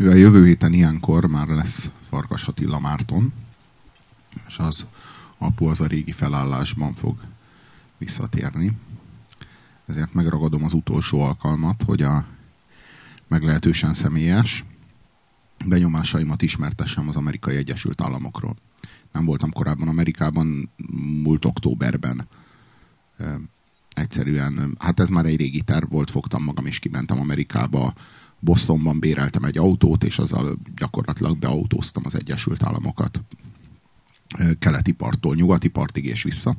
Mivel jövő héten ilyenkor már lesz Farkas Attila Márton, és az apu az a régi felállásban fog visszatérni. Ezért megragadom az utolsó alkalmat, hogy a meglehetősen személyes benyomásaimat ismertessem az Amerikai Egyesült Államokról. Nem voltam korábban Amerikában, múlt októberben. Egyszerűen, hát ez már egy régi terv volt, fogtam magam és kimentem Amerikába. Bostonban béreltem egy autót, és azzal gyakorlatilag beautóztam az Egyesült Államokat. Keleti parttól nyugati partig és vissza.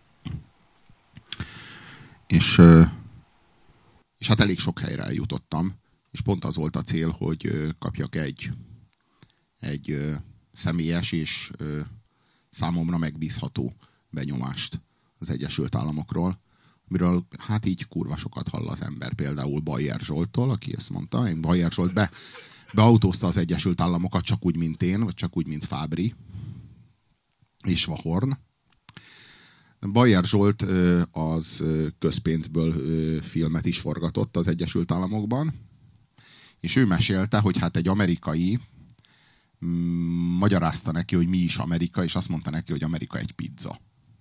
És hát elég sok helyre eljutottam, és pont az volt a cél, hogy kapjak egy személyes és számomra megbízható benyomást az Egyesült Államokról, amiről hát így kurva sokat hall az ember. Például Bajer Zsolttól, aki ezt mondta, Bajer Zsolt beautózta az Egyesült Államokat csak úgy, mint én, vagy csak úgy, mint Fábri és Vahorn. Bajer Zsolt az közpénzből filmet is forgatott az Egyesült Államokban, és ő mesélte, hogy hát egy amerikai magyarázta neki, hogy mi is Amerika, és azt mondta neki, hogy Amerika egy pizza.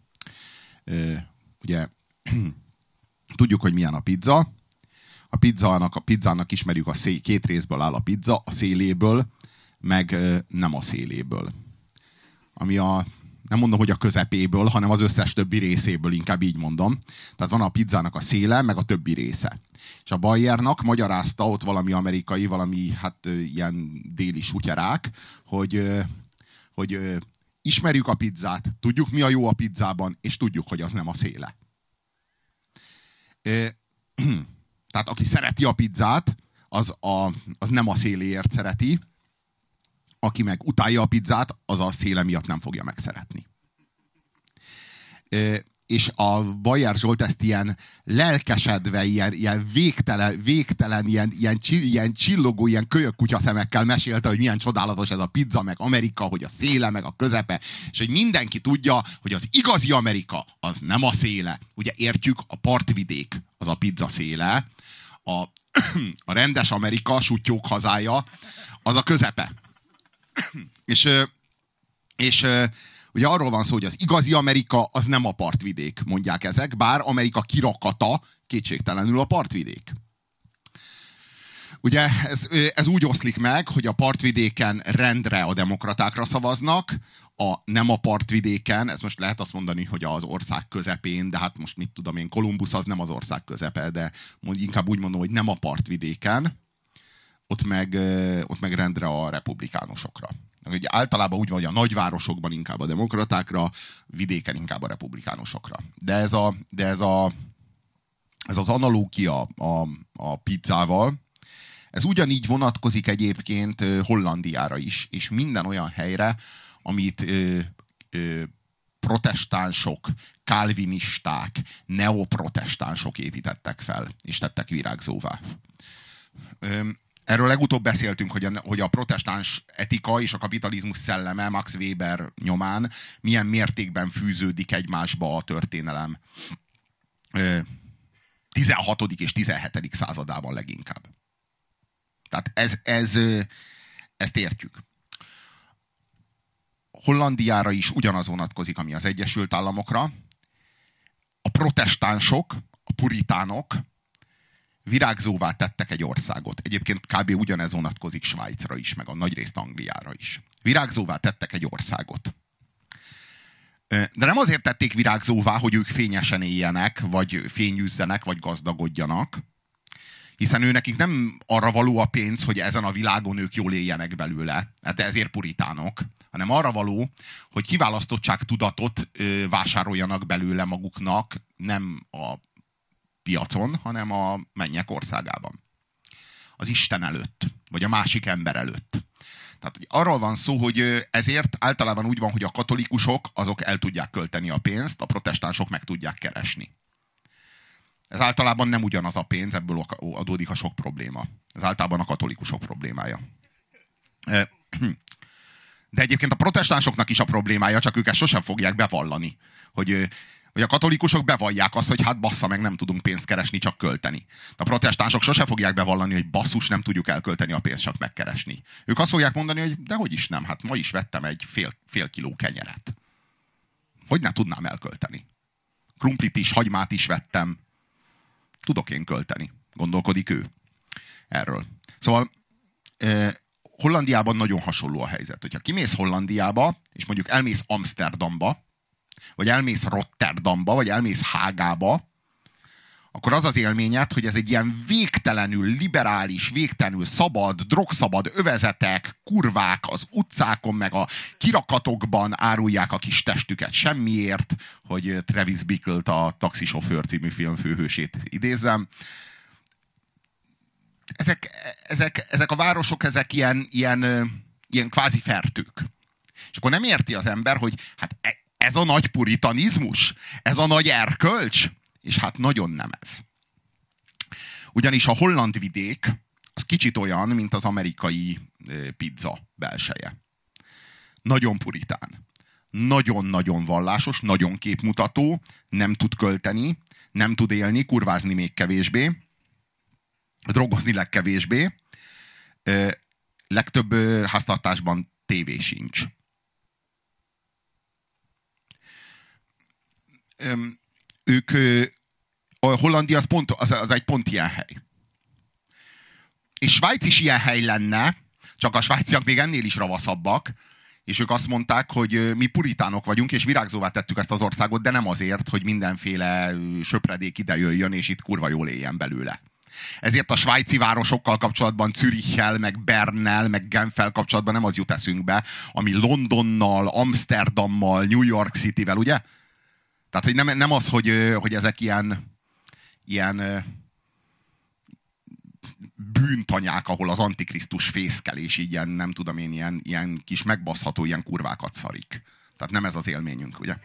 Ugye tudjuk, hogy milyen a pizza. A pizzának ismerjük, két részből áll a pizza, a széléből, meg nem a széléből. Ami nem mondom, hogy a közepéből, hanem az összes többi részéből, inkább így mondom. Tehát van a pizzának a széle, meg a többi része. És a Bajernak magyarázta ott valami amerikai, valami hát ilyen déli sutyarák, hogy ismerjük a pizzát, tudjuk mi a jó a pizzában, és tudjuk, hogy az nem a széle. Tehát aki szereti a pizzát, az nem a széléért szereti, aki meg utálja a pizzát, az a széle miatt nem fogja megszeretni. És a Bajer Zsolt ezt ilyen lelkesedve, ilyen végtelen, ilyen csillogó, ilyen kölyök kutya szemekkel mesélte, hogy milyen csodálatos ez a pizza, meg Amerika, hogy a széle, meg a közepe, és hogy mindenki tudja, hogy az igazi Amerika, az nem a széle. Ugye értjük, a partvidék az a pizza széle, a rendes Amerika, sutyók hazája, az a közepe. És ugye arról van szó, hogy az igazi Amerika az nem a partvidék, mondják ezek, bár Amerika kirakata kétségtelenül a partvidék. Ugye ez úgy oszlik meg, hogy a partvidéken rendre a demokratákra szavaznak, nem a partvidéken, ez most lehet azt mondani, hogy az ország közepén, de hát most mit tudom én, Kolumbusz az nem az ország közepe, de inkább úgy mondom, hogy nem a partvidéken, ott meg rendre a republikánusokra. Ugye általában úgy van, hogy a nagyvárosokban inkább a demokratákra, vidéken inkább a republikánusokra. De ez az analógia a pizzával, ez ugyanígy vonatkozik egyébként Hollandiára is, és minden olyan helyre, amit protestánsok, kálvinisták, neoprotestánsok építettek fel, és tettek virágzóvá. Erről legutóbb beszéltünk, hogy a protestáns etika és a kapitalizmus szelleme Max Weber nyomán milyen mértékben fűződik egymásba a történelem 16. és 17. századában leginkább. Tehát ezt értjük. Hollandiára is ugyanaz vonatkozik, ami az Egyesült Államokra. A protestánsok, a puritánok virágzóvá tettek egy országot. Egyébként kb. Ugyanez vonatkozik Svájcra is, meg a nagyrészt Angliára is. Virágzóvá tettek egy országot. De nem azért tették virágzóvá, hogy ők fényesen éljenek, vagy fényűzzenek, vagy gazdagodjanak, hiszen őnekik nem arra való a pénz, hogy ezen a világon ők jól éljenek belőle, hát ezért puritánok, hanem arra való, hogy kiválasztottságtudatot vásároljanak belőle maguknak, nem a piacon, hanem a mennyek országában. Az Isten előtt, vagy a másik ember előtt. Tehát arról van szó, hogy ezért általában úgy van, hogy a katolikusok azok el tudják költeni a pénzt, a protestánsok meg tudják keresni. Ez általában nem ugyanaz a pénz, ebből adódik a sok probléma. Ez általában a katolikusok problémája. De egyébként a protestánsoknak is a problémája, csak ők ezt sosem fogják bevallani, hogy hogy a katolikusok bevallják azt, hogy hát bassza meg, nem tudunk pénzt keresni, csak költeni. A protestánsok sose fogják bevallani, hogy basszus, nem tudjuk elkölteni a pénzt, csak megkeresni. Ők azt fogják mondani, hogy dehogy is nem, hát ma is vettem egy fél kiló kenyeret. Hogy ne tudnám elkölteni? Krumplit is, hagymát is vettem. Tudok én költeni. Gondolkodik ő erről. Szóval Hollandiában nagyon hasonló a helyzet. Hogyha kimész Hollandiába, és mondjuk elmész Amsterdamba, vagy elmész Rotterdamba, vagy elmész Hágába, akkor az az élményed, hogy ez egy ilyen végtelenül liberális, végtelenül szabad, drogszabad övezetek, kurvák az utcákon, meg a kirakatokban árulják a kis testüket semmiért, hogy Travis Bickle-t, a Taxisofőr című film főhősét idézzem. Ezek a városok, ezek ilyen kvázi fertők. És akkor nem érti az ember, hogy hát ez a nagy puritanizmus, ez a nagy erkölcs, és hát nagyon nem ez. Ugyanis a holland vidék az kicsit olyan, mint az amerikai pizza belseje. Nagyon puritán. Nagyon-nagyon vallásos, nagyon képmutató, nem tud költeni, nem tud élni, kurvázni még kevésbé, drogozni legkevésbé, legtöbb háztartásban tévé sincs. A Hollandia az egy pont ilyen hely. És Svájc is ilyen hely lenne, csak a svájciak még ennél is ravaszabbak, és ők azt mondták, hogy mi puritánok vagyunk, és virágzóvá tettük ezt az országot, de nem azért, hogy mindenféle söpredék ide jöjjön, és itt kurva jól éljen belőle. Ezért a svájci városokkal kapcsolatban, Zürichel, meg Bernnel, meg Genffel kapcsolatban nem az jut eszünkbe, ami Londonnal, Amsterdammal, New York Cityvel, ugye? Tehát, hogy nem az, hogy ezek ilyen bűntanyák, ahol az Antikrisztus fészkel, és így ilyen, nem tudom én, ilyen kis megbaszható, ilyen kurvákat szarik. Tehát nem ez az élményünk, ugye?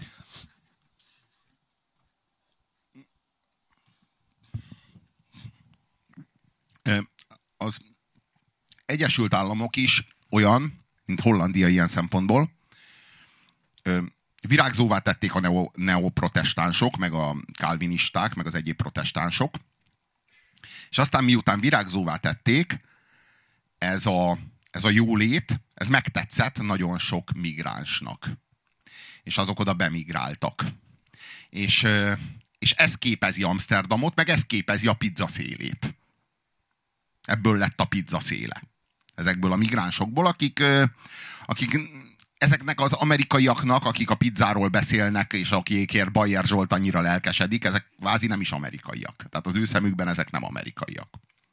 Az Egyesült Államok is olyan, mint Hollandia ilyen szempontból. Virágzóvá tették a neoprotestánsok, meg a kálvinisták, meg az egyéb protestánsok. És aztán miután virágzóvá tették, ez a jólét, ez megtetszett nagyon sok migránsnak. És azok oda bemigráltak. És ez képezi Amsterdamot, meg ez képezi a pizza szélét. Ebből lett a pizza széle. Ezekből a migránsokból, akik ezeknek az amerikaiaknak, akik a pizzáról beszélnek, és akikért Bayer Zsolt annyira lelkesedik, ezek kvázi nem is amerikaiak. Tehát az ő szemükben ezek nem amerikaiak.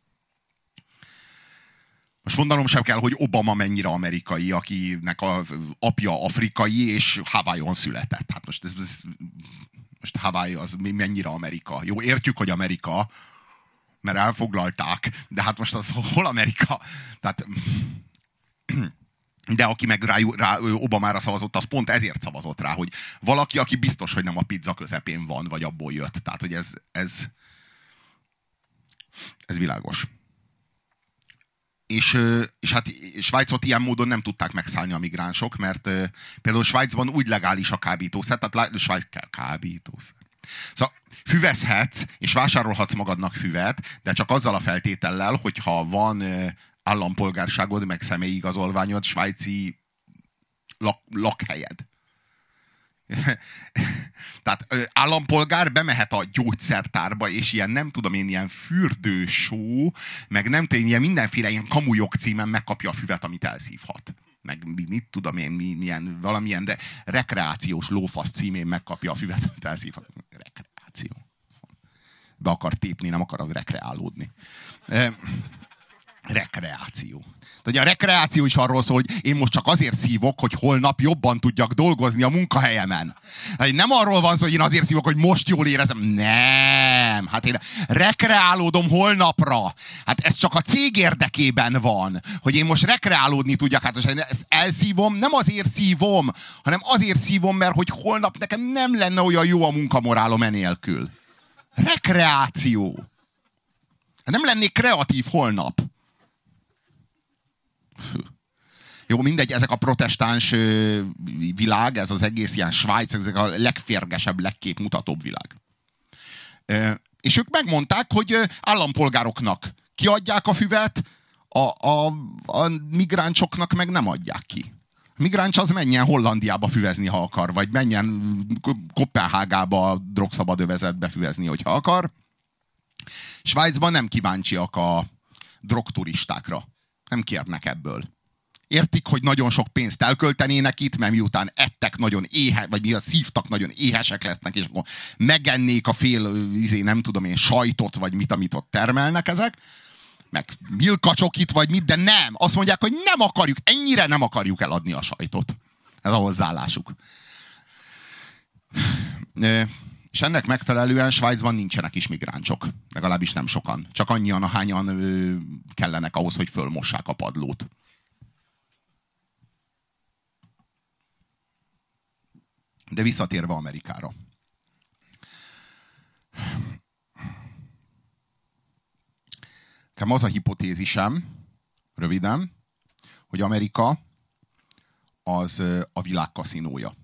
Most mondanom sem kell, hogy Obama mennyire amerikai, akinek az apja afrikai, és Hawaiion született. Hát most Hawaii az mennyire Amerika. Jó, értjük, hogy Amerika, mert elfoglalták, de hát most az hol Amerika? Tehát... De aki meg rá Obamára szavazott, az pont ezért szavazott rá, hogy valaki, aki biztos, hogy nem a pizza közepén van, vagy abból jött. Tehát, hogy ez világos. És hát Svájcot ilyen módon nem tudták megszállni a migránsok, mert például Svájcban úgy legális a kábítószer, tehát Svájc kell kábítószer. Szóval füvezhetsz, és vásárolhatsz magadnak füvet, de csak azzal a feltétellel, hogyha van állampolgárságod, meg személyi igazolványod, svájci lakhelyed. Tehát állampolgár bemehet a gyógyszertárba, és ilyen nem tudom én, ilyen fürdősó, meg nem tudom, ilyen mindenféle ilyen kamujok címen megkapja a füvet, amit elszívhat. Meg mit tudom én, milyen, valamilyen, de rekreációs lófasz címén megkapja a füvet, amit elszívhat. Rekreáció. Be akar tépni, nem akar az rekreálódni. Rekreáció. Tehát a rekreáció is arról szól, hogy én most csak azért szívok, hogy holnap jobban tudjak dolgozni a munkahelyemen. Hát nem arról van szó, hogy én azért szívok, hogy most jól érezem. Nem. Hát én rekreálódom holnapra. Hát ez csak a cég érdekében van, hogy én most rekreálódni tudjak. Hát most ezt elszívom, nem azért szívom, hanem azért szívom, mert hogy holnap nekem nem lenne olyan jó a munkamorálom enélkül. Rekreáció. Hát nem lennék kreatív holnap. Jó, mindegy, ezek a protestáns világ, ez az egész ilyen Svájc, ezek a legférgesebb, legképmutatóbb világ. És ők megmondták, hogy állampolgároknak kiadják a füvet, a migránsoknak meg nem adják ki. A migráns az menjen Hollandiába füvezni, ha akar, vagy menjen Koppenhágába, drogszabad övezetbe füvezni, hogyha akar. Svájcban nem kíváncsiak a drogturistákra. Nem kérnek ebből. Értik, hogy nagyon sok pénzt elköltenének itt, mert miután ettek nagyon vagy mi a szívtak, nagyon éhesek lesznek, és akkor megennék a fél, nem tudom én, sajtot, vagy mit, amit ott termelnek ezek, meg milkacsokit, vagy mit, de nem. Azt mondják, hogy nem akarjuk, ennyire nem akarjuk eladni a sajtot. Ez a hozzáállásuk. És ennek megfelelően Svájcban nincsenek is migránsok. Legalábbis nem sokan. Csak annyian, ahányan kellenek ahhoz, hogy fölmossák a padlót. De visszatérve Amerikára. Nekem az a hipotézisem, röviden, hogy Amerika az a világ kaszinója.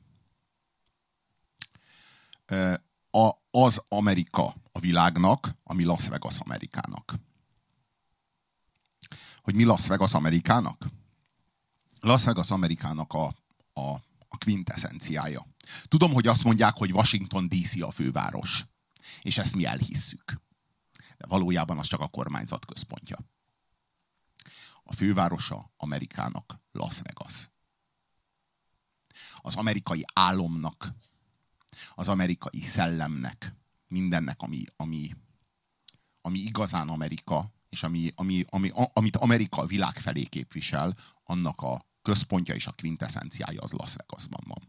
Az Amerika a világnak, ami Las Vegas Amerikának. Hogy mi Las Vegas Amerikának? Las Vegas Amerikának a quintessenciája. Tudom, hogy azt mondják, hogy Washington DC a főváros. És ezt mi elhisszük. De valójában az csak a kormányzat központja. A fővárosa Amerikának Las Vegas. Az amerikai álomnak, az amerikai szellemnek, mindennek, ami igazán Amerika, és amit Amerika a világ felé képvisel, annak a központja és a quintessenciája az Las Vegasban van.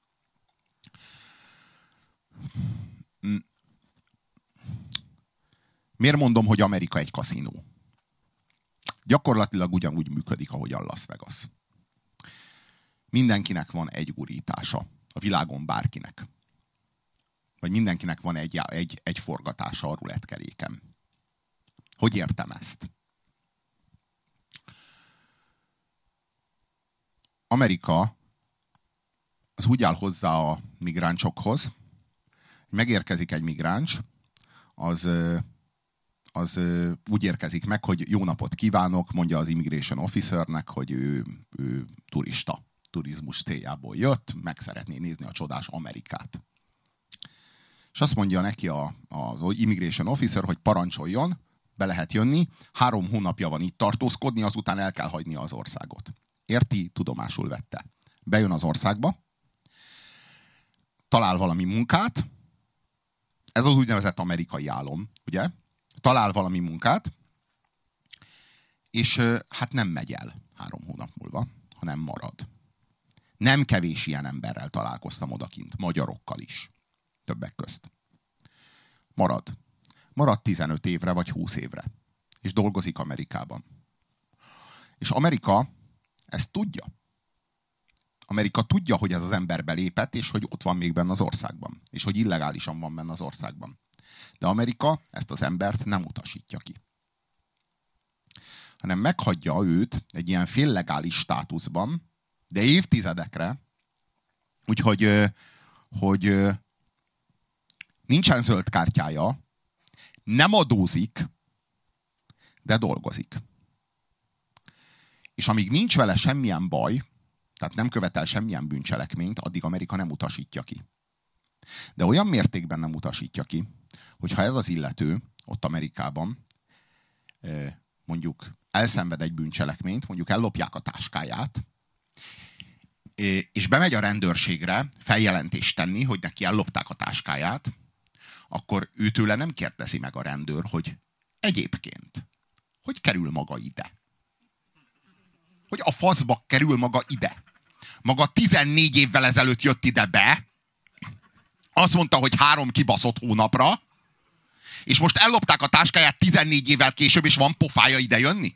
Miért mondom, hogy Amerika egy kaszinó? Gyakorlatilag ugyanúgy működik, ahogyan Las Vegas. Mindenkinek van egy gurítása. A világon bárkinek. Vagy mindenkinek van egy forgatása a rulettkeréken. Hogy értem ezt? Amerika az úgy áll hozzá a migránsokhoz, megérkezik egy migráns, az úgy érkezik meg, hogy jó napot kívánok, mondja az immigration officernek, hogy ő turista, turizmus céljából jött, meg szeretné nézni a csodás Amerikát. És azt mondja neki az immigration officer, hogy parancsoljon, be lehet jönni, 3 hónapja van itt tartózkodni, azután el kell hagyni az országot. Érti? Tudomásul vette. Bejön az országba, talál valami munkát, ez az úgynevezett amerikai álom, ugye? Talál valami munkát, és hát nem megy el 3 hónap múlva, hanem marad. Nem kevés ilyen emberrel találkoztam odakint, magyarokkal is. Többek közt. Marad. Marad 15 évre vagy 20 évre. És dolgozik Amerikában. És Amerika ezt tudja. Amerika tudja, hogy ez az ember belépett, és hogy ott van még benne az országban. És hogy illegálisan van benne az országban. De Amerika ezt az embert nem utasítja ki. Hanem meghagyja őt egy ilyen féllegális státuszban, de évtizedekre, úgyhogy hogy nincsen zöld kártyája, nem adózik, de dolgozik. És amíg nincs vele semmilyen baj, tehát nem követel semmilyen bűncselekményt, addig Amerika nem utasítja ki. De olyan mértékben nem utasítja ki, hogyha ez az illető ott Amerikában mondjuk elszenved egy bűncselekményt, mondjuk ellopják a táskáját, és bemegy a rendőrségre feljelentést tenni, hogy neki ellopták a táskáját, akkor őtőle nem kérdezi meg a rendőr, hogy egyébként, hogy kerül maga ide? Hogy a faszba kerül maga ide? Maga 14 évvel ezelőtt jött ide be, azt mondta, hogy 3 kibaszott hónapra, és most ellopták a táskáját 14 évvel később, és van pofája ide jönni?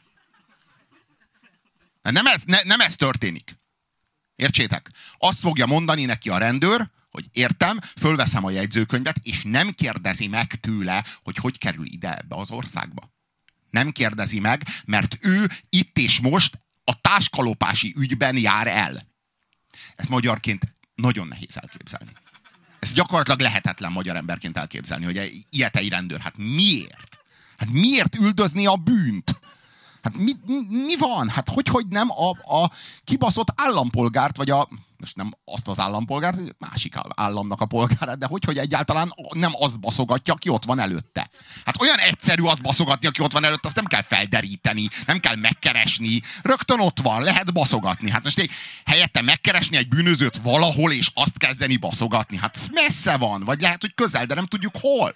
Nem ez történik. Értsétek? Azt fogja mondani neki a rendőr, hogy értem, fölveszem a jegyzőkönyvet, és nem kérdezi meg tőle, hogy kerül ide ebbe az országba. Nem kérdezi meg, mert ő itt és most a táskalopási ügyben jár el. Ezt magyarként nagyon nehéz elképzelni. Ez gyakorlatilag lehetetlen magyar emberként elképzelni, hogy ilyet egy rendőr. Hát miért? Hát miért üldözni a bűnt? Hát mi van? Hát hogy nem a kibaszott állampolgárt, vagy most nem azt az állampolgárt, másik államnak a polgárát, de hogy egyáltalán nem azt baszogatja, aki ott van előtte. Hát olyan egyszerű azt baszogatni, aki ott van előtte, azt nem kell felderíteni, nem kell megkeresni. Rögtön ott van, lehet baszogatni. Hát most helyette megkeresni egy bűnözőt valahol, és azt kezdeni baszogatni. Hát ez messze van, vagy lehet, hogy közel, de nem tudjuk hol.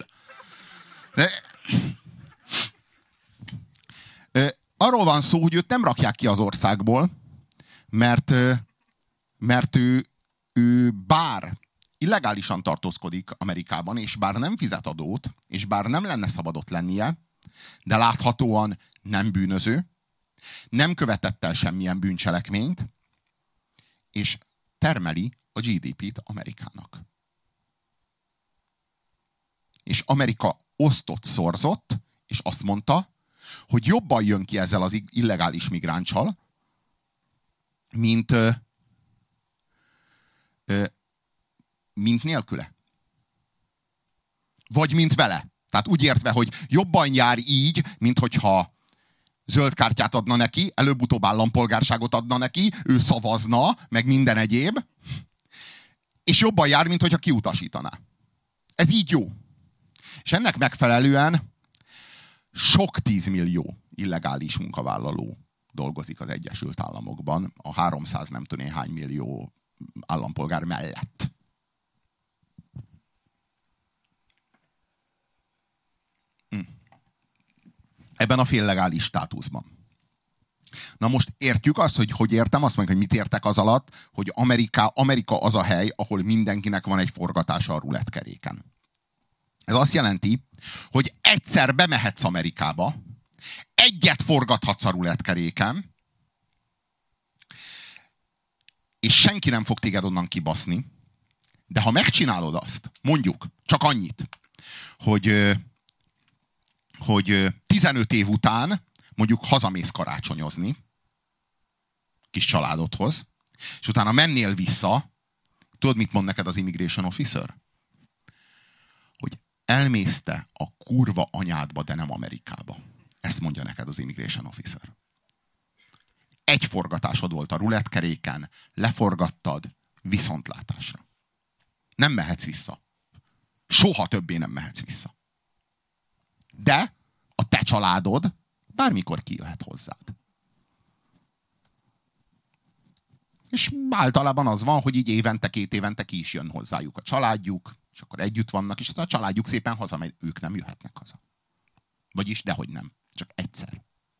Arról van szó, hogy őt nem rakják ki az országból, mert ő bár illegálisan tartózkodik Amerikában, és bár nem fizet adót, és bár nem lenne szabad ott lennie, de láthatóan nem bűnöző, nem követett el semmilyen bűncselekményt, és termeli a GDP-t Amerikának. És Amerika osztott, szorzott, és azt mondta, hogy jobban jön ki ezzel az illegális migráncsal, mint nélküle. Vagy mint vele. Tehát úgy értve, hogy jobban jár így, mint hogyha zöld kártyát adna neki, előbb-utóbb állampolgárságot adna neki, ő szavazna, meg minden egyéb, és jobban jár, mint hogyha kiutasítaná. Ez így jó. És ennek megfelelően sok 10 millió illegális munkavállaló dolgozik az Egyesült Államokban, a 300 nem tudom néhány millió állampolgár mellett. Ebben a féllegális státuszban. Na most értjük azt, hogy értem, azt mondjuk, hogy mit értek az alatt, hogy Amerika az a hely, ahol mindenkinek van egy forgatása a rulettkeréken. Ez azt jelenti, hogy egyszer bemehetsz Amerikába, egyet forgathatsz a rulettkeréken, és senki nem fog téged onnan kibaszni, de ha megcsinálod azt, mondjuk, csak annyit, hogy 15 év után mondjuk hazamész karácsonyozni, kis családodhoz, és utána mennél vissza, tudod, mit mond neked az immigration officer? Hogy elmészte a kurva anyádba, de nem Amerikába. Ezt mondja neked az immigration officer. Egy forgatásod volt a rulettkeréken, leforgattad, viszontlátásra. Nem mehetsz vissza. Soha többé nem mehetsz vissza. De a te családod bármikor kijöhet hozzád. És általában az van, hogy így évente, 2 évente ki is jön hozzájuk a családjuk, és akkor együtt vannak, és a családjuk szépen hazamegy, ők nem jöhetnek haza. Vagyis dehogy nem. Csak egyszer.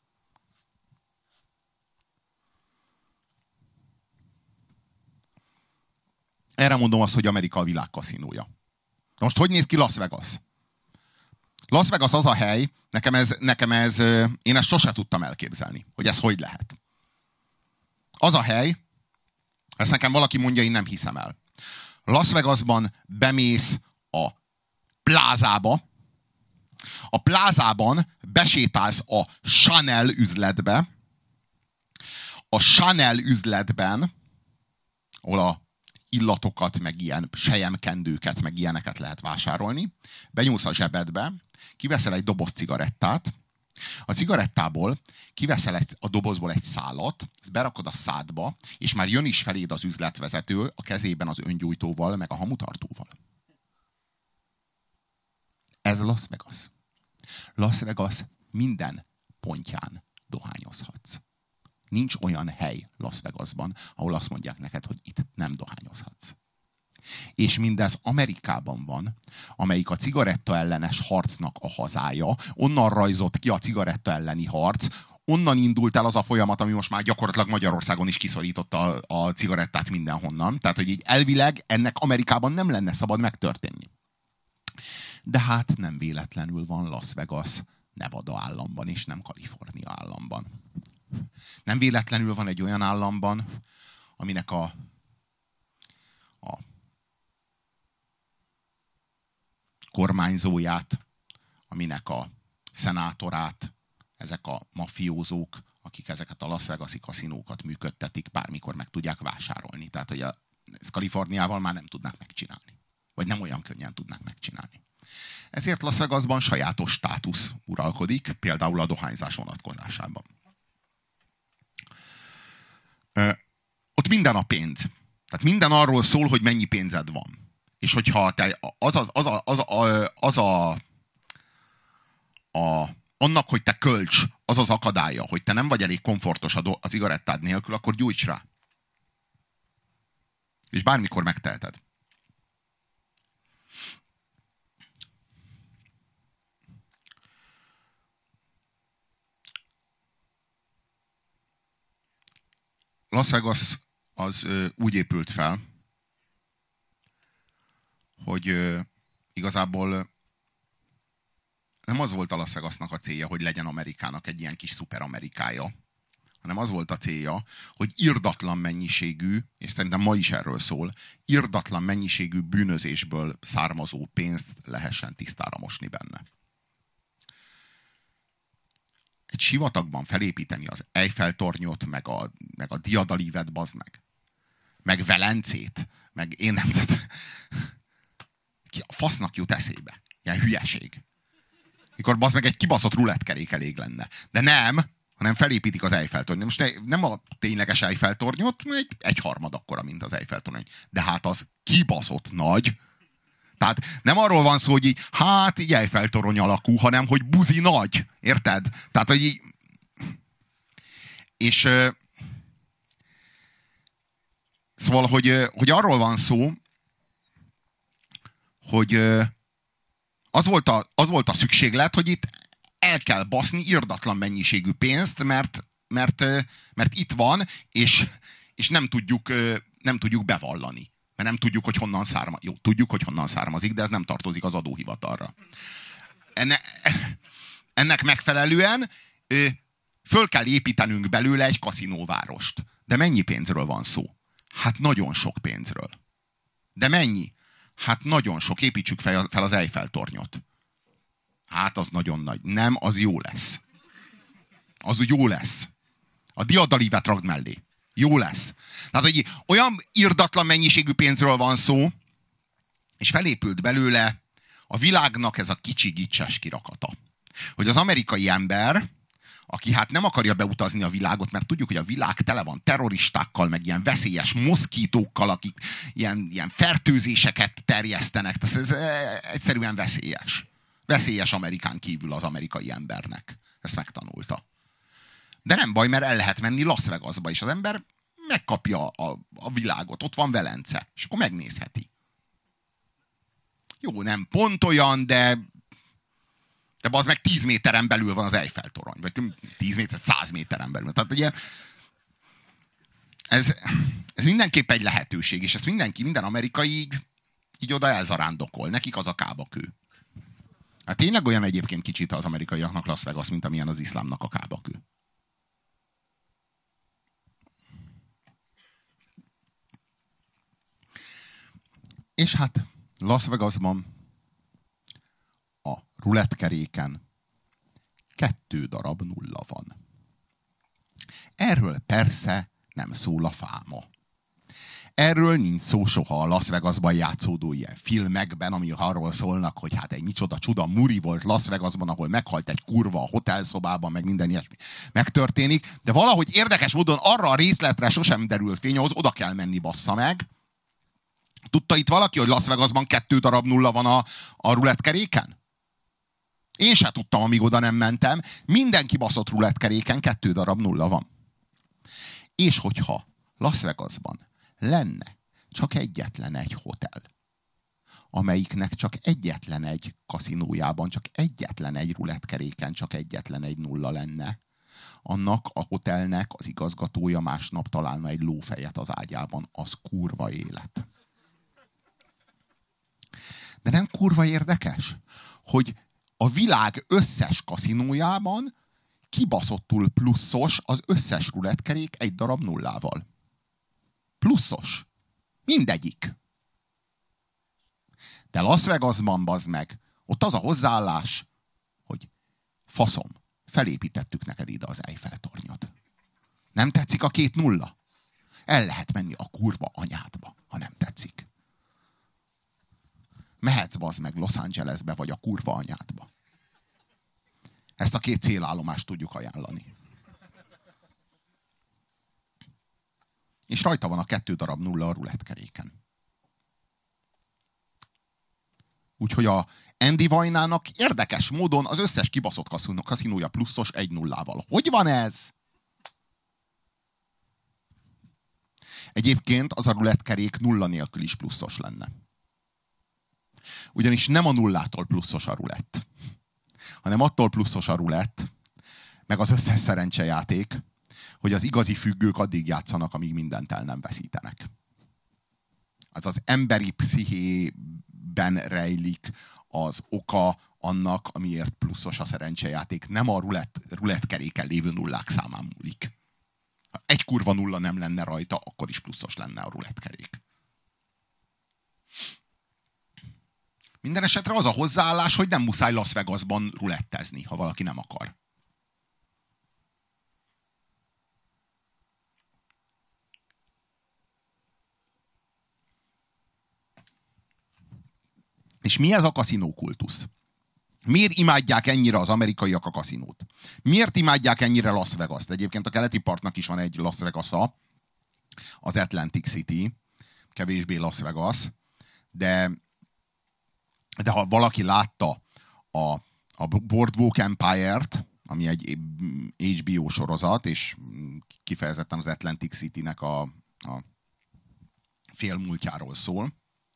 Erre mondom azt, hogy Amerika a világ kaszinója. Most hogy néz ki Las Vegas? Las Vegas az a hely, én ezt sose tudtam elképzelni, hogy ez hogy lehet. Az a hely, ezt nekem valaki mondja, én nem hiszem el. Las Vegasban bemész a plázába, a plázában besétálsz a Chanel üzletbe, a Chanel üzletben, ahol a illatokat, meg ilyen selyemkendőket, meg ilyeneket lehet vásárolni, benyúlsz a zsebedbe, kiveszel egy doboz cigarettát, a cigarettából kiveszel a dobozból egy szálat, ezt berakod a szádba, és már jön is feléd az üzletvezető a kezében az öngyújtóval, meg a hamutartóval. Ez Las Vegas. Las Vegas minden pontján dohányozhatsz. Nincs olyan hely Las Vegasban, ahol azt mondják neked, hogy itt nem dohányozhatsz. És mindez Amerikában van, amelyik a cigaretta ellenes harcnak a hazája, onnan rajzott ki a cigaretta elleni harc, onnan indult el az a folyamat, ami most már gyakorlatilag Magyarországon is kiszorította a cigarettát mindenhonnan. Tehát, hogy így elvileg ennek Amerikában nem lenne szabad megtörténni. De hát nem véletlenül van Las Vegas Nevada államban, és nem Kalifornia államban. Nem véletlenül van egy olyan államban, aminek a kormányzóját, aminek a szenátorát ezek a mafiózók, akik ezeket a Las Vegas-i kaszinókat működtetik, bármikor meg tudják vásárolni. Tehát, hogy ezt Kaliforniával már nem tudnák megcsinálni. Vagy nem olyan könnyen tudnák megcsinálni. Ezért Las Vegasban sajátos státusz uralkodik, például a dohányzás vonatkozásában. Ott minden a pénz. Tehát minden arról szól, hogy mennyi pénzed van. És hogyha te annak, hogy te kölcs, az az akadálya, hogy te nem vagy elég komfortos a cigarettád nélkül, akkor gyújts rá. És bármikor megteheted. Las Vegas az úgy épült fel, hogy igazából nem az volt a Las Vegasnak a célja, hogy legyen Amerikának egy ilyen kis szuper Amerikája, hanem az volt a célja, hogy irdatlan mennyiségű, és szerintem ma is erről szól, irdatlan mennyiségű bűnözésből származó pénzt lehessen tisztára mosni benne. Egy sivatagban felépíteni az Eiffel-tornyot, meg a diadalívet, bazd meg. Meg Velencét, meg én nem tudom. Ki a fasznak jut eszébe? Ilyen hülyeség. Mikor bazd meg egy kibaszott rulettkerék elég lenne. De nem, hanem felépítik az Eiffel-tornyot. Most nem a tényleges Eiffel-tornyot, egy harmad akkora, mint az Eiffel-torny. De hát az kibaszott nagy. Tehát nem arról van szó, hogy így Eiffel-torony alakú, hanem hogy buzi nagy. Érted? Tehát, hogy így... És... Szóval, hogy arról van szó, hogy az volt a szükséglet, hogy itt el kell baszni irdatlan mennyiségű pénzt, mert itt van, és nem tudjuk bevallani. Mert nem tudjuk, hogy honnan származik. Jó, tudjuk, hogy honnan származik, de ez nem tartozik az adóhivatalra. Ennek megfelelően föl kell építenünk belőle egy kaszinóvárost. De mennyi pénzről van szó? Hát nagyon sok pénzről. De mennyi? Hát nagyon sok. Építsük fel az Eiffel-tornyot. Hát az nagyon nagy. Nem, az jó lesz. Az úgy jó lesz. A diadalívet ragd mellé. Jó lesz. Tehát, hogy olyan irdatlan mennyiségű pénzről van szó, és felépült belőle a világnak ez a kicsi gicses kirakata. Hogy az amerikai ember, aki hát nem akarja beutazni a világot, mert tudjuk, hogy a világ tele van terroristákkal, meg ilyen veszélyes moszkítókkal, akik ilyen fertőzéseket terjesztenek. Ez egyszerűen veszélyes. Veszélyes Amerikán kívül az amerikai embernek. Ezt megtanulta. De nem baj, mert el lehet menni Las Vegasba, és az ember megkapja a világot. Ott van Velence, és akkor megnézheti. Jó, nem pont olyan, de az meg 10 méteren belül van az Eiffel-torony. Vagy 10 méter, 100 méteren belül. Tehát ugye ez mindenképp egy lehetőség, és ezt minden amerikai így oda elzarándokol. Nekik az a kábakő. Hát tényleg olyan egyébként kicsit az amerikaiaknak Las Vegas, mint amilyen az iszlámnak a kábakő. És hát Las Vegasban a rulettkeréken 2 darab nulla van. Erről persze nem szól a fáma. Erről nincs szó soha a Las Vegasban játszódó ilyen filmekben, ami arról szólnak, hogy hát egy micsoda csuda muri volt Las Vegasban, ahol meghalt egy kurva a hotelszobában, meg minden ilyesmi megtörténik, de valahogy érdekes módon arra a részletre sosem derül fény, ahhoz oda kell menni, bassza meg. Tudta itt valaki, hogy Las Vegasban 2 darab nulla van a rulettkeréken? Én se tudtam, amíg oda nem mentem. Minden kibaszott rulettkeréken 2 darab nulla van. És hogyha Las Vegasban lenne csak egyetlen egy hotel, amelyiknek csak egyetlen egy kaszinójában, csak egyetlen egy rulettkeréken, csak egyetlen egy nulla lenne, annak a hotelnek az igazgatója másnap találna egy lófejet az ágyában. Az kurva élet. De nem kurva érdekes, hogy a világ összes kaszinójában kibaszottul pluszos az összes rulettkerék 1 darab nullával. Pluszos. Mindegyik. De Las Vegasban, bazd meg, ott az a hozzáállás, hogy faszom, felépítettük neked ide az Eiffel-tornyot. Nem tetszik a 2-0? El lehet menni a kurva anyádba, ha nem tetszik. Mehetsz bazd meg Los Angelesbe, vagy a kurva anyádba. Ezt a 2 célállomást tudjuk ajánlani. És rajta van a 2 darab 0 a rulettkeréken. Úgyhogy a Andy Vajnának érdekes módon az összes kibaszott kaszinója pluszos 1-0-val. Hogy van ez? Egyébként az a rulettkerék 0 nélkül is pluszos lenne. Ugyanis nem a 0-tól pluszos a rulett, hanem attól pluszos a rulett, meg az összes szerencsejáték, hogy az igazi függők addig játszanak, amíg mindent el nem veszítenek. Az emberi pszichében rejlik az oka annak, amiért pluszos a szerencsejáték. Nem a rulettkeréken lévő nullák számán múlik. Ha egy kurva 0 nem lenne rajta, akkor is pluszos lenne a rulettkerék. Minden esetre az a hozzáállás, hogy nem muszáj Las Vegasban rulettezni, ha valaki nem akar. És mi ez a kaszinókultusz? Miért imádják ennyire az amerikaiak a kaszinót? Miért imádják ennyire Las Vegas-t? Egyébként a keleti partnak is van egy Las Vegas-a, az Atlantic City, kevésbé Las Vegas, de ha valaki látta a Boardwalk Empire-t, ami egy HBO sorozat, és kifejezetten az Atlantic City-nek a félmúltjáról szól,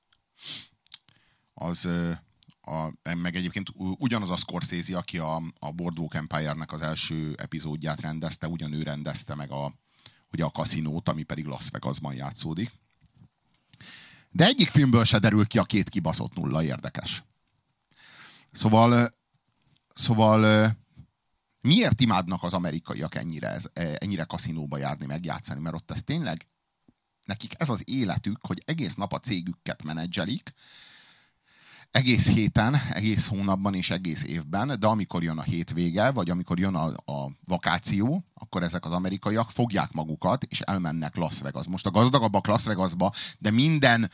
meg egyébként ugyanaz a Scorsese, aki a Boardwalk Empire-nek az első epizódját rendezte, ugyanő rendezte meg ugye a kaszinót, ami pedig Las Vegasban játszódik. De egyik filmből se derül ki a 2 kibaszott 0, érdekes. Szóval miért imádnak az amerikaiak ennyire kaszinóba járni, megjátszani? Mert ott ez tényleg, nekik ez az életük, hogy egész nap a cégüket menedzselik, egész héten, egész hónapban és egész évben, de amikor jön a hétvége, vagy amikor jön a vakáció, akkor ezek az amerikaiak fogják magukat, és elmennek Las Vegas. Most a gazdagabbak Las Vegasba, de minden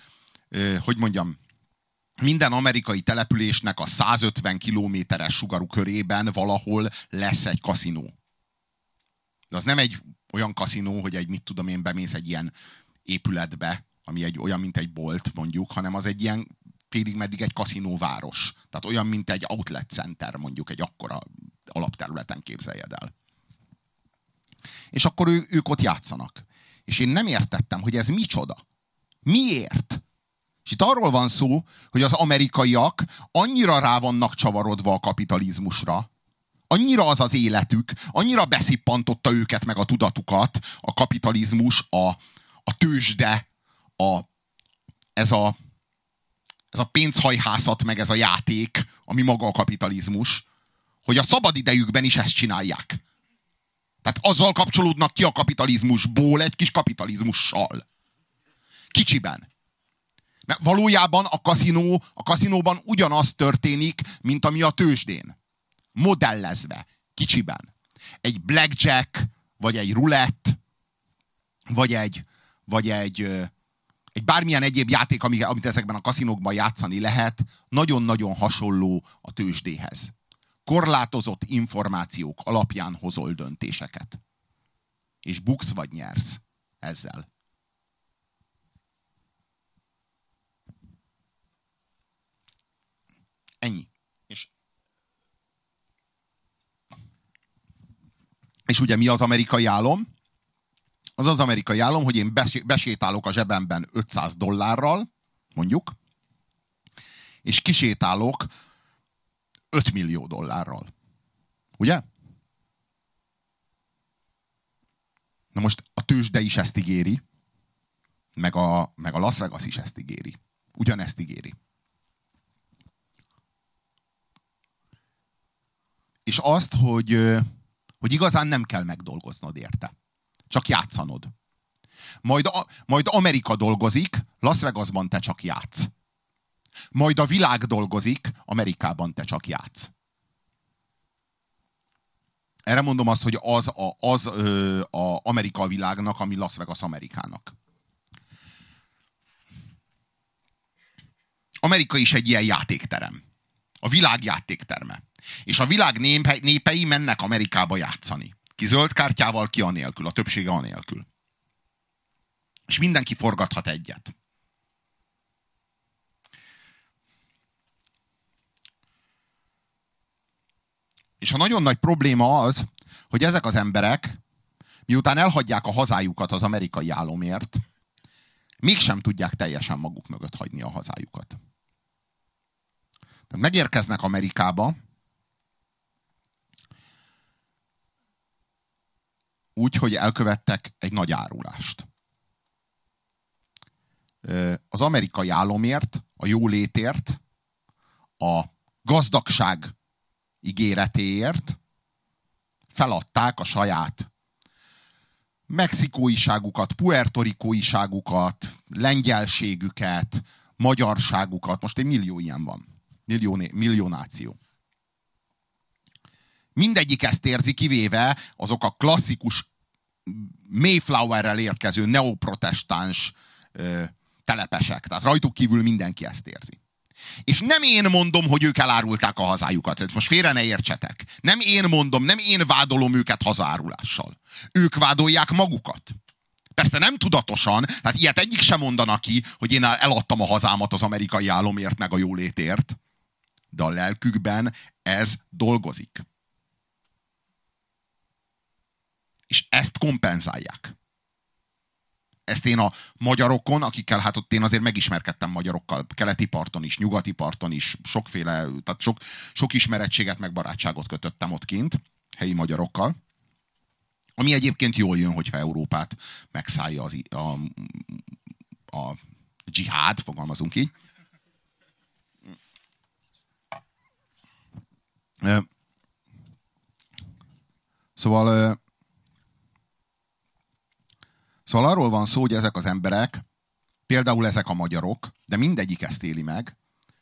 amerikai településnek a 150 kilométeres sugarú körében valahol lesz egy kaszinó. De az nem egy olyan kaszinó, hogy egy, mit tudom én, bemész egy ilyen épületbe, ami olyan, mint egy bolt mondjuk, hanem az egy ilyen félig meddig egy kaszinóváros. Tehát olyan, mint egy outlet center, mondjuk egy akkora alapterületen, képzeljed el. És akkor ők ott játszanak. És én nem értettem, hogy ez micsoda. Miért? És itt arról van szó, hogy az amerikaiak annyira rá vannak csavarodva a kapitalizmusra, annyira az az életük, annyira beszippantotta őket meg a tudatukat, a kapitalizmus, a tőzsde, ez a pénzhajhászat, meg ez a játék, ami maga a kapitalizmus, hogy a szabadidejükben is ezt csinálják. Tehát azzal kapcsolódnak ki a kapitalizmusból egy kis kapitalizmussal. Kicsiben. Mert valójában a kaszinóban ugyanaz történik, mint ami a tőzsdén. Modellezve. Kicsiben. Egy blackjack, vagy egy roulette, vagy egy bármilyen egyéb játék, amit ezekben a kaszinókban játszani lehet, nagyon-nagyon hasonló a tőzsdéhez. Korlátozott információk alapján hozol döntéseket. És buksz vagy nyersz ezzel. Ennyi. És ugye mi az amerikai álom? Az az amerikai álom, hogy én besétálok a zsebemben $500, mondjuk, és kisétálok $5 millió. Ugye? Na most a tőzsde is ezt ígéri, meg a Las Vegas is ezt ígéri. Ugyanezt ígéri. És azt, hogy igazán nem kell megdolgoznod érte. Csak játszanod. Majd Amerika dolgozik, Las Vegasban te csak játsz. Majd a világ dolgozik, Amerikában te csak játsz. Erre mondom azt, hogy az Amerika a világnak, ami Las Vegas Amerikának. Amerika is egy ilyen játékterem. A világ játékterme. És a világ népei mennek Amerikába játszani. Ki zöld kártyával, ki anélkül. A többsége anélkül. És mindenki forgathat egyet. És a nagyon nagy probléma az, hogy ezek az emberek, miután elhagyják a hazájukat az amerikai álomért, mégsem tudják teljesen maguk mögött hagyni a hazájukat. Tehát megérkeznek Amerikába, úgy, hogy elkövettek egy nagy árulást. Az amerikai álomért, a jólétért, a gazdagság ígéretéért feladták a saját mexikóiságukat, puertorikóiságukat, lengyelségüket, magyarságukat. Most egy millió ilyen van. Millió náció. Mindegyik ezt érzi, kivéve azok a klasszikus Mayflowerrel érkező neoprotestáns telepesek. Tehát rajtuk kívül mindenki ezt érzi. És nem én mondom, hogy ők elárulták a hazájukat. Ezt most félre ne értsetek. Nem én mondom, nem én vádolom őket hazárulással. Ők vádolják magukat. Persze nem tudatosan, tehát ilyet egyik sem mondanak ki, hogy én eladtam a hazámat az amerikai álomért, meg a jólétért. De a lelkükben ez dolgozik. És ezt kompenzálják. Ezt én a magyarokon, akikkel hát ott én azért megismerkedtem magyarokkal, keleti parton is, nyugati parton is, sokféle, tehát sok ismerettséget meg barátságot kötöttem ott kint, helyi magyarokkal. Ami egyébként jól jön, hogyha Európát megszállja a dzsihád, fogalmazunk így. Szóval arról van szó, hogy ezek az emberek, például ezek a magyarok, de mindegyik ezt éli meg,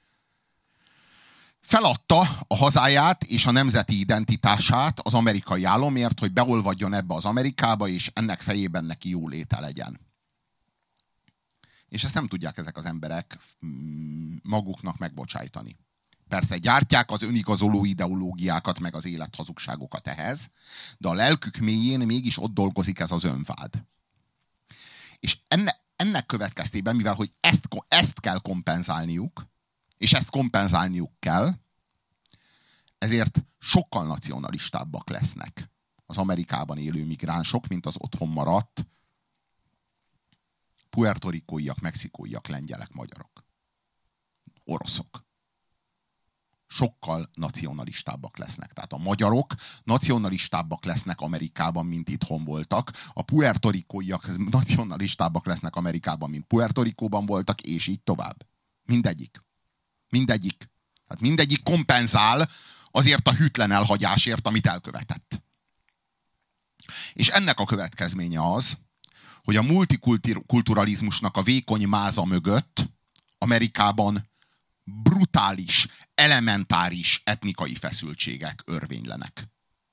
feladta a hazáját és a nemzeti identitását az amerikai álomért, hogy beolvadjon ebbe az Amerikába, és ennek fejében neki jóléte legyen. És ezt nem tudják ezek az emberek maguknak megbocsájtani. Persze gyártják az önigazoló ideológiákat, meg az élethazugságokat ehhez, de a lelkük mélyén mégis ott dolgozik ez az önvád. És ennek következtében, mivel hogy ezt kell kompenzálniuk, és ezt kompenzálniuk kell, ezért sokkal nacionalistábbak lesznek az Amerikában élő migránsok, mint az otthon maradt puertorikóiak, mexikóiak, lengyelek, magyarok, oroszok. Sokkal nacionalistábbak lesznek. Tehát a magyarok nacionalistábbak lesznek Amerikában, mint itthon voltak. A puertorikóiak nacionalistábbak lesznek Amerikában, mint Puertorikóban voltak, és így tovább. Mindegyik. Mindegyik. Tehát mindegyik kompenzál azért a hűtlen elhagyásért, amit elkövetett. És ennek a következménye az, hogy a multikulturalizmusnak a vékony máza mögött Amerikában brutális, elementáris etnikai feszültségek örvénylenek.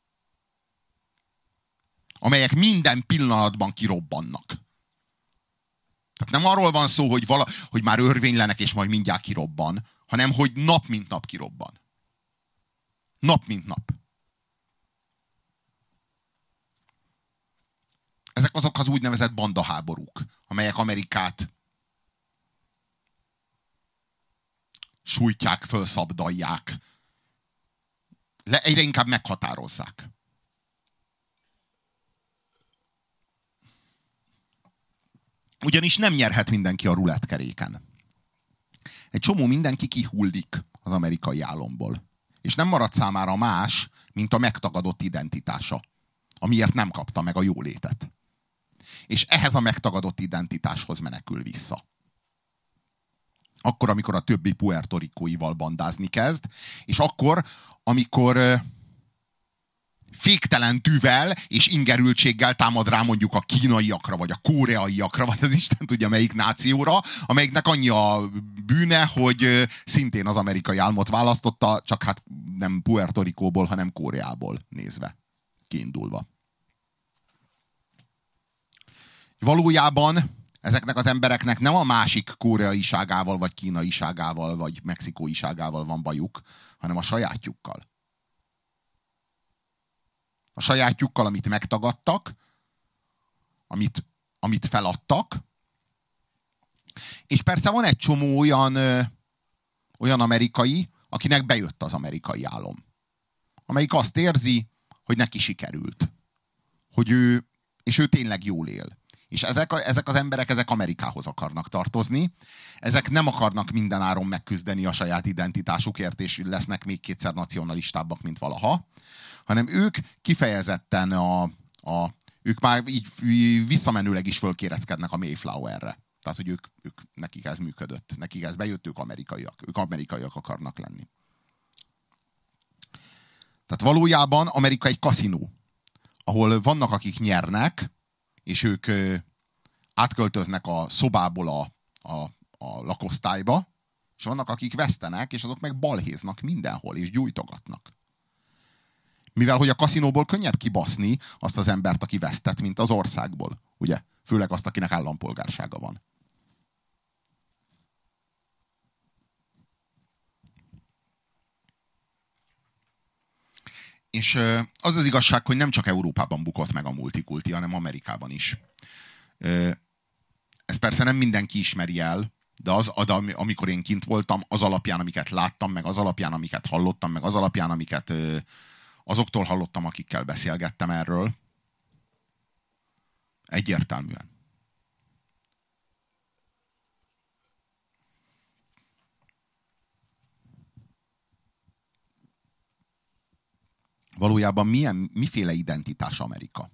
Amelyek minden pillanatban kirobbannak. Tehát nem arról van szó, hogy már örvénylenek és majd mindjárt kirobban, hanem hogy nap mint nap kirobban. Nap mint nap. Ezek azok az úgynevezett bandaháborúk, amelyek Amerikát sújtják, fölszabdalják. Egyre inkább meghatározzák. Ugyanis nem nyerhet mindenki a rulettkeréken. Egy csomó mindenki kihullik az amerikai álomból. És nem marad számára más, mint a megtagadott identitása, amiért nem kapta meg a jólétet. És ehhez a megtagadott identitáshoz menekül vissza. Akkor, amikor a többi puertorikóival bandázni kezd, és akkor, amikor féktelen tűvel és ingerültséggel támad rá mondjuk a kínaiakra, vagy a koreaiakra, vagy az Isten tudja melyik nációra, amelyiknek annyi a bűne, hogy szintén az amerikai álmot választotta, csak hát nem Puerto Ricóból, hanem Koreából nézve. kiindulva. Valójában ezeknek az embereknek nem a másik koreaiságával, vagy kínaiságával, vagy mexikóiságával van bajuk, hanem a sajátjukkal. A sajátjukkal, amit megtagadtak, amit feladtak. És persze van egy csomó olyan amerikai, akinek bejött az amerikai álom. Amelyik azt érzi, hogy neki sikerült. És ő tényleg jól él. És ezek az emberek, ezek Amerikához akarnak tartozni. Ezek nem akarnak mindenáron megküzdeni a saját identitásukért, és lesznek még kétszer nacionalistábbak, mint valaha. Hanem ők kifejezetten ők már így visszamenőleg is fölkérezkednek a Mayflowerre. Tehát, hogy nekik ez működött. Nekik ez bejött, ők amerikaiak. Ők amerikaiak akarnak lenni. Tehát valójában Amerika egy kaszinó, ahol vannak, akik nyernek, és ők átköltöznek a szobából a lakosztályba, és vannak, akik vesztenek, és azok meg balhéznak mindenhol, és gyújtogatnak. Mivel, hogy a kaszinóból könnyebb kibaszni azt az embert, aki vesztett, mint az országból. Ugye? Főleg azt, akinek állampolgársága van. És az az igazság, hogy nem csak Európában bukott meg a multikulti, hanem Amerikában is. Ez persze nem mindenki ismeri el, de amikor én kint voltam, az alapján, amiket láttam, meg az alapján, amiket hallottam, meg az alapján, amiket azoktól hallottam, akikkel beszélgettem erről, egyértelműen. Valójában miféle identitás Amerika?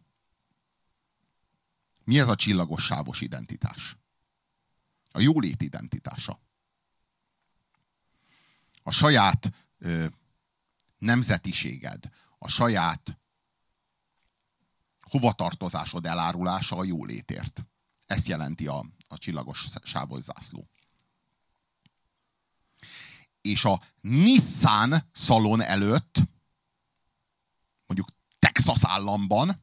Mi ez a csillagos sávos identitás? A jólét identitása. A saját nemzetiséged, a saját hovatartozásod elárulása a jólétért. Ezt jelenti a csillagos sávos zászló. És a Nissan szalon előtt, mondjuk Texas államban,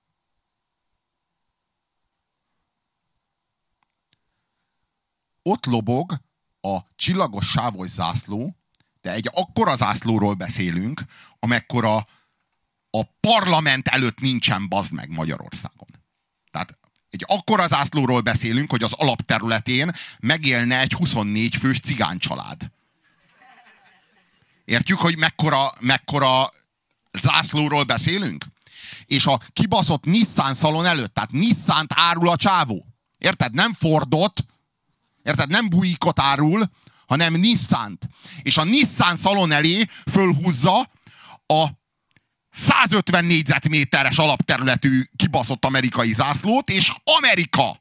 ott lobog a csillagos sávos zászló, de egy akkora zászlóról beszélünk, amekkora a parlament előtt nincsen, bazd meg, Magyarországon. Tehát egy akkora zászlóról beszélünk, hogy az alapterületén megélne egy 24 fős cigánycsalád. Értjük, hogy mekkora zászlóról beszélünk? És a kibaszott Nissan szalon előtt, tehát Nissant árul a csávó. Érted? Nem Fordot, érted? Nem Buickot árul, hanem Nissant. És a Nissan szalon elé fölhúzza a 150 négyzetméteres alapterületű kibaszott amerikai zászlót, és Amerika!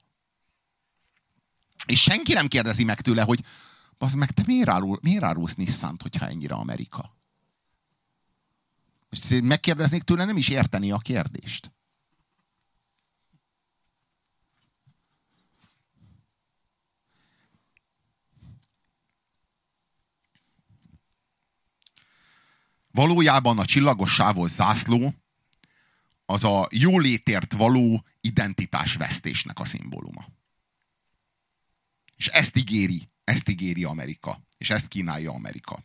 És senki nem kérdezi meg tőle, hogy bazd meg, te miért árulsz Nissant, hogyha ennyire Amerika? Most megkérdeznék tőle, nem is érteni a kérdést. Valójában a csillagos sávos zászló az a jólétért való identitásvesztésnek a szimbóluma. És ezt ígéri Amerika. És ezt kínálja Amerika.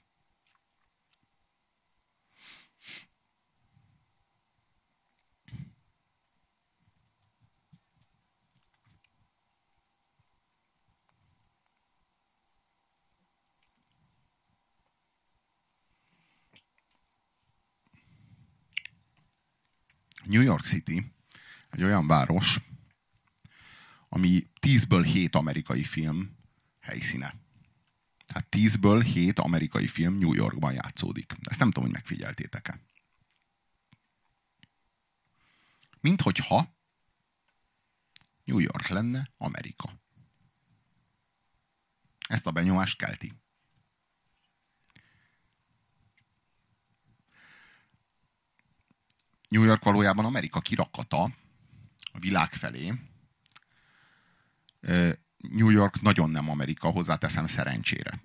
New York City egy olyan város, ami 10-ből 7 amerikai film helyszíne. Tehát 10-ből 7 amerikai film New Yorkban játszódik. Ezt nem tudom, hogy megfigyeltétek-e. Minthogyha New York lenne Amerika. Ezt a benyomást kelti. New York valójában Amerika kirakata a világ felé. New York nagyon nem Amerika, hozzáteszem, szerencsére.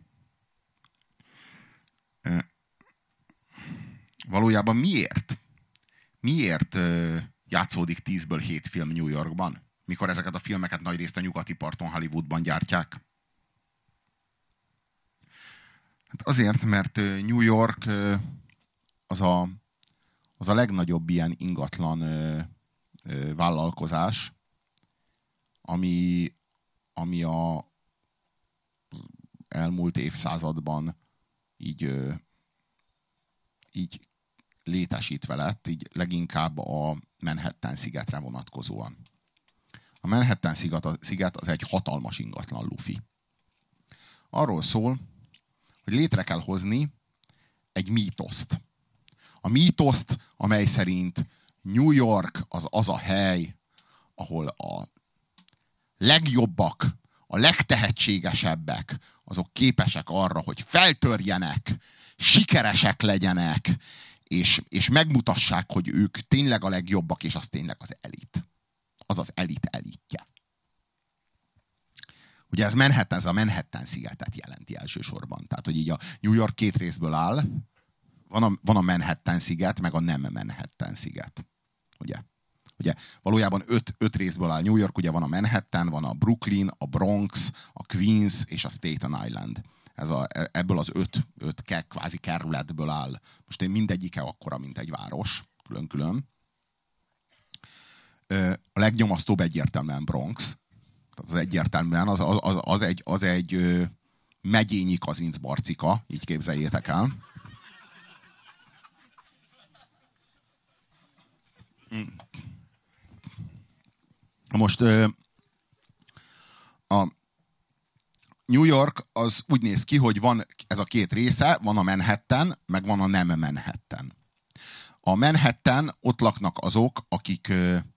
Valójában miért? Miért játszódik 10-ből 7 film New Yorkban, mikor ezeket a filmeket nagyrészt a nyugati parton Hollywoodban gyártják? Hát azért, mert New York az a legnagyobb ilyen ingatlan vállalkozás, ami a elmúlt évszázadban így létesítve lett, így leginkább a Manhattan szigetre vonatkozóan. A Manhattan sziget az egy hatalmas ingatlan lufi. Arról szól, hogy létre kell hozni egy mítoszt. A mítoszt, amely szerint New York az a hely, ahol a legjobbak, a legtehetségesebbek, azok képesek arra, hogy feltörjenek, sikeresek legyenek, és megmutassák, hogy ők tényleg a legjobbak, és az tényleg az elit. Az az elit elitje. Ugye ez a Manhattan szigetet jelenti elsősorban. Tehát, hogy így a New York 2 részből áll, van a Manhattan sziget, meg a nem Manhattan sziget. Ugye valójában 5 részből áll New York, ugye van a Manhattan, van a Brooklyn, a Bronx, a Queens és a Staten Island. Ebből az 5 kvázi kerületből áll. Most mindegyike akkora, mint egy város, külön-külön. A legnyomasztóbb egyértelműen Bronx. Tehát az egyértelműen az egy megyényi Kazincbarcika, így képzeljétek el. Most a New York az úgy néz ki, hogy van ez a 2 része, van a Manhattan, meg van a nem Manhattan. A Manhattan, ott laknak azok, akik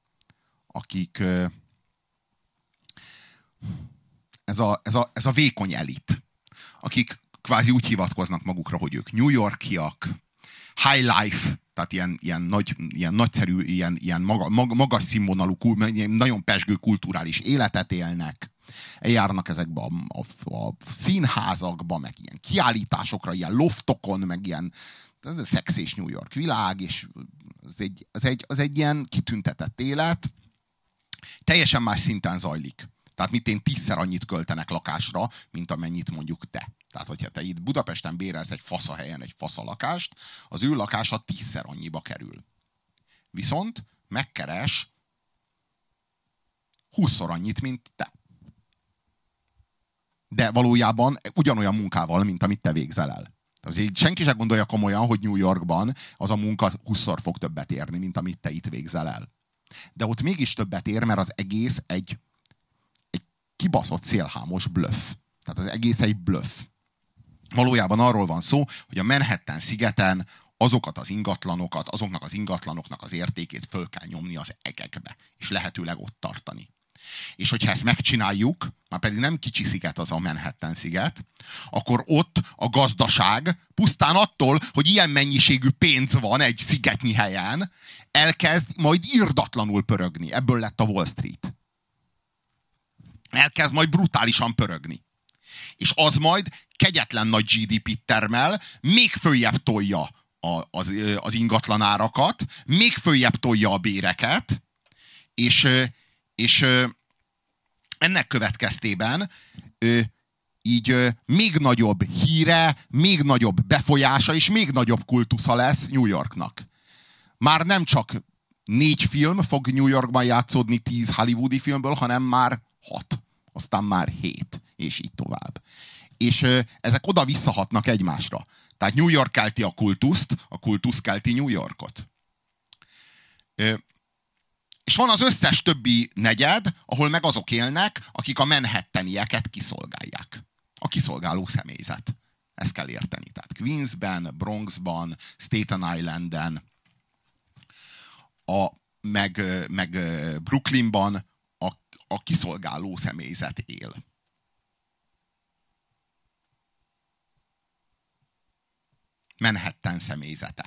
ez a vékony elit, akik kvázi úgy hivatkoznak magukra, hogy ők New Yorkiak, high life, tehát ilyen nagyszerű, ilyen magas színvonalú, nagyon pezsgő kulturális életet élnek, eljárnak ezekbe a színházakba, meg ilyen kiállításokra, ilyen loftokon, meg ilyen szex és New York világ, és az egy ilyen kitüntetett élet, teljesen más szinten zajlik. Tehát én 10-szer annyit költenek lakásra, mint amennyit mondjuk te. Tehát, hogyha te itt Budapesten bérelsz egy faszahelyen egy faszalakást, az ő lakása 10-szer annyiba kerül. Viszont megkeres 20-szor annyit, mint te. De valójában ugyanolyan munkával, mint amit te végzel el. Azért senki sem gondolja komolyan, hogy New Yorkban az a munka 20-szor fog többet érni, mint amit te itt végzel el. De ott mégis többet ér, mert az egész egy kibaszott szélhámos blöff. Tehát az egész egy blöff. Valójában arról van szó, hogy a Manhattan szigeten azoknak az ingatlanoknak az értékét föl kell nyomni az egekbe, és lehetőleg ott tartani. És hogyha ezt megcsináljuk, már pedig nem kicsi sziget az a Manhattan sziget, akkor ott a gazdaság pusztán attól, hogy ilyen mennyiségű pénz van egy szigetnyi helyen, elkezd majd irdatlanul pörögni. Ebből lett a Wall Street. Elkezd majd brutálisan pörögni. És az majd kegyetlen nagy GDP-t termel, még följebb tolja az ingatlanárakat, még följebb tolja a béreket, és ennek következtében így még nagyobb híre, még nagyobb befolyása és még nagyobb kultusza lesz New Yorknak. Már nem csak 4 film fog New Yorkban játszódni 10 hollywoodi filmből, hanem már 6, aztán már 7, és így tovább. És ezek oda visszahatnak egymásra. Tehát New York kelti a kultusz kelti New Yorkot. És van az összes többi negyed, ahol meg azok élnek, akik a manhattanieket kiszolgálják. A kiszolgáló személyzet. Ezt kell érteni. Tehát Queensben, Bronxban, Staten Islanden, meg Brooklynban a kiszolgáló személyzet él. Manhattan személyzete.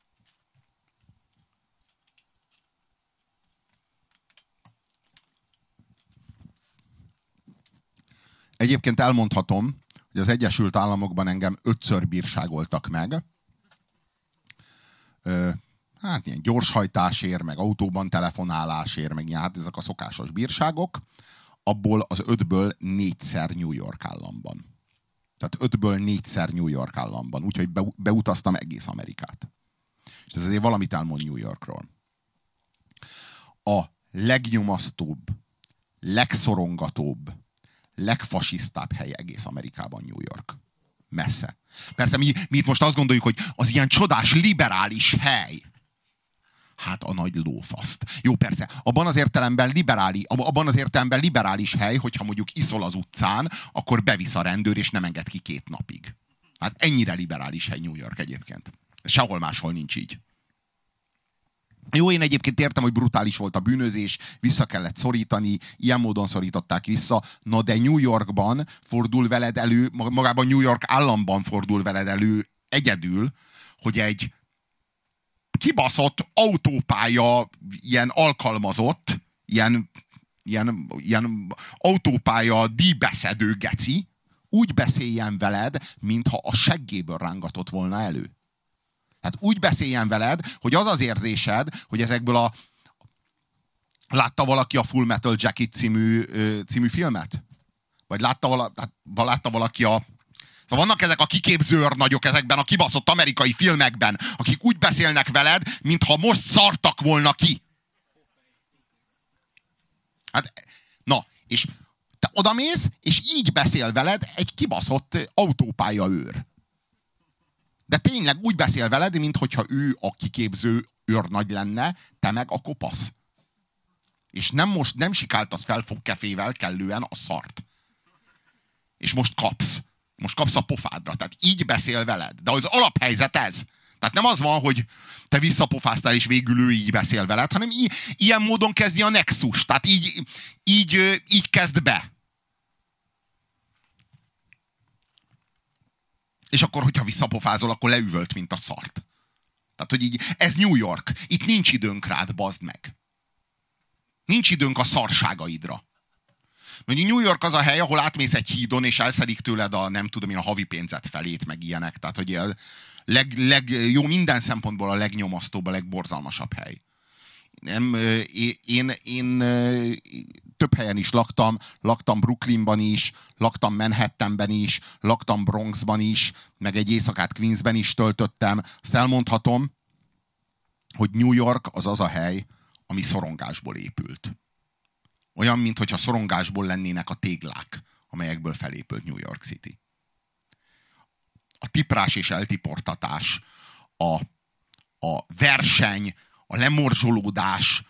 Egyébként elmondhatom, hogy az Egyesült Államokban engem 5-ször bírságoltak meg. Hát ilyen gyorshajtásért, meg autóban telefonálásért, meg ilyen, hát ezek a szokásos bírságok. Abból az 5-ből 4-szer New York államban. Tehát 5-ből 4-szer New York államban. Úgyhogy beutaztam egész Amerikát. És ez azért valamit elmond New Yorkról. A legnyomasztóbb, legszorongatóbb, legfasisztább hely egész Amerikában New York. Messze. Persze mi itt most azt gondoljuk, hogy az ilyen csodás, liberális hely. Hát a nagy lófaszt. Jó, persze, abban az értelemben liberális hely, hogyha mondjuk iszol az utcán, akkor bevisz a rendőr, és nem enged ki 2 napig. Hát ennyire liberális hely New York egyébként. Ez sehol máshol nincs így. Jó, én egyébként értem, hogy brutális volt a bűnözés, vissza kellett szorítani, ilyen módon szorították vissza, na de New Yorkban fordul veled elő, magában New York államban fordul veled elő egyedül, hogy egy kibaszott autópálya ilyen alkalmazott, ilyen autópálya díjbeszedő geci úgy beszéljen veled, mintha a seggéből rángatott volna elő. Tehát úgy beszéljen veled, hogy az az érzésed, hogy ezekből a... Látta valaki a Full Metal Jacket című filmet? Vagy látta valaki a... Szóval vannak ezek a kiképző őrnagyok ezekben a kibaszott amerikai filmekben, akik úgy beszélnek veled, mintha most szartak volna ki. Hát, na, és te odamész, és így beszél veled egy kibaszott autópálya őr. De tényleg úgy beszél veled, mintha ő a kiképző őrnagy lenne, te meg a kopasz. És nem sikáltasz fel fogkefével kellően a szart. És most kapsz a pofádra. Tehát így beszél veled. De az alaphelyzet ez. Tehát nem az van, hogy te visszapofáztál, és végül ő így beszél veled, hanem ilyen módon kezdi a nexus. Tehát így kezd be. És akkor, hogyha visszapofázol, akkor leüvölt, mint a szart. Tehát, hogy így, ez New York. Itt nincs időnk rád, bazd meg. Nincs időnk a szarságaidra. Mondjuk New York az a hely, ahol átmész egy hídon, és elszedik tőled a havi pénzet felét, meg ilyenek. Tehát, hogy a jó, minden szempontból a legnyomasztóbb, a legborzalmasabb hely. Én több helyen is laktam Brooklynban is, laktam Manhattanben is, laktam Bronxban is, meg egy éjszakát Queensben is töltöttem. Azt elmondhatom, hogy New York az a hely, ami szorongásból épült. Olyan, mintha szorongásból lennének a téglák, amelyekből felépült New York City. A tiprás és eltiportatás, a verseny, a lemorzsolódás,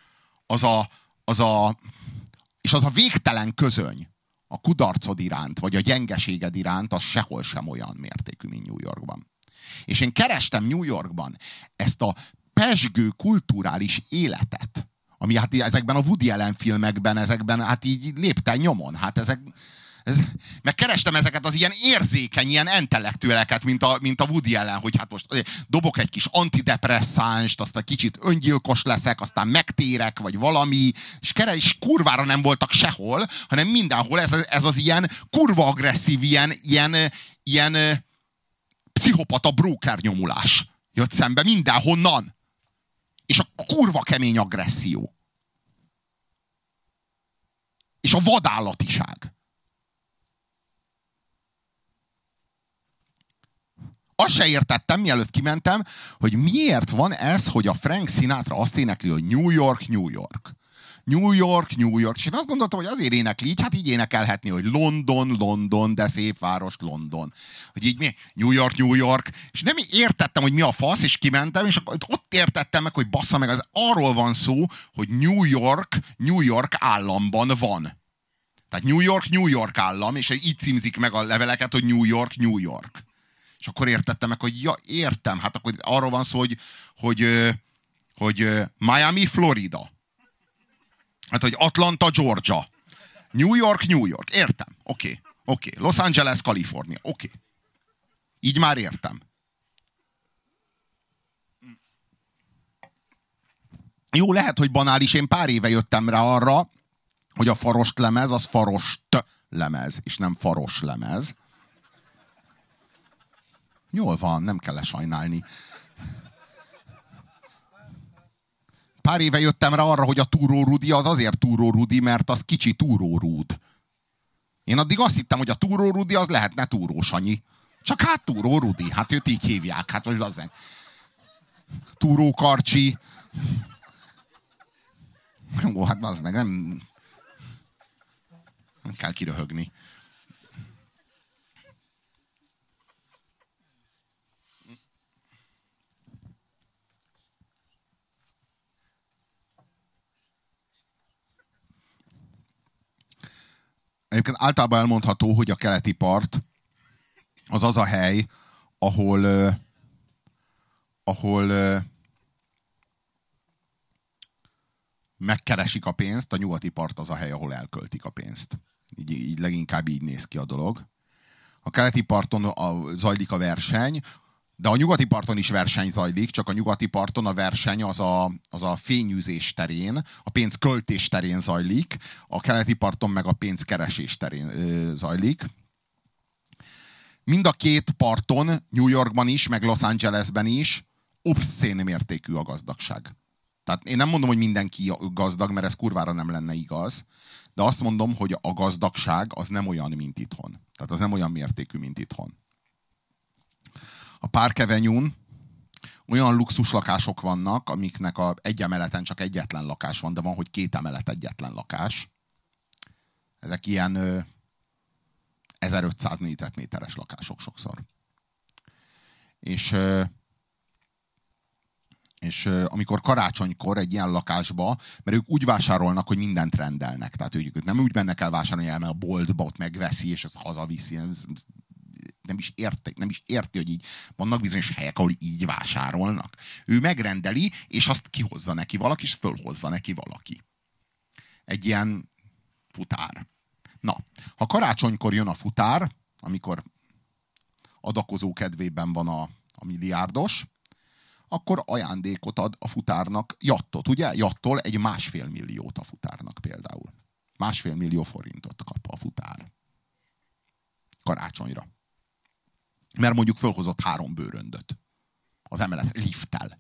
és az a végtelen közöny a kudarcod iránt, vagy a gyengeséged iránt, az sehol sem olyan mértékű, mint New Yorkban. És én kerestem New Yorkban ezt a pezsgő kulturális életet, ami hát ezekben a Woody Allen filmekben, ezekben hát így lépten nyomon. Hát meg kerestem ezeket az ilyen érzékeny, ilyen intellektueleket, mint a Woody Allen, hogy hát most dobok egy kis antidepresszánst, aztán kicsit öngyilkos leszek, aztán megtérek, vagy valami, és kurvára nem voltak sehol, hanem mindenhol ez az ilyen kurva agresszív, ilyen pszichopata broker nyomulás jött szembe mindenhonnan. És a kurva kemény agresszió. És a vadállatiság. Azt se értettem, mielőtt kimentem, hogy miért van ez, hogy a Frank Sinatra azt énekli, hogy New York, New York. New York, New York. És én azt gondoltam, hogy azért énekli így, hát így énekelhetni, hogy London, London, de szép város London. Hogy így mi? New York, New York. És nem értettem, hogy mi a fasz, és kimentem, és akkor ott értettem meg, hogy bassza meg, az arról van szó, hogy New York államban van. Tehát New York állam, és így címzik meg a leveleket, hogy New York, New York. És akkor értettem meg, hogy ja, értem. Hát akkor arról van szó, hogy Miami, Florida. Hát, hogy Atlanta, Georgia. New York, New York. Értem. Oké. Los Angeles, Kalifornia. Oké. Így már értem. Jó, lehet, hogy banális. Én pár éve jöttem rá arra, hogy a farost lemez, az farost lemez, és nem faros lemez. Jól van, nem kell lesajnálni. Pár éve jöttem rá arra, hogy a Túró Rudi az azért Túró Rudi, mert az kicsi Túró Rúd. Én addig azt hittem, hogy a Túró Rudi az lehetne Túró Sanyi. Csak hát Túró Rudi, hát őt így hívják. Hát most az Túró Karcsi. Jó, hát az meg nem kell kiröhögni. Egyébként általában elmondható, hogy a keleti part az az a hely, ahol megkeresik a pénzt, a nyugati part az a hely, ahol elköltik a pénzt. Így leginkább így néz ki a dolog. A keleti parton zajlik a verseny, de a nyugati parton is verseny zajlik, csak a nyugati parton a verseny az a fényűzés terén, a pénzköltés terén zajlik, a keleti parton meg a pénzkeresés terén zajlik. Mind a két parton, New Yorkban is, meg Los Angelesben is obszcén mértékű a gazdagság. Tehát én nem mondom, hogy mindenki gazdag, mert ez kurvára nem lenne igaz, de azt mondom, hogy a gazdagság az nem olyan, mint itthon. Tehát az nem olyan mértékű, mint itthon. A Park Avenue-n olyan luxuslakások vannak, amiknek egy emeleten csak egyetlen lakás van, de van, hogy 2 emelet egyetlen lakás. Ezek ilyen 1500 négyzetméteres lakások sokszor. És amikor karácsonykor egy ilyen lakásba, mert ők úgy vásárolnak, hogy mindent rendelnek. Tehát ők nem úgy mennek el vásárolni, mert a boltba ott megveszi, és ezt hazaviszi. Nem is érti, hogy így vannak bizonyos helyek, ahol így vásárolnak. Ő megrendeli, és azt kihozza neki valaki, és fölhozza neki valaki. Egy ilyen futár. Na, ha karácsonykor jön a futár, amikor adakozó kedvében van a milliárdos, akkor ajándékot ad a futárnak, jattot, ugye? Jattól egy 1,5 milliót a futárnak például. 1,5 millió forintot kap a futár. Karácsonyra. Mert mondjuk fölhozott 3 bőröndöt. Az emelet lifttel.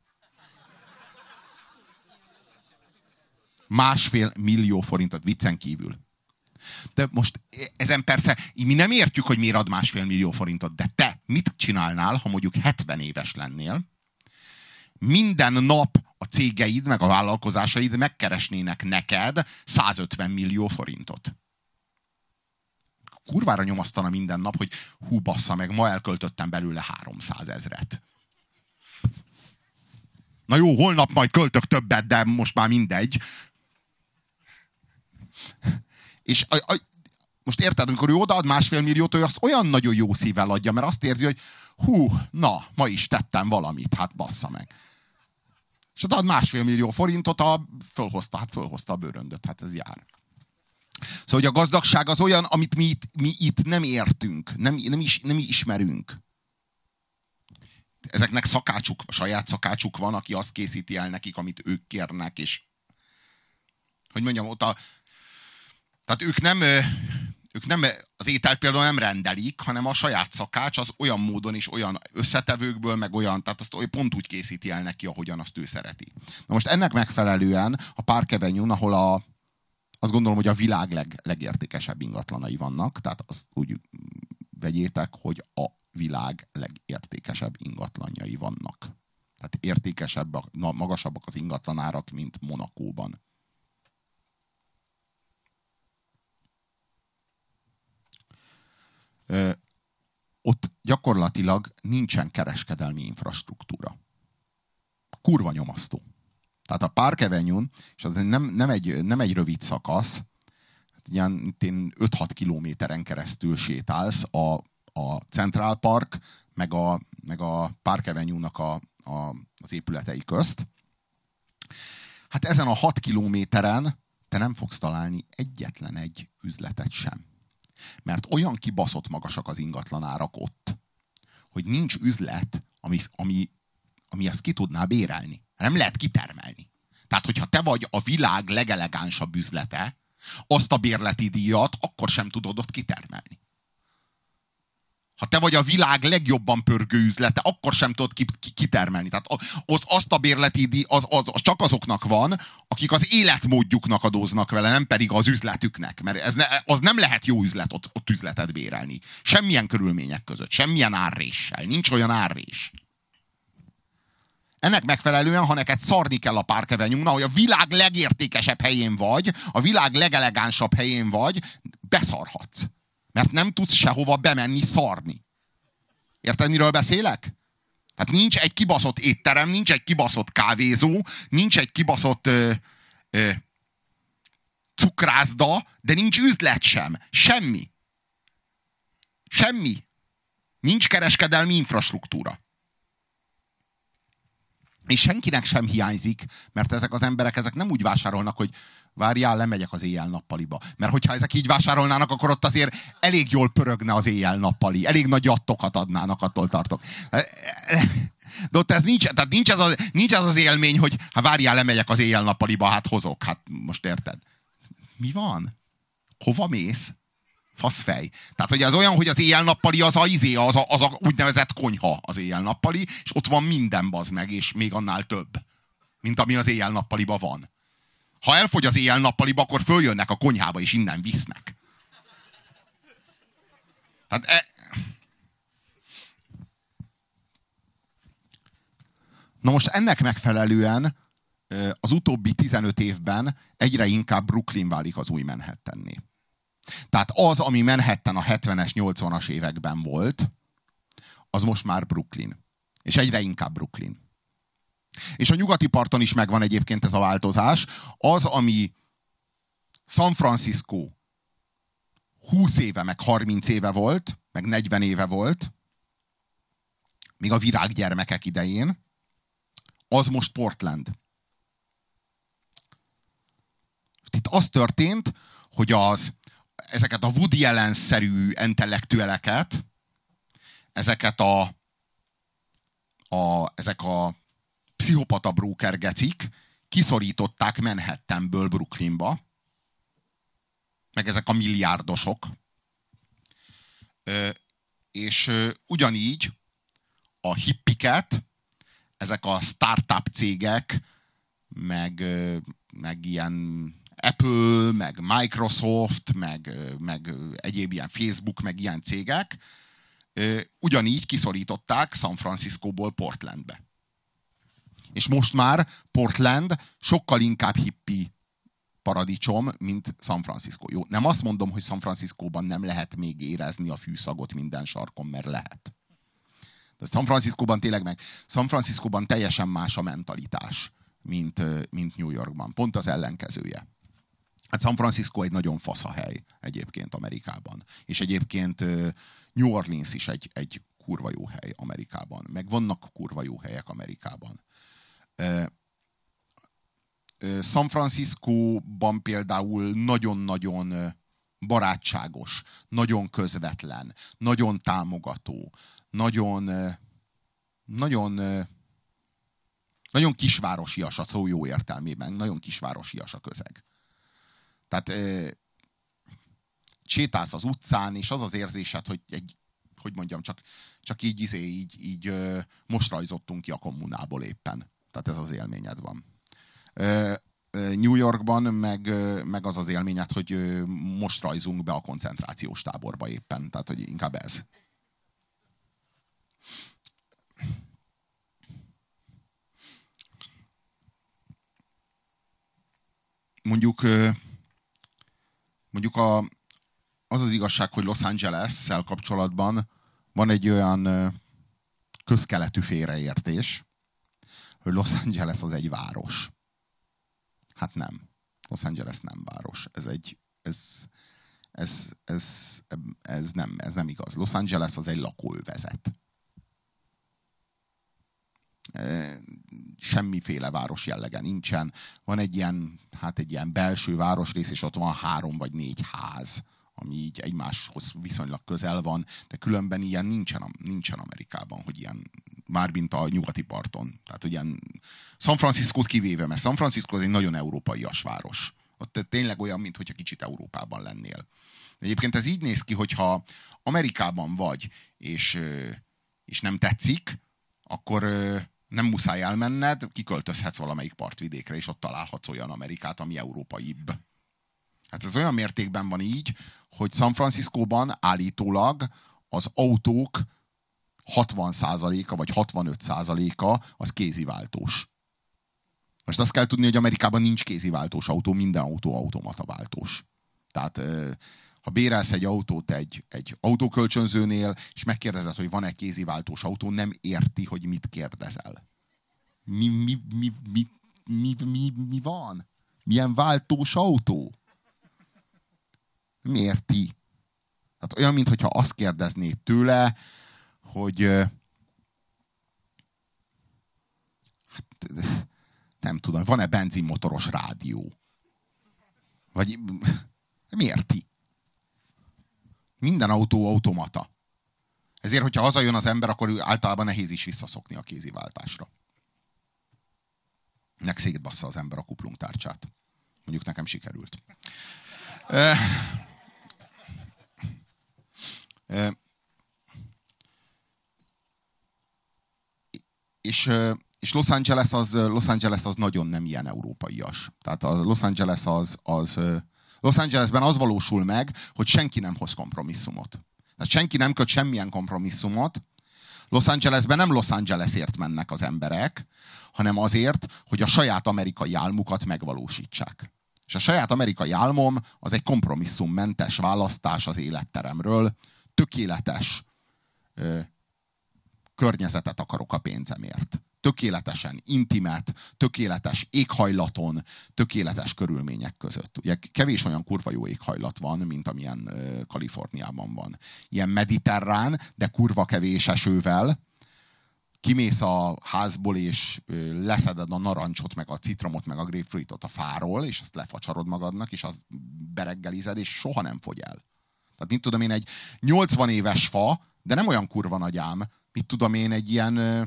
1,5 millió forintot viccen kívül. De most ezen persze, mi nem értjük, hogy miért ad 1,5 millió forintot, de te mit csinálnál, ha mondjuk 70 éves lennél, minden nap a cégeid, meg a vállalkozásaid megkeresnének neked 150 millió forintot. Kurvára nyomasztana minden nap, hogy hú bassza meg, ma elköltöttem belőle 300 000-et. Na jó, holnap majd költök többet, de most már mindegy. És most érted, amikor ő odaad 1,5 milliót, ő azt olyan nagyon jó szívvel adja, mert azt érzi, hogy hú, na, ma is tettem valamit, hát bassza meg. És ad 1,5 millió forintot, fölhozta a bőröndöt, hát ez jár. Szóval, hogy a gazdagság az olyan, amit mi itt nem értünk, nem ismerünk. Ezeknek saját szakácsuk van, aki azt készíti el nekik, amit ők kérnek, és hogy mondjam, tehát ők nem az ételt például nem rendelik, hanem a saját szakács az olyan módon is olyan összetevőkből, meg olyan, tehát azt pont úgy készíti el neki, ahogyan azt ő szereti. Na most ennek megfelelően a Park Avenue-n, ahol azt gondolom, hogy a világ legértékesebb ingatlanai vannak, tehát azt úgy vegyétek, hogy a világ legértékesebb ingatlanjai vannak. Tehát értékesebbek, magasabbak az ingatlanárak, mint Monakóban. Ott gyakorlatilag nincsen kereskedelmi infrastruktúra. Kurva nyomasztó. Tehát a Park Avenue-n, és az nem egy rövid szakasz, ilyen 5-6 kilométeren keresztül sétálsz a Central Park, meg a Park Avenue-nak az épületei közt. Hát ezen a 6 kilométeren te nem fogsz találni egyetlen egy üzletet sem. Mert olyan kibaszott magasak az ingatlanárak ott, hogy nincs üzlet, ami ezt ki tudná bérelni. Nem lehet kitermelni. Tehát, hogyha te vagy a világ legelegánsabb üzlete, azt a bérleti díjat akkor sem tudod ott kitermelni. Ha te vagy a világ legjobban pörgő üzlete, akkor sem tudod kitermelni. Tehát azt a bérleti az csak azoknak van, akik az életmódjuknak adóznak vele, nem pedig az üzletüknek. Mert az nem lehet jó üzlet ott üzletet bérelni. Semmilyen körülmények között, semmilyen árréssel. Nincs olyan árrés. Ennek megfelelően, ha neked szarni kell a Park Avenue-n, hogy a világ legértékesebb helyén vagy, a világ legelegánsabb helyén vagy, beszarhatsz. Mert nem tudsz sehova bemenni szarni. Érted, miről beszélek? Hát nincs egy kibaszott étterem, nincs egy kibaszott kávézó, nincs egy kibaszott cukrászda, de nincs üzlet sem. Semmi. Semmi. Nincs kereskedelmi infrastruktúra. És senkinek sem hiányzik, mert ezek az emberek ezek nem úgy vásárolnak, hogy várjál, lemegyek az éjjel-nappaliba. Mert hogyha ezek így vásárolnának, akkor ott azért elég jól pörögne az éjjel-nappali. Elég nagy attokat adnának, attól tartok. De ott ez nincs, tehát nincs az az élmény, hogy hát várjál, lemegyek az éjjel-nappaliba, hát hozok. Hát most érted. Mi van? Hova mész? Faszfej. Tehát, hogy az olyan, hogy az éjjel-nappali az a úgynevezett konyha az éjjel-nappali, és ott van minden, bazd meg, és még annál több, mint ami az éjjel-nappaliba van. Ha elfogy az éjjel-nappaliba, akkor följönnek a konyhába, és innen visznek. Tehát Na most ennek megfelelően az utóbbi 15 évben egyre inkább Brooklyn válik az új Manhattanné. Tehát az, ami Manhattan a 70-es, 80-as években volt, az most már Brooklyn. És egyre inkább Brooklyn. És a nyugati parton is megvan egyébként ez a változás. Az, ami San Francisco 20 éve, meg 30 éve volt, meg 40 éve volt, még a virággyermekek idején, az most Portland. Itt az történt, hogy ezeket a Woody Allen-szerű intellektueleket, ezek a pszichopata brókergecik kiszorították Manhattanből Brooklynba, meg ezek a milliárdosok. És ugyanígy a hippiket, ezek a startup cégek, meg ilyen Apple, meg Microsoft, meg egyéb ilyen Facebook, meg ilyen cégek, ugyanígy kiszorították San Franciscóból Portlandbe. És most már Portland sokkal inkább hippi paradicsom, mint San Francisco. Jó, nem azt mondom, hogy San Franciscóban nem lehet még érezni a fűszagot minden sarkon, mert lehet. De San Franciscóban tényleg San Franciscóban teljesen más a mentalitás, mint New Yorkban. Pont az ellenkezője. Hát San Francisco egy nagyon faszahely egyébként Amerikában. És egyébként New Orleans is egy kurva jó hely Amerikában. Meg vannak kurva jó helyek Amerikában. San Franciscóban például nagyon-nagyon barátságos, nagyon közvetlen, nagyon támogató, nagyon kisvárosias a szó jó értelmében, nagyon kisvárosias a közeg. Tehát sétálsz az utcán, és az az érzésed, hogy hogy mondjam, csak így most rajzottunk ki a kommunából éppen. Tehát ez az élményed van. New Yorkban meg az az élményed, hogy most rajzunk be a koncentrációs táborba éppen. Tehát, hogy inkább ez. Mondjuk az az igazság, hogy Los Angeles-szel kapcsolatban van egy olyan közkeletű félreértés, hogy Los Angeles az egy város. Hát nem. Los Angeles nem város. Ez nem igaz. Los Angeles az egy lakóövezet. Semmiféle város jellege nincsen. Van egy ilyen belső városrész, és ott van 3 vagy 4 ház, ami így egymáshoz viszonylag közel van, de különben ilyen nincsen Amerikában, hogy ilyen, mármint a nyugati parton. Tehát ilyen San Franciscót kivéve, mert San Francisco az egy nagyon európaias város. Ott tényleg olyan, mintha kicsit Európában lennél. Egyébként ez így néz ki, hogyha Amerikában vagy, és nem tetszik, akkor nem muszáj elmenned, kiköltözhetsz valamelyik partvidékre, és ott találhatsz olyan Amerikát, ami európaibb. Hát ez olyan mértékben van így, hogy San Franciscóban állítólag az autók 60%-a vagy 65%-a az kéziváltós. Most azt kell tudni, hogy Amerikában nincs kéziváltós autó, minden autó automataváltós. Tehát ha bérelsz egy autót egy autókölcsönzőnél, és megkérdezed, hogy van-e kéziváltós autó, nem érti, hogy mit kérdezel. Mi van? Milyen váltós autó? Nem érti. Tehát olyan, mintha azt kérdeznéd tőle, hogy nem tudom, van-e benzinmotoros rádió? Vagy nem érti. Minden autó automata. Ezért, hogyha hazajön az ember, akkor általában nehéz is visszaszokni a kéziváltásra. Nek szétbassza az ember a kuplungtárcsát. Mondjuk nekem sikerült. És Los Angeles az nagyon nem ilyen európaias. Tehát a Los Angelesben az valósul meg, hogy senki nem hoz kompromisszumot. Tehát senki nem köt semmilyen kompromisszumot. Los Angelesben nem Los Angelesért mennek az emberek, hanem azért, hogy a saját amerikai álmukat megvalósítsák. És a saját amerikai álmom az egy kompromisszummentes választás az életteremről. Tökéletes környezetet akarok a pénzemért. Tökéletesen intimet, tökéletes éghajlaton, tökéletes körülmények között. Ugye kevés olyan kurva jó éghajlat van, mint amilyen Kaliforniában van. Ilyen mediterrán, de kurva kevés esővel. Kimész a házból, és leszeded a narancsot, meg a citromot, meg a grapefruitot a fáról, és azt lefacsarod magadnak, és azt bereggelized, és soha nem fogy el. Tehát mit tudom én, egy 80 éves fa, de nem olyan kurva nagy ám, mit tudom én, egy ilyen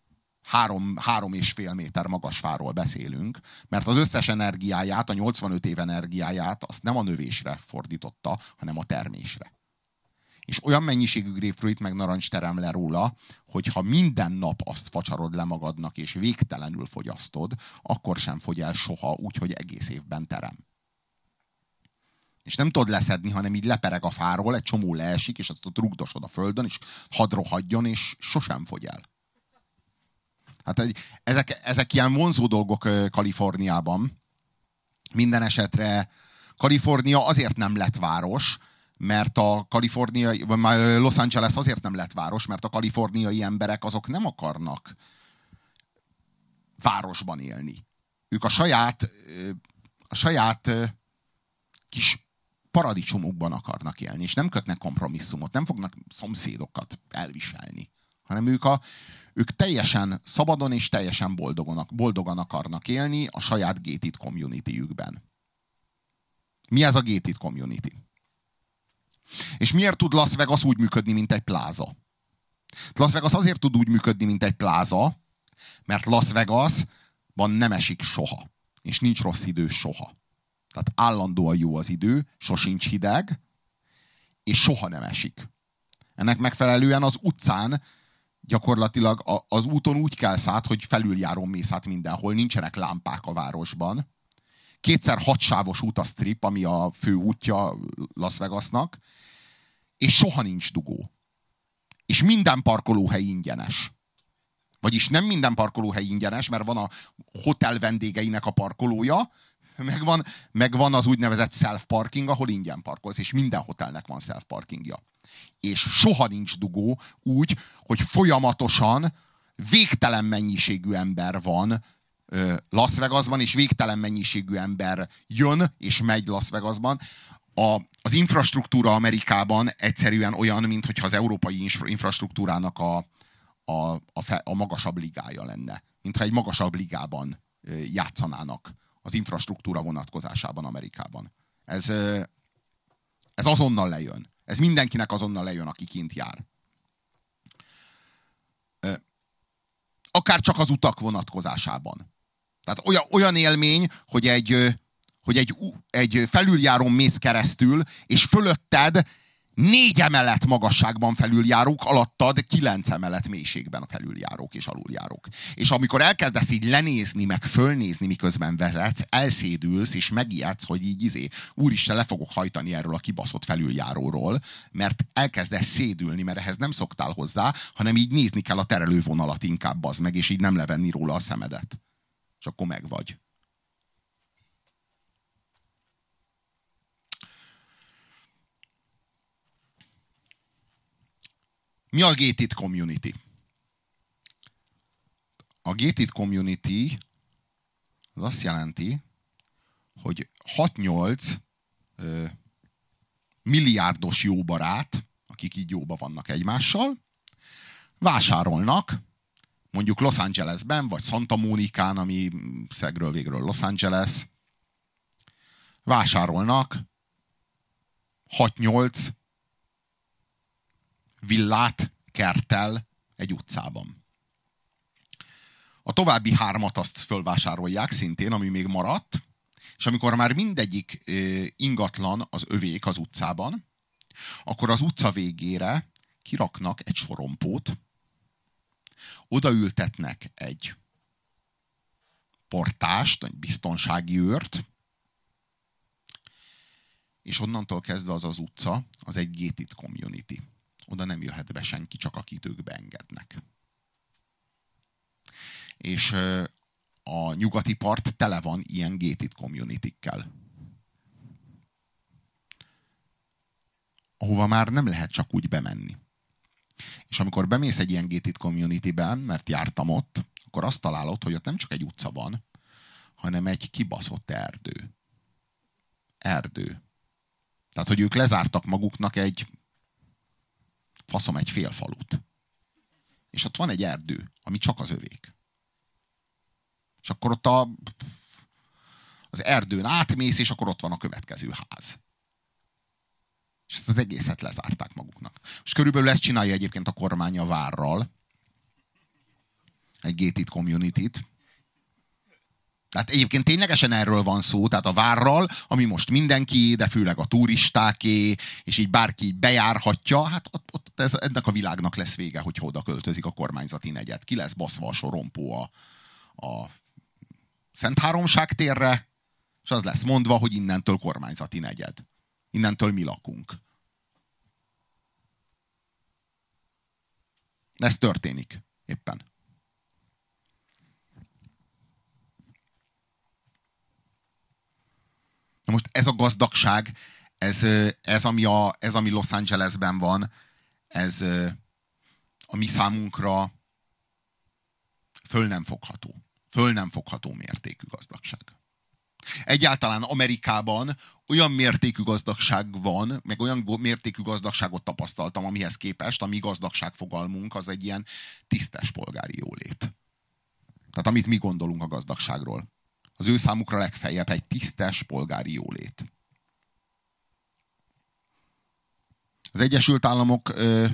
3,5 méter magas fáról beszélünk, mert az összes energiáját, a 85 év energiáját azt nem a növésre fordította, hanem a termésre. És olyan mennyiségű grapefruit meg narancs terem le róla, hogyha minden nap azt facsarod le magadnak, és végtelenül fogyasztod, akkor sem fogy el soha úgy, hogy egész évben terem. És nem tudod leszedni, hanem így lepereg a fáról, egy csomó leesik, és azt ott rugdosod a földön, és hadd rohadjon, és sosem fogy el. Hát ezek ilyen vonzó dolgok Kaliforniában. Minden esetre Kalifornia azért nem lett város, mert Los Angeles azért nem lett város, mert a kaliforniai emberek azok nem akarnak városban élni. Ők a saját kis paradicsomukban akarnak élni, és nem kötnek kompromisszumot, nem fognak szomszédokat elviselni, hanem ők teljesen szabadon és teljesen boldogan akarnak élni a saját gated community-jükben. Mi ez a gated community? És miért tud Las Vegas úgy működni, mint egy pláza? Las Vegas azért tud úgy működni, mint egy pláza, mert Las Vegasban nem esik soha, és nincs rossz idő soha. Tehát állandóan jó az idő, sosincs hideg, és soha nem esik. Ennek megfelelően az utcán gyakorlatilag az úton úgy kelsz át, hogy felüljáron mész át mindenhol, nincsenek lámpák a városban. 2x6 sávos út a strip, ami a fő útja Las Vegasnak, és soha nincs dugó. És minden parkolóhely ingyenes. Vagyis nem minden parkolóhely ingyenes, mert van a hotel vendégeinek a parkolója, megvan az úgynevezett self-parking, ahol ingyen parkolsz, és minden hotelnek van self-parkingja. És soha nincs dugó úgy, hogy folyamatosan végtelen mennyiségű ember van Las Vegasban, és végtelen mennyiségű ember jön és megy Las Vegasban. Az infrastruktúra Amerikában egyszerűen olyan, mintha az európai infrastruktúrának a magasabb ligája lenne. Mintha egy magasabb ligában játszanának az infrastruktúra vonatkozásában Amerikában. Ez azonnal lejön. Ez mindenkinek azonnal lejön, aki kint jár. Akár csak az utak vonatkozásában. Tehát olyan élmény, hogy hogy egy felüljárón mész keresztül, és fölötted 4 emelet magasságban felüljárók, alattad 9 emelet mélységben a felüljárók és aluljárók. És amikor elkezdesz így lenézni, meg fölnézni, miközben vezetsz, elszédülsz, és megijedsz, hogy így úristen, le fogok hajtani erről a kibaszott felüljáróról, mert elkezdesz szédülni, mert ehhez nem szoktál hozzá, hanem így nézni kell a terelővonalat inkább, az meg, és így nem levenni róla a szemedet. És akkor megvagy. Mi a gated community? A gated community az azt jelenti, hogy 6-8 milliárdos jó barát, akik így jóba vannak egymással, vásárolnak, mondjuk Los Angelesben, vagy Santa Monicán, ami szegről végről Los Angeles, vásárolnak 6-8 villát, kerttel egy utcában. A további 3 azt fölvásárolják szintén, ami még maradt, és amikor már mindegyik ingatlan az övék az utcában, akkor az utca végére kiraknak egy sorompót, odaültetnek egy portást, egy biztonsági őrt, és onnantól kezdve az az utca, az egy gated community. Oda nem jöhet be senki, csak akit ők beengednek. És a nyugati part tele van ilyen gated community-kkel. Ahova már nem lehet csak úgy bemenni. És amikor bemész egy ilyen gated community-ben, mert jártam ott, akkor azt találod, hogy ott nem csak egy utca van, hanem egy kibaszott erdő. Erdő. Tehát, hogy ők lezártak maguknak egy fél falut. És ott van egy erdő, ami csak az övék. És akkor ott az erdőn átmész, és akkor ott van a következő ház. És ezt az egészet lezárták maguknak. És körülbelül ezt csinálja egyébként a kormány a várral. Egy gated community-t. Tehát egyébként ténylegesen erről van szó, tehát a várral, ami most mindenki, de főleg a turistáké, és így bárki bejárhatja, hát ott ennek a világnak lesz vége, hogy oda költözik a kormányzati negyed. Ki lesz baszva a sorompó a Szent Háromság térre, és az lesz mondva, hogy innentől kormányzati negyed. Innentől mi lakunk. Ez történik éppen. Na most ez a gazdagság, ez ami Los Angelesben van, ez a mi számunkra föl nem fogható mértékű gazdagság. Egyáltalán Amerikában olyan mértékű gazdagság van, meg olyan mértékű gazdagságot tapasztaltam, amihez képest a mi gazdagságfogalmunk az egy ilyen tisztes polgári jólét. Tehát amit mi gondolunk a gazdagságról. Az ő számukra legfeljebb egy tisztes polgári jólét. Az Egyesült Államok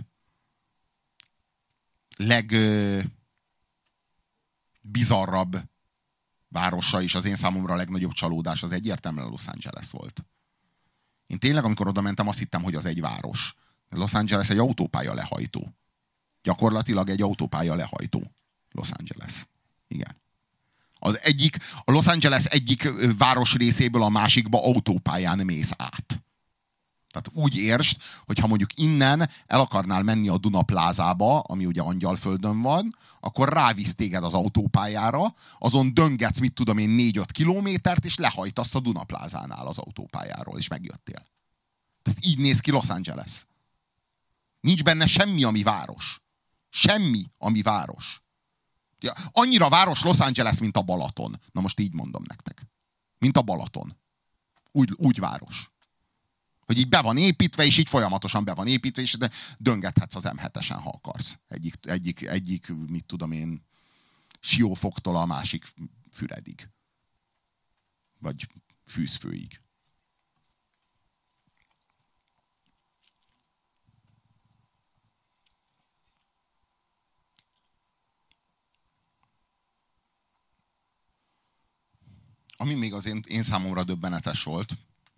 legbizarrabb városa, és az én számomra a legnagyobb csalódás az egyértelműen Los Angeles volt. Én tényleg, amikor oda mentem, azt hittem, hogy az egy város. Los Angeles egy autópálya lehajtó. Gyakorlatilag egy autópálya lehajtó. Los Angeles. Igen. A Los Angeles egyik városrészéből a másikba autópályán mész át. Tehát úgy értsd, hogyha mondjuk innen el akarnál menni a Duna plázába, ami ugye Angyalföldön van, akkor rávisz téged az autópályára, azon döngetsz, mit tudom én, 4-5 kilométert, és lehajtasz a Duna plázánál az autópályáról, és megjöttél. Tehát így néz ki Los Angeles. Nincs benne semmi, ami város. Semmi, ami város. Ja, annyira város Los Angeles, mint a Balaton. Na most így mondom nektek. Mint a Balaton. Úgy város. Hogy így be van építve, és így folyamatosan be van építve, és döngethetsz az M7-esen, ha akarsz. Egyik, mit tudom én, Siófoktól a másik Füredig. Vagy Fűzfőig. ami még az én számomra döbbenetes volt,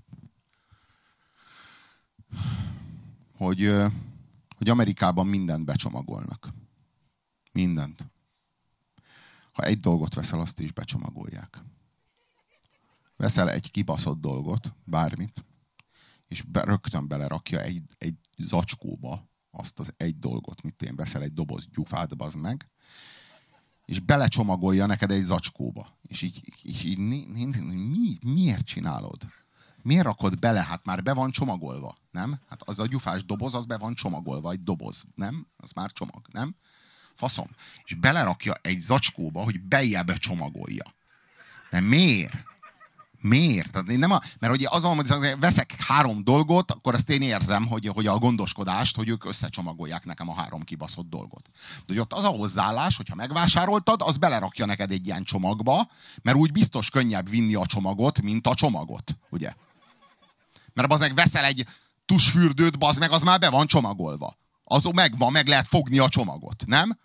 hogy Amerikában mindent becsomagolnak. Mindent. Ha egy dolgot veszel, azt is becsomagolják. Veszel egy kibaszott dolgot, bármit, és rögtön belerakja egy zacskóba azt az egy dolgot, mit én veszel egy doboz gyufát, bazd meg, és belecsomagolja neked egy zacskóba. És így miért csinálod? Miért rakod bele? Hát már be van csomagolva, nem? Hát az a gyufás doboz, az be van csomagolva, egy doboz, nem? Az már csomag, nem? Faszom. És belerakja egy zacskóba, hogy beljebb csomagolja. De miért? Miért? Tehát én nem mert ugye azon, hogy veszek 3 dolgot, akkor azt én érzem, hogy a gondoskodást, hogy ők összecsomagolják nekem a 3 kibaszott dolgot. De hogy ott az a hozzáállás, hogyha megvásároltad, az belerakja neked egy ilyen csomagba, mert úgy biztos könnyebb vinni a csomagot, mint a csomagot, ugye? Mert az meg veszel egy tusfürdőt, bazd meg, az már be van csomagolva. Az megvan, meg lehet fogni a csomagot, nem?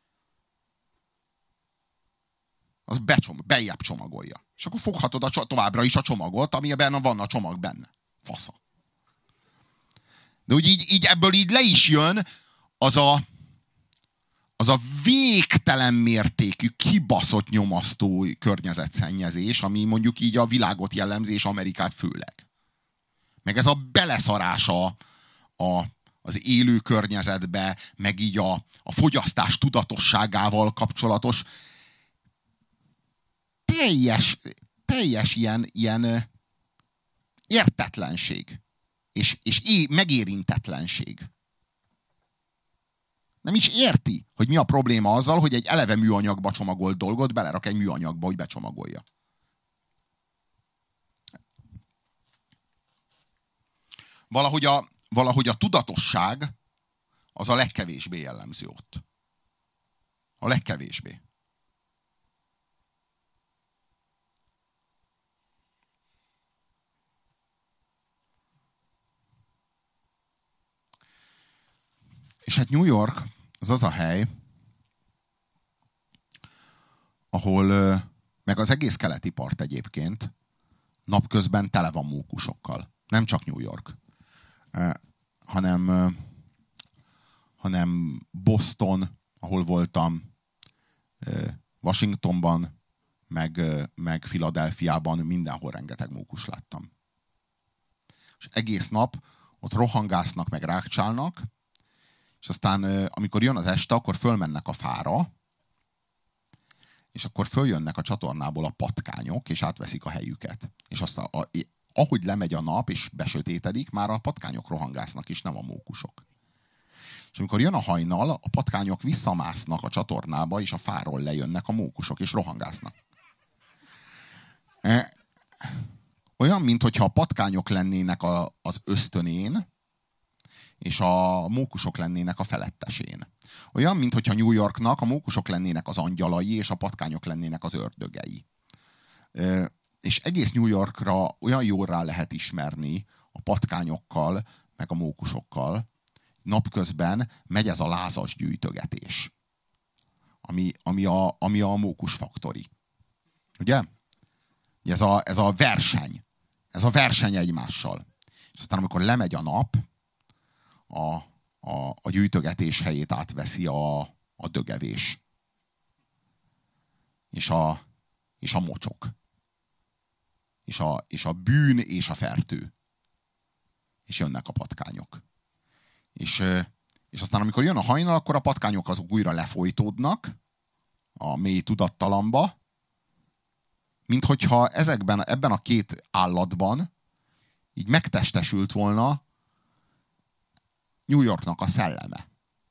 Az beljebb csomagolja. És akkor foghatod továbbra is a csomagot, amiben van a csomag benne. Fasza. De úgy így ebből így le is jön az a végtelen mértékű, kibaszott nyomasztó környezetszennyezés, ami mondjuk így a világot jellemzi, és Amerikát főleg. Meg ez a beleszarása az élő környezetbe, meg így a fogyasztás tudatosságával kapcsolatos teljes ilyen értetlenség. És megérintetlenség. Nem is érti, hogy mi a probléma azzal, hogy egy eleve műanyagba csomagolt dolgot belerak egy műanyagba, hogy becsomagolja. Valahogy a tudatosság az a legkevésbé jellemző ott. A legkevésbé. És hát New York az a hely, ahol, meg az egész keleti part egyébként, napközben tele van mókusokkal. Nem csak New York, hanem Boston, ahol voltam, Washingtonban, meg Philadelphiában, mindenhol rengeteg mókus láttam. És egész nap ott rohangásznak, meg rákcsálnak, és aztán, amikor jön az este, akkor fölmennek a fára, és akkor följönnek a csatornából a patkányok, és átveszik a helyüket. És aztán, ahogy lemegy a nap, és besötétedik, már a patkányok rohangásznak, és nem a mókusok. És amikor jön a hajnal, a patkányok visszamásznak a csatornába, és a fáról lejönnek a mókusok, és rohangásznak. Olyan, mintha a patkányok lennének az ösztönén, és a mókusok lennének a felettesén. Olyan, mintha New Yorknak a mókusok lennének az angyalai, és a patkányok lennének az ördögei. És egész New Yorkra olyan jól rá lehet ismerni a patkányokkal, meg a mókusokkal. Napközben megy ez a lázas gyűjtögetés. Ami a mókus faktori. Ugye? Ez a verseny. Ez a verseny egymással. És aztán amikor lemegy a nap, a gyűjtögetés helyét átveszi a dögevés. És a mocsok. És a bűn és a fertő. És jönnek a patkányok. És aztán amikor jön a hajnal, akkor a patkányok azok újra lefolytódnak a mély tudattalamba, mint hogyha ebben a két állatban így megtestesült volna New Yorknak a szelleme.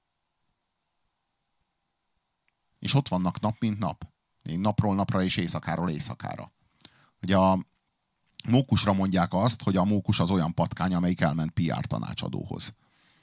És ott vannak nap, mint nap. Napról napra és éjszakáról éjszakára. Ugye a mókusra mondják azt, hogy a mókus az olyan patkány, amelyik elment PR tanácsadóhoz.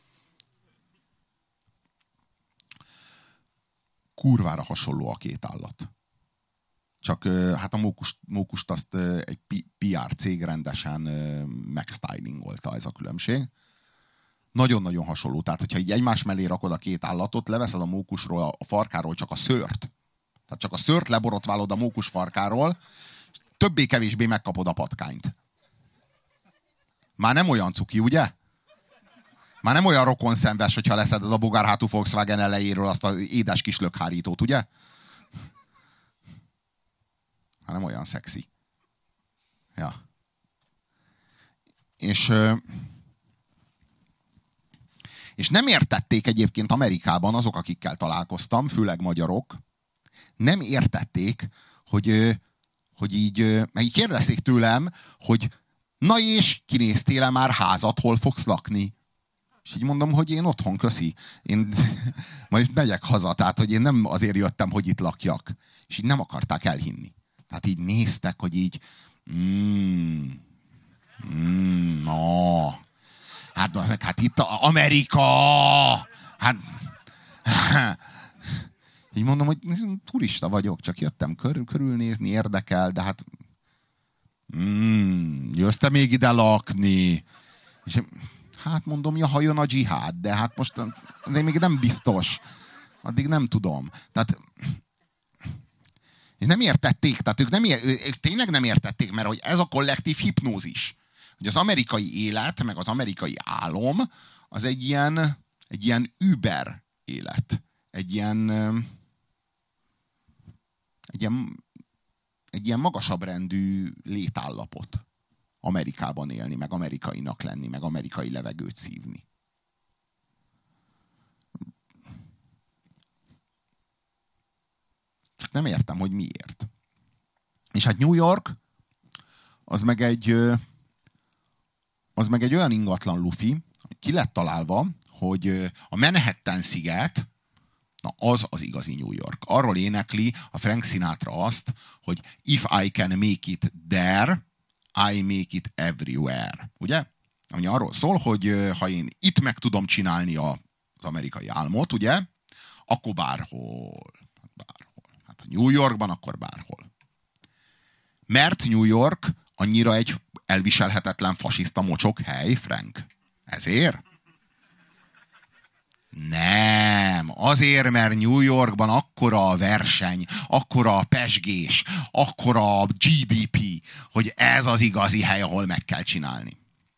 Kurvára hasonló a két állat. Csak hát a mókust azt egy PR cég rendesen megstylingolta, ez a különbség. Nagyon-nagyon hasonló. Tehát, hogyha így egymás mellé rakod a két állatot, leveszed a mókusról, a farkáról csak a szőrt. Tehát csak a szőrt leborotválod a mókus farkáról, többé-kevésbé megkapod a patkányt. Már nem olyan cuki, ugye? Már nem olyan rokonszenves, hogyha leszeded a bogárhátú Volkswagen elejéről azt az édes kis lökhárítót, ugye? Már nem olyan szexi. Ja. És nem értették egyébként Amerikában azok, akikkel találkoztam, főleg magyarok, nem értették, hogy így, meg így kérdezték tőlem, hogy na és kinéztél-e már házat, hol fogsz lakni? És így mondom, hogy én otthon, köszi. Én majd megyek haza, tehát hogy én nem azért jöttem, hogy itt lakjak. És így nem akarták elhinni. Tehát így néztek, hogy így no. Hát itt Amerika! Hát így mondom, hogy turista vagyok, csak jöttem körülnézni, érdekel, de hát jössz te még ide lakni? És hát mondom, ja, ha jön a dzsihád, de hát most még nem biztos. Addig nem tudom. Tehát nem értették, tehát ők tényleg nem értették, mert hogy ez a kollektív hipnózis. Hogy az amerikai élet, meg az amerikai álom, az egy ilyen über élet. Egy ilyen magasabb rendű létállapot. Amerikában élni, meg amerikainak lenni, meg amerikai levegőt szívni. Csak nem értem, hogy miért. És hát New York, az meg egy olyan ingatlan lufi, ki lett találva, hogy a Manhattan-sziget, na az igazi New York. Arról énekli a Frank Sinatra azt, hogy if I can make it there, I make it everywhere. Ugye? Ami arról szól, hogy ha én itt meg tudom csinálni az amerikai álmot, ugye? Akkor bárhol. Hát a New Yorkban, akkor bárhol. Mert New York annyira egy elviselhetetlen fasiszta mocsok hely, Frank. Ezért? Nem. Azért, mert New Yorkban akkora a verseny, akkora a pezsgés, akkora a GDP, hogy ez az igazi hely, ahol meg kell csinálni.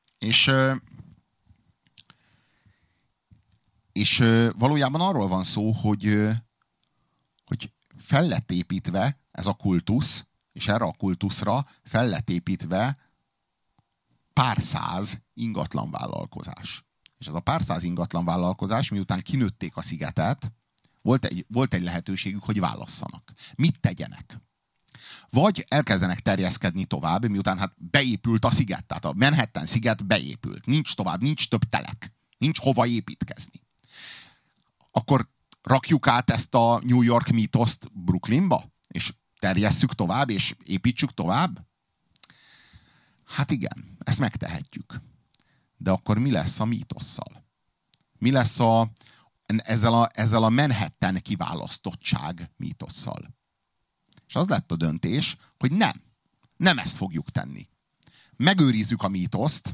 És valójában arról van szó, hogy fel lett építve ez a kultusz, és erre a kultuszra fel lett építve pár száz ingatlanvállalkozás. És ez a pár száz ingatlanvállalkozás, miután kinőtték a szigetet, volt egy lehetőségük, hogy válasszanak. Mit tegyenek? Vagy elkezdenek terjeszkedni tovább, miután hát beépült a sziget, tehát a Manhattan sziget beépült. Nincs tovább, nincs több telek. Nincs hova építkezni. Akkor rakjuk át ezt a New York mítoszt Brooklynba? És terjesszük tovább, és építsük tovább? Hát igen, ezt megtehetjük. De akkor mi lesz a mítosszal? Mi lesz ezzel a Manhattan kiválasztottság mítosszal? És az lett a döntés, hogy nem ezt fogjuk tenni. Megőrizzük a mítoszt,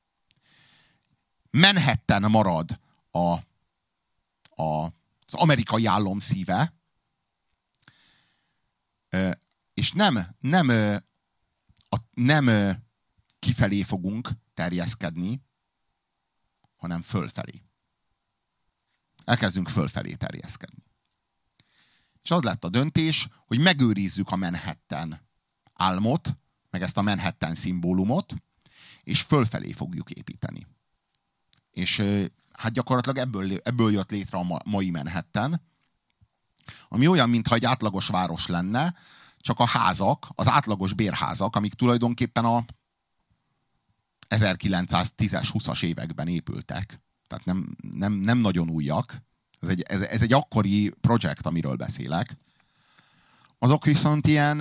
Manhattan marad az amerikai állam szíve, és nem kifelé fogunk terjeszkedni, hanem fölfelé. Elkezdünk fölfelé terjeszkedni. És az lett a döntés, hogy megőrizzük a Manhattan álmot, meg ezt a Manhattan szimbólumot, és fölfelé fogjuk építeni. És hát gyakorlatilag ebből jött létre a mai Manhattan, ami olyan, mintha egy átlagos város lenne, csak a házak, az átlagos bérházak, amik tulajdonképpen a 1910-es, 20-as években épültek. Tehát nem nagyon újak. Ez egy akkori projekt, amiről beszélek. Azok viszont ilyen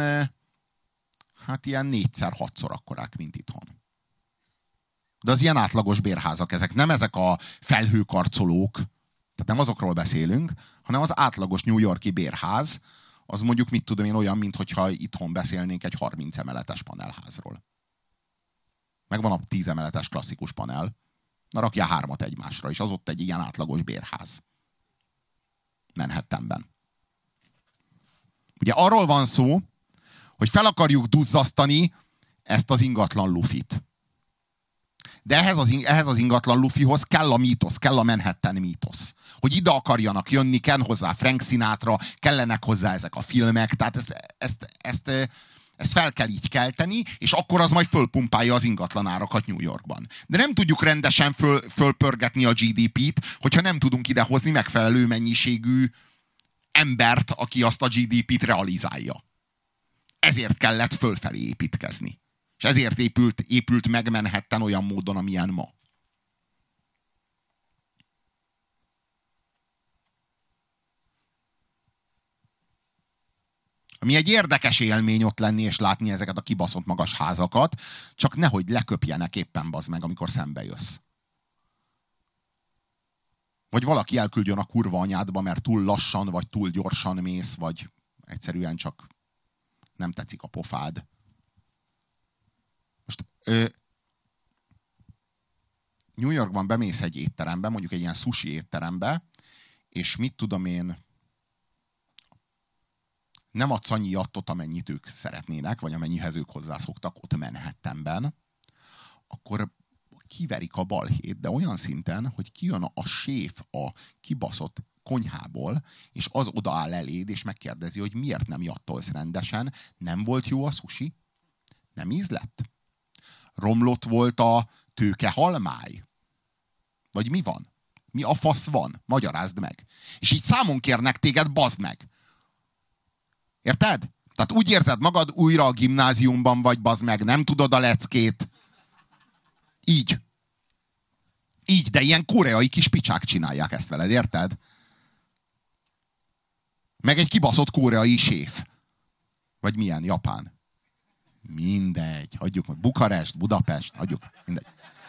4-6-szor akkorák, mint itthon. De az ilyen átlagos bérházak, nem ezek a felhőkarcolók, tehát nem azokról beszélünk, hanem az átlagos New York-i bérház, az mondjuk, mit tudom én, olyan, mintha itthon beszélnénk egy 30 emeletes panelházról. Megvan a 10 emeletes klasszikus panel, na rakjál 3-at egymásra, és az ott egy ilyen átlagos bérház. Manhattanben. Ugye arról van szó, hogy fel akarjuk duzzasztani ezt az ingatlan lufit. De ehhez az ingatlan lufihoz kell a mítosz, kell a Manhattan mítosz. Hogy ide akarjanak jönni, kell hozzá Frank Sinatra, kellenek hozzá ezek a filmek, tehát ezt fel kell így kelteni, és akkor az majd fölpumpálja az ingatlanárakat New Yorkban. De nem tudjuk rendesen fölpörgetni a GDP-t, hogyha nem tudunk idehozni megfelelő mennyiségű embert, aki azt a GDP-t realizálja. Ezért kellett fölfelé építkezni. És ezért épült meg Manhattan olyan módon, amilyen ma. Ami egy érdekes élmény ott lenni és látni ezeket a kibaszott magas házakat, csak nehogy leköpjenek éppen, bazd meg, amikor szembe jössz. Vagy valaki elküldjön a kurva anyádba, mert túl lassan, vagy túl gyorsan mész, vagy egyszerűen csak nem tetszik a pofád. Most New Yorkban bemész egy étterembe, mondjuk egy ilyen sushi étterembe, és mit tudom én, nem adsz annyi attot, amennyit ők szeretnének, vagy amennyihez ők hozzászoktak ott Manhattanben, akkor kiverik a balhét, de olyan szinten, hogy kijön a séf a kibaszott konyhából, és az odaáll eléd, és megkérdezi, hogy miért nem jattolsz rendesen, nem volt jó a sushi? Nem ízlett? Romlott volt a tőkehalmály? Vagy mi van? Mi a fasz van? Magyarázd meg. És így számon kérnek téged, bazd meg. Érted? Tehát úgy érzed magad, újra a gimnáziumban vagy, bazd meg, nem tudod a leckét. Így. Így, de ilyen koreai kis picsák csinálják ezt veled, érted? Meg egy kibaszott koreai séf. Vagy milyen, japán. Mindegy, hagyjuk meg. Bukarest, Budapest, hagyjuk, mindegy.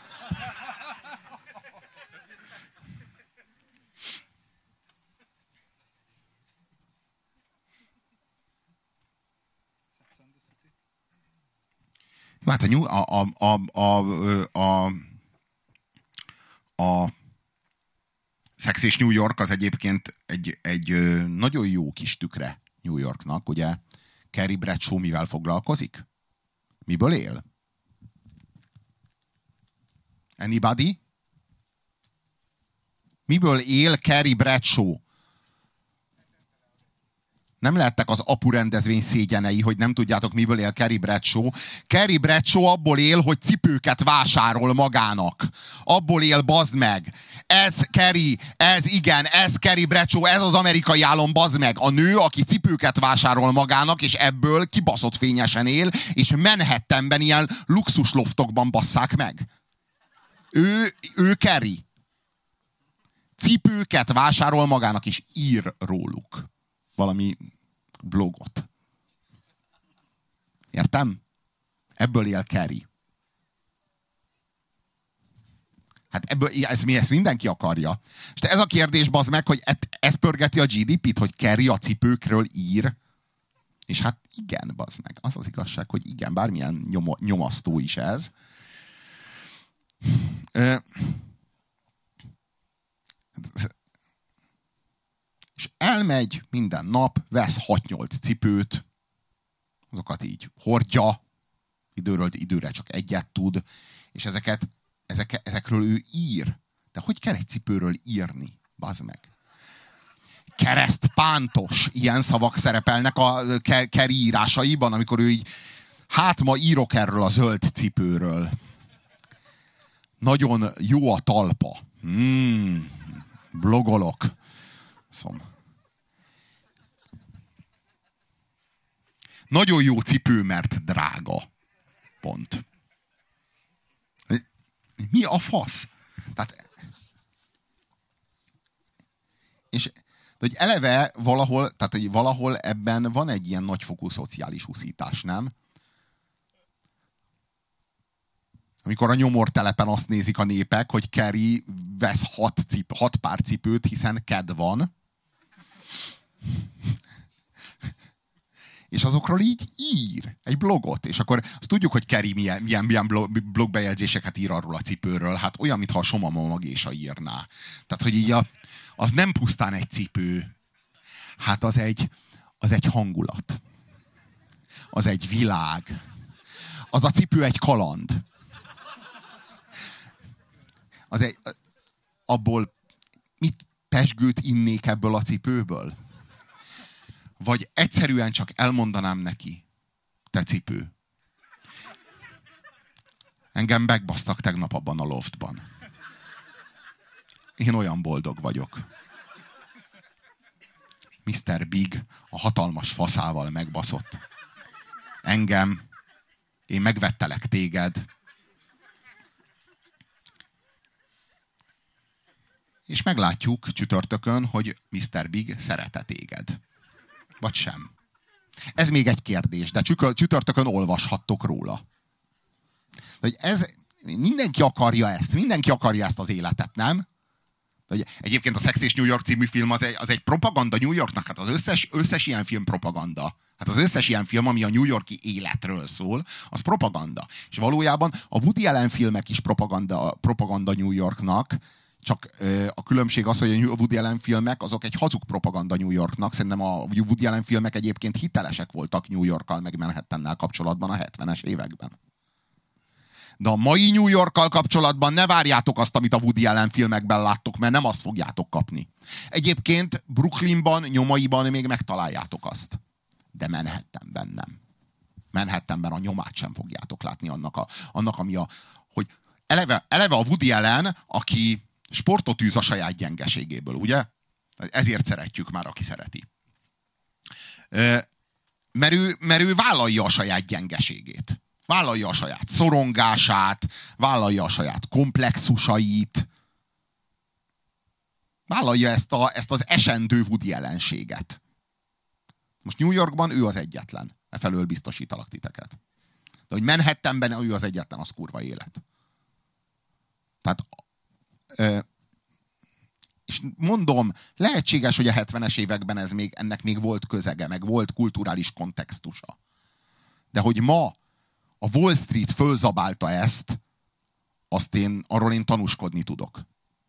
Hát a Sex és New York az egyébként egy nagyon jó kis tükre New Yorknak, ugye? Carrie Bradshaw mivel foglalkozik? Miből él? Anybody? Miből él Carrie Bradshaw? Nem lehettek az apu rendezvény szégyenei, hogy nem tudjátok, miből él Carrie Bradshaw. Carrie Bradshaw abból él, hogy cipőket vásárol magának. Abból él, bazd meg. Ez Carrie, ez Carrie Bradshaw, ez az amerikai álom, bazd meg. A nő, aki cipőket vásárol magának, és ebből kibaszott fényesen él, és Manhattanben ilyen luxus loftokban basszák meg. Ő Carrie. Cipőket vásárol magának, és ír róluk valami blogot. Értem? Ebből él Carrie. Hát ebből, ezt mindenki akarja. És ez a kérdés, bazd meg, hogy ez pörgeti a GDP-t, hogy Carrie a cipőkről ír. És hát igen, bazd meg. Az az igazság, hogy igen, bármilyen nyomasztó is ez. És elmegy minden nap, vesz 6-8 cipőt, azokat így hordja, időről időre csak egyet tud, és ezekről ő ír. De hogy kell egy cipőről írni? Bazd meg. Keresztpántos ilyen szavak szerepelnek a Carrie írásaiban, amikor ő így, hát ma írok erről a zöld cipőről. Nagyon jó a talpa. Blogolok. Szóval. Nagyon jó cipő, mert drága. Pont. Mi a fasz? Tehát, és de hogy eleve valahol, tehát hogy valahol ebben van egy ilyen nagyfokú szociális uszítás, nem? Amikor a nyomortelepen azt nézik a népek, hogy Carrie vesz 6 pár cipőt, hiszen kedv van. És azokról így ír egy blogot. És akkor azt tudjuk, hogy Carrie milyen blogbejegyzéseket ír arról a cipőről. Hát olyan, mintha a Somama Magésa írná. Tehát, hogy így az nem pusztán egy cipő. Hát az egy hangulat. Az egy világ. Az a cipő egy kaland. Abból mit pezsgőt innék ebből a cipőből? Vagy egyszerűen csak elmondanám neki, te cipő. Engem megbasztak tegnap abban a loftban. Én olyan boldog vagyok. Mr. Big a hatalmas faszával megbaszott. Engem, én megvettelek téged. És meglátjuk csütörtökön, hogy Mr. Big szeret-e téged. Vagy sem. Ez még egy kérdés, de csütörtökön olvashattok róla. De mindenki akarja ezt. Mindenki akarja ezt az életet, nem? Egyébként a Szex és New York című film az egy propaganda New Yorknak. Hát az összes ilyen film propaganda. Hát az összes ilyen film, ami a New York-i életről szól, az propaganda. És valójában a Woody Allen filmek is propaganda New Yorknak, csak a különbség az, hogy a Woody Allen filmek azok egy hazug propaganda New Yorknak. Szerintem a Woody Allen filmek egyébként hitelesek voltak New Yorkkal meg Manhattannel kapcsolatban a 70-es években. De a mai New Yorkkal kapcsolatban ne várjátok azt, amit a Woody Allen filmekben láttok, mert nem azt fogjátok kapni. Egyébként Brooklynban, nyomaiban még megtaláljátok azt. De Manhattanben nem. Manhattanben a nyomát sem fogjátok látni annak ami hogy eleve a Woody Allen, aki sportot űz a saját gyengeségéből, ugye? Ezért szeretjük már, aki szereti. Mert ő vállalja a saját gyengeségét. Vállalja a saját szorongását, vállalja a saját komplexusait, vállalja ezt az esendő Woody Allenséget. Most New Yorkban ő az egyetlen. Efelől biztosítalak titeket. De hogy Manhattanben ő az egyetlen, az kurva élet. Tehát, és mondom, lehetséges, hogy a 70-es években ennek még volt közege, meg volt kulturális kontextusa. De hogy ma a Wall Street fölzabálta ezt, arról én tanúskodni tudok.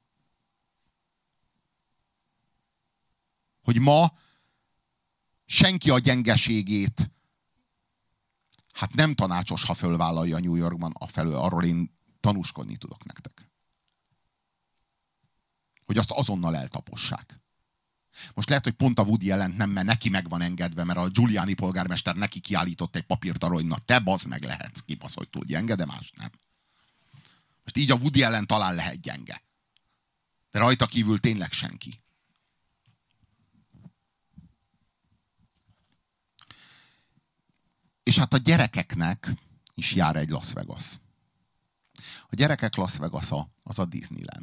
Hogy ma senki a gyengeségét hát nem tanácsos, ha fölvállalja New Yorkban, arról én tanúskodni tudok nektek. Hogy azt azonnal eltapossák. Most lehet, hogy pont a Woody Allen nem, mert neki meg van engedve, mert a Giuliani polgármester neki kiállított egy papírt arról, hogy na te bazd meg lehetsz, kibasz, hogy túl gyenge, de más nem. Most így a Woody Allen talán lehet gyenge. De rajta kívül tényleg senki. És hát a gyerekeknek is jár egy Las Vegas. A gyerekek Las Vegas-a az a Disneyland.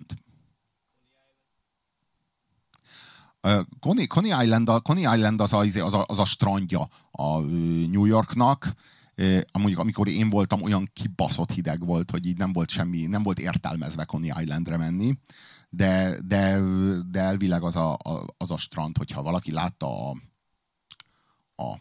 Coney Island az a strandja a New Yorknak. Mondjuk, amikor én voltam, olyan kibaszott hideg volt, hogy így nem volt értelmezve Coney Islandre menni. De elvileg az a strand, hogyha valaki látta a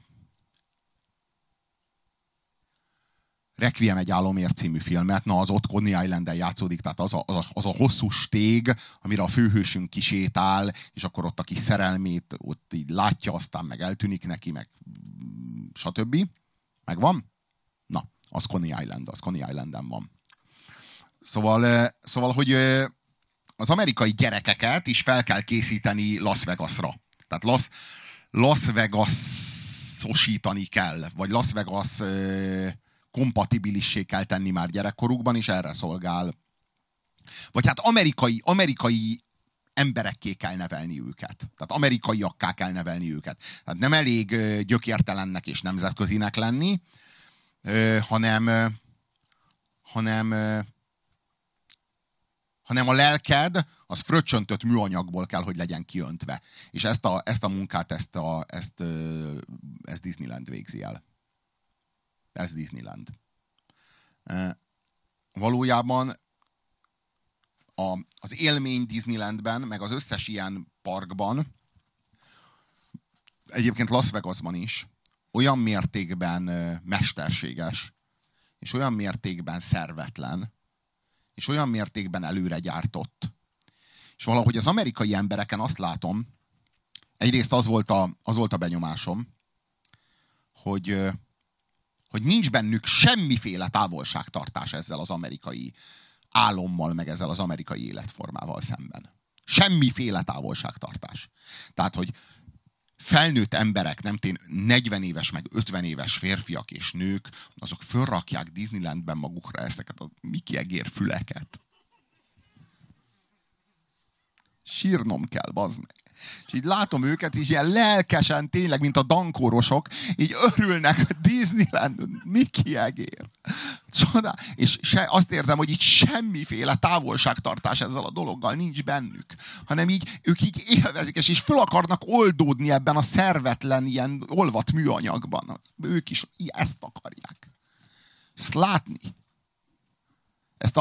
Requiem egy álomért című filmet, na az ott Coney Islanden játszódik, tehát az a hosszú stég, amire a főhősünk kisétál, és akkor ott a kis szerelmét ott így látja, aztán meg eltűnik neki, meg stb. Megvan? Na, az Coney Islanden van. Szóval, hogy az amerikai gyerekeket is fel kell készíteni Las Vegasra. Tehát Las Vegas-osítani kell, vagy Las Vegas kompatibilissé kell tenni már gyerekkorukban, és erre szolgál. Vagy hát amerikai emberekké kell nevelni őket. Tehát amerikaiakká kell nevelni őket. Tehát nem elég gyökértelennek és nemzetközinek lenni, hanem a lelked az fröccsöntött műanyagból kell, hogy legyen kiöntve. És ezt a munkát, ezt Disneyland végzi el. Ez Disneyland. Valójában az élmény Disneylandben, meg az összes ilyen parkban, egyébként Las Vegasban is, olyan mértékben mesterséges, és olyan mértékben szervetlen, és olyan mértékben előre gyártott. És valahogy az amerikai embereken azt látom, egyrészt az volt a benyomásom, hogy hogy nincs bennük semmiféle távolságtartás ezzel az amerikai álommal, meg ezzel az amerikai életformával szemben. Semmiféle távolságtartás. Tehát, hogy felnőtt emberek, nem tény 40 éves, meg 50 éves férfiak és nők, azok fölrakják Disneylandben magukra ezeket a Mickey egér füleket. Sírnom kell, bazd meg. És így látom őket, és ilyen lelkesen, tényleg, mint a dankórosok, így örülnek a Disneyland, Mickey egér. Csoda. És azt érzem, hogy így semmiféle távolságtartás ezzel a dologgal nincs bennük. Hanem így, ők így élvezik, és föl akarnak oldódni ebben a szervetlen, ilyen olvat műanyagban. Ők is ezt akarják. Ezt látni. Ezt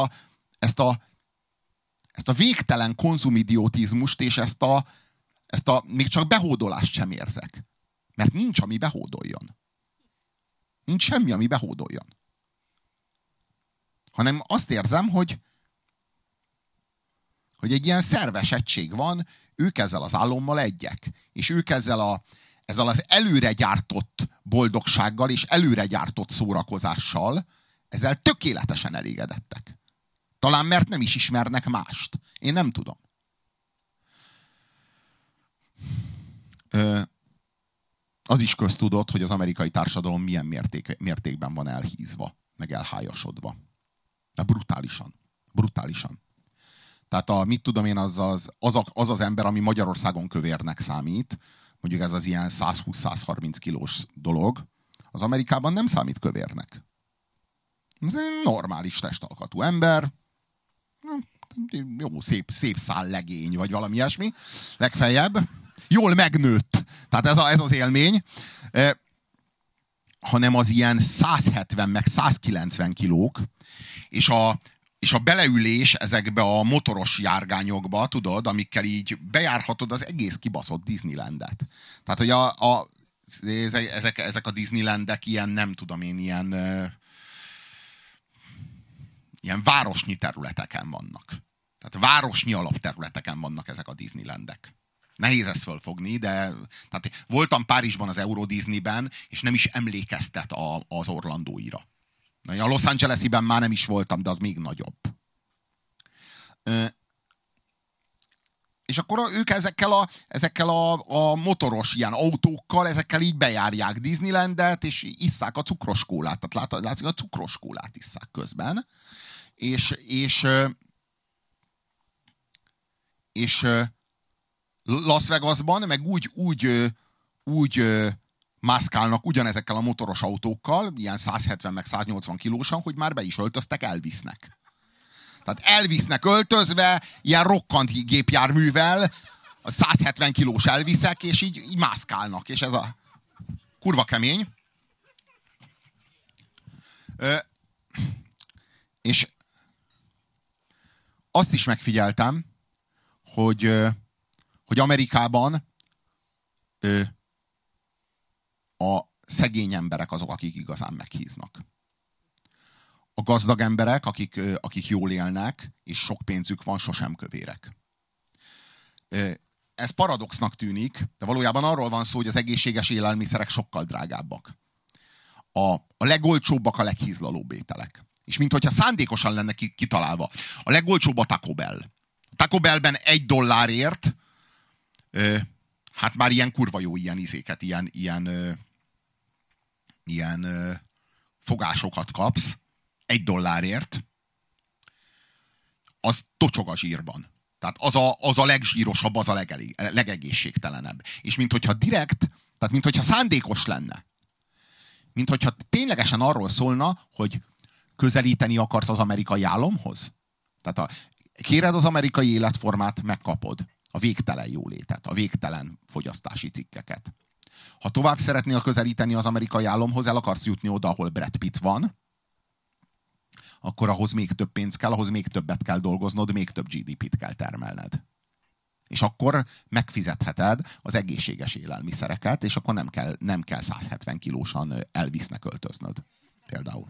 a végtelen konzumidiotizmust, és ezt a még csak behódolást sem érzek. Mert nincs, ami behódoljon. Nincs semmi, ami behódoljon. Hanem azt érzem, hogy egy ilyen szerves egység van, ők ezzel az álommal egyek. És ők ezzel az előre gyártott boldogsággal és előre gyártott szórakozással, ezzel tökéletesen elégedettek. Talán mert nem is ismernek mást. Én nem tudom. Az is köztudott, hogy az amerikai társadalom milyen mértékben van elhízva, meg elhályasodva. De brutálisan. Brutálisan. Tehát mit tudom én, az ember, ami Magyarországon kövérnek számít, mondjuk ez az ilyen 120-130 kilós dolog, az Amerikában nem számít kövérnek. Ez egy normális testalkatú ember, jó, szép szállegény, vagy valami ilyesmi, legfeljebb. Jól megnőtt. Tehát ez az élmény. Hanem az ilyen 170 meg 190 kilók, és a beleülés ezekbe a motoros járgányokba, tudod, amikkel így bejárhatod az egész kibaszott Disneylandet. Tehát, hogy ezek a Disneylandek ilyen, nem tudom én, ilyen városnyi területeken vannak. Tehát városnyi alapterületeken vannak ezek a Disneylandek. Nehéz ezt fölfogni, de tehát voltam Párizsban az Euro Disneyben, és nem is emlékeztet az Orlandóira. A Los Angelesiben már nem is voltam, de az még nagyobb. És akkor ők ezekkel a motoros ilyen autókkal, ezekkel így bejárják Disneylandet, és isszák a cukros kólát. Tehát látszik, a cukros kólát isszák közben. És Las Vegasban meg úgy mászkálnak ugyanezekkel a motoros autókkal, ilyen 170 meg 180 kilósan, hogy már be is öltöztek Elvisnek. Tehát Elvisnek öltözve, ilyen rokkant gépjárművel, a 170 kilós Elvisek, és így mászkálnak. És ez a kurva kemény. És azt is megfigyeltem, hogy Amerikában a szegény emberek azok, akik igazán meghíznak. A gazdag emberek, akik jól élnek, és sok pénzük van, sosem kövérek. Ez paradoxnak tűnik, de valójában arról van szó, hogy az egészséges élelmiszerek sokkal drágábbak. A legolcsóbbak a leghízlalóbb ételek. És minthogyha szándékosan lenne kitalálva. A legolcsóbb a Taco Bell. A Taco Bellben $1 hát már ilyen kurva jó ilyen izéket, ilyen fogásokat kapsz $1, az tocsog a zsírban. Tehát az a legzsírosabb, az a legegészségtelenebb. És minthogyha direkt, tehát minthogyha szándékos lenne. Minthogyha ténylegesen arról szólna, hogy közelíteni akarsz az amerikai álomhoz. Tehát kéred az amerikai életformát, megkapod. A végtelen jólétet, a végtelen fogyasztási cikkeket. Ha tovább szeretnél közelíteni az amerikai álomhoz, el akarsz jutni oda, ahol Brad Pitt van, akkor ahhoz még több pénz kell, ahhoz még többet kell dolgoznod, még több GDP-t kell termelned. És akkor megfizetheted az egészséges élelmiszereket, és akkor nem kell 170 kilósan Elvisnek öltöznöd. Például.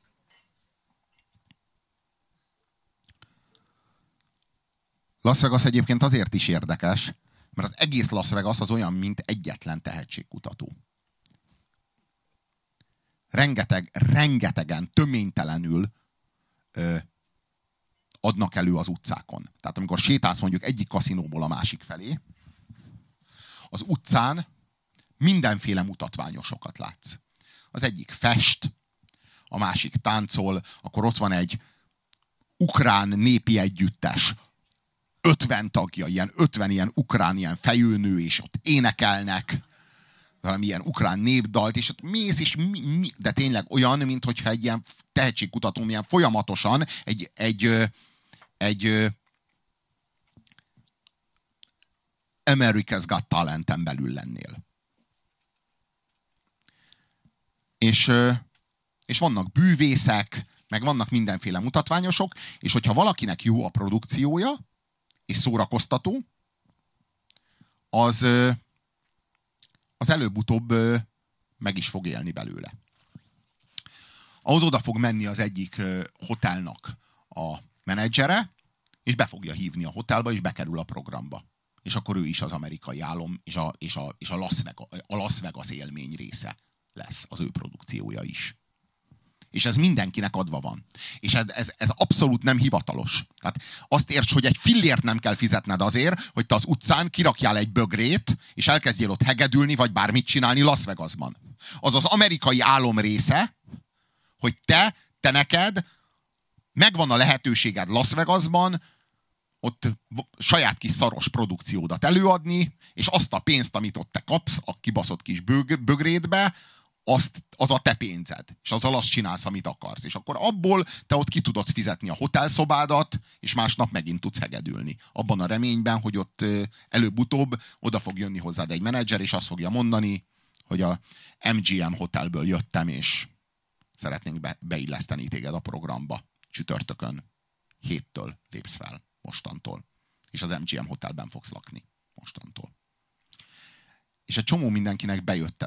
Las Vegas egyébként azért is érdekes, mert az egész Las Vegas az olyan, mint egyetlen tehetségkutató. rengetegen, töménytelenül adnak elő az utcákon. Tehát amikor sétálsz mondjuk egyik kaszinóból a másik felé, az utcán mindenféle mutatványosokat látsz. Az egyik fest, a másik táncol, akkor ott van egy ukrán népi együttes, 50 tagja, 50 ilyen ukrán ilyen fejőnő, és ott énekelnek valami ilyen ukrán népdalt, és ott mész, és de tényleg olyan, mintha egy ilyen tehetségkutató milyen folyamatosan egy America's Got Talenten belül lennél. És vannak bűvészek, meg vannak mindenféle mutatványosok, és hogyha valakinek jó a produkciója, és szórakoztató, az előbb-utóbb meg is fog élni belőle. Ahhoz oda fog menni az egyik hotelnak a menedzsere, és be fogja hívni a hotelba, és bekerül a programba. És akkor ő is az amerikai álom, és a Las Vegas élmény része lesz, az ő produkciója is. És ez mindenkinek adva van. És ez abszolút nem hivatalos. Tehát azt érts, hogy egy fillért nem kell fizetned azért, hogy te az utcán kirakjál egy bögrét, és elkezdjél ott hegedülni, vagy bármit csinálni Las Vegasban. Az az amerikai álom része, hogy te neked megvan a lehetőséged Las Vegasban, ott saját kis szaros produkciódat előadni, és azt a pénzt, amit ott te kapsz, a kibaszott kis bögrédbe, az a te pénzed. És azzal azt csinálsz, amit akarsz. És akkor abból te ott ki tudod fizetni a hotelszobádat, és másnap megint tudsz hegedülni. Abban a reményben, hogy ott előbb-utóbb oda fog jönni hozzád egy menedzser, és azt fogja mondani, hogy a MGM hotelből jöttem, és szeretnénk beilleszteni téged a programba. Csütörtökön 7-től lépsz fel mostantól. És az MGM hotelben fogsz lakni mostantól. És egy csomó mindenkinek bejött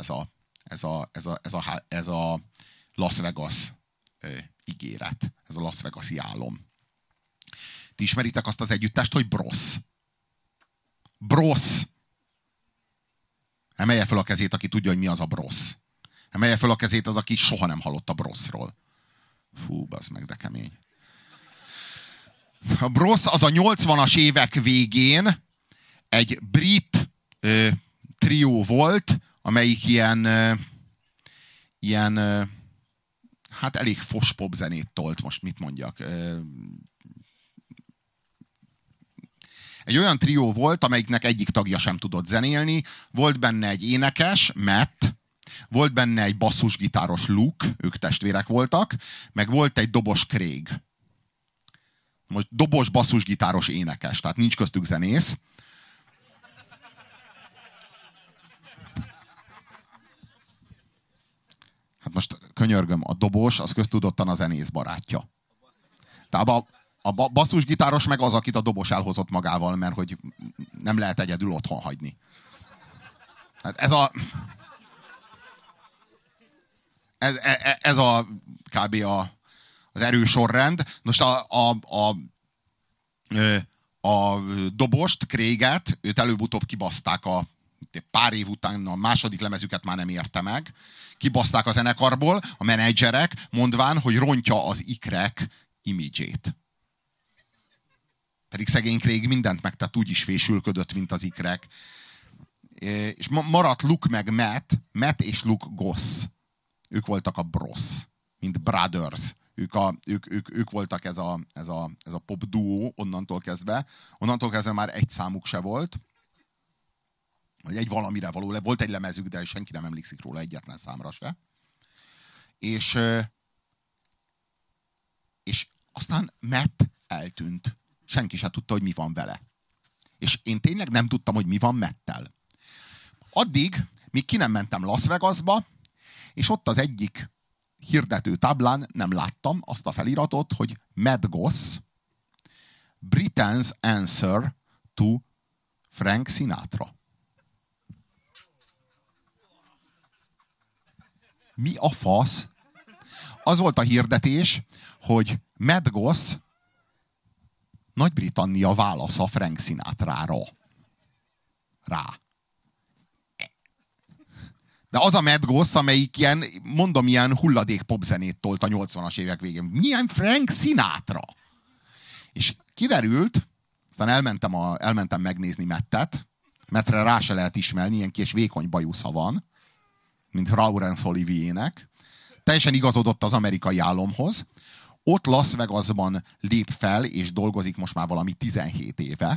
ez a Las Vegas ígéret. Ez a Las Vegas-i álom. Ti ismeritek azt az együttest, hogy Bros? Bros! Emelje fel a kezét, aki tudja, hogy mi az a Bros. Emelje fel a kezét az, aki soha nem hallott a Brosról. Fú, bazd meg, de kemény. A Bros az a 80-as évek végén egy brit trió volt, amelyik ilyen hát elég fos pop zenét tolt, most mit mondjak. Egy olyan trió volt, amelyiknek egyik tagja sem tudott zenélni. Volt benne egy énekes, Matt, volt benne egy basszusgitáros, Luke, ők testvérek voltak, meg volt egy dobos, Craig. Most dobos, basszusgitáros, énekes, tehát nincs köztük zenész. Hát most könyörgöm, a dobos az köztudottan a zenész barátja. Tehát a basszusgitáros meg az, akit a dobos elhozott magával, mert hogy nem lehet egyedül otthon hagyni. Hát ez a kb. Az erősorrend. Most a dobost, Craiget, őt előbb-utóbb kibaszták pár év után, a második lemezüket már nem érte meg. Kibaszták a zenekarból, a menedzserek, mondván, hogy rontja az ikrek imidzsét. Pedig szegény Craig mindent megtett, úgy is fésülködött, mint az ikrek. És maradt Luke meg Matt és Luke Goss. Ők voltak a Bros, mint Brothers. Ők voltak ez a pop duó onnantól kezdve. Onnantól kezdve már egy számuk se volt. Vagy egy valamire való. Volt egy lemezük, de senki nem emlékszik róla egyetlen számra se. És aztán Matt eltűnt. Senki se tudta, hogy mi van vele. És én tényleg nem tudtam, hogy mi van Mattel. Addig, míg ki nem mentem Las Vegasba, és ott az egyik hirdető táblán nem láttam azt a feliratot, hogy Matt Goss, Britain's Answer to Frank Sinatra. Mi a fasz? Az volt a hirdetés, hogy Matt Goss Nagy-Britannia válasza Frank Sinatrára. Rá. De az a Mad Goss, amelyik ilyen, mondom, ilyen hulladék popzenét tolt a 80-as évek végén. Milyen Frank Sinatra! És kiderült, aztán elmentem megnézni Mettet. Mettre rá se lehet ismerni, ilyen kis vékony bajusza van, mint Laurence Olivier-nek. Teljesen igazodott az amerikai álomhoz. Ott Las Vegasban lép fel, és dolgozik most már valami 17 éve.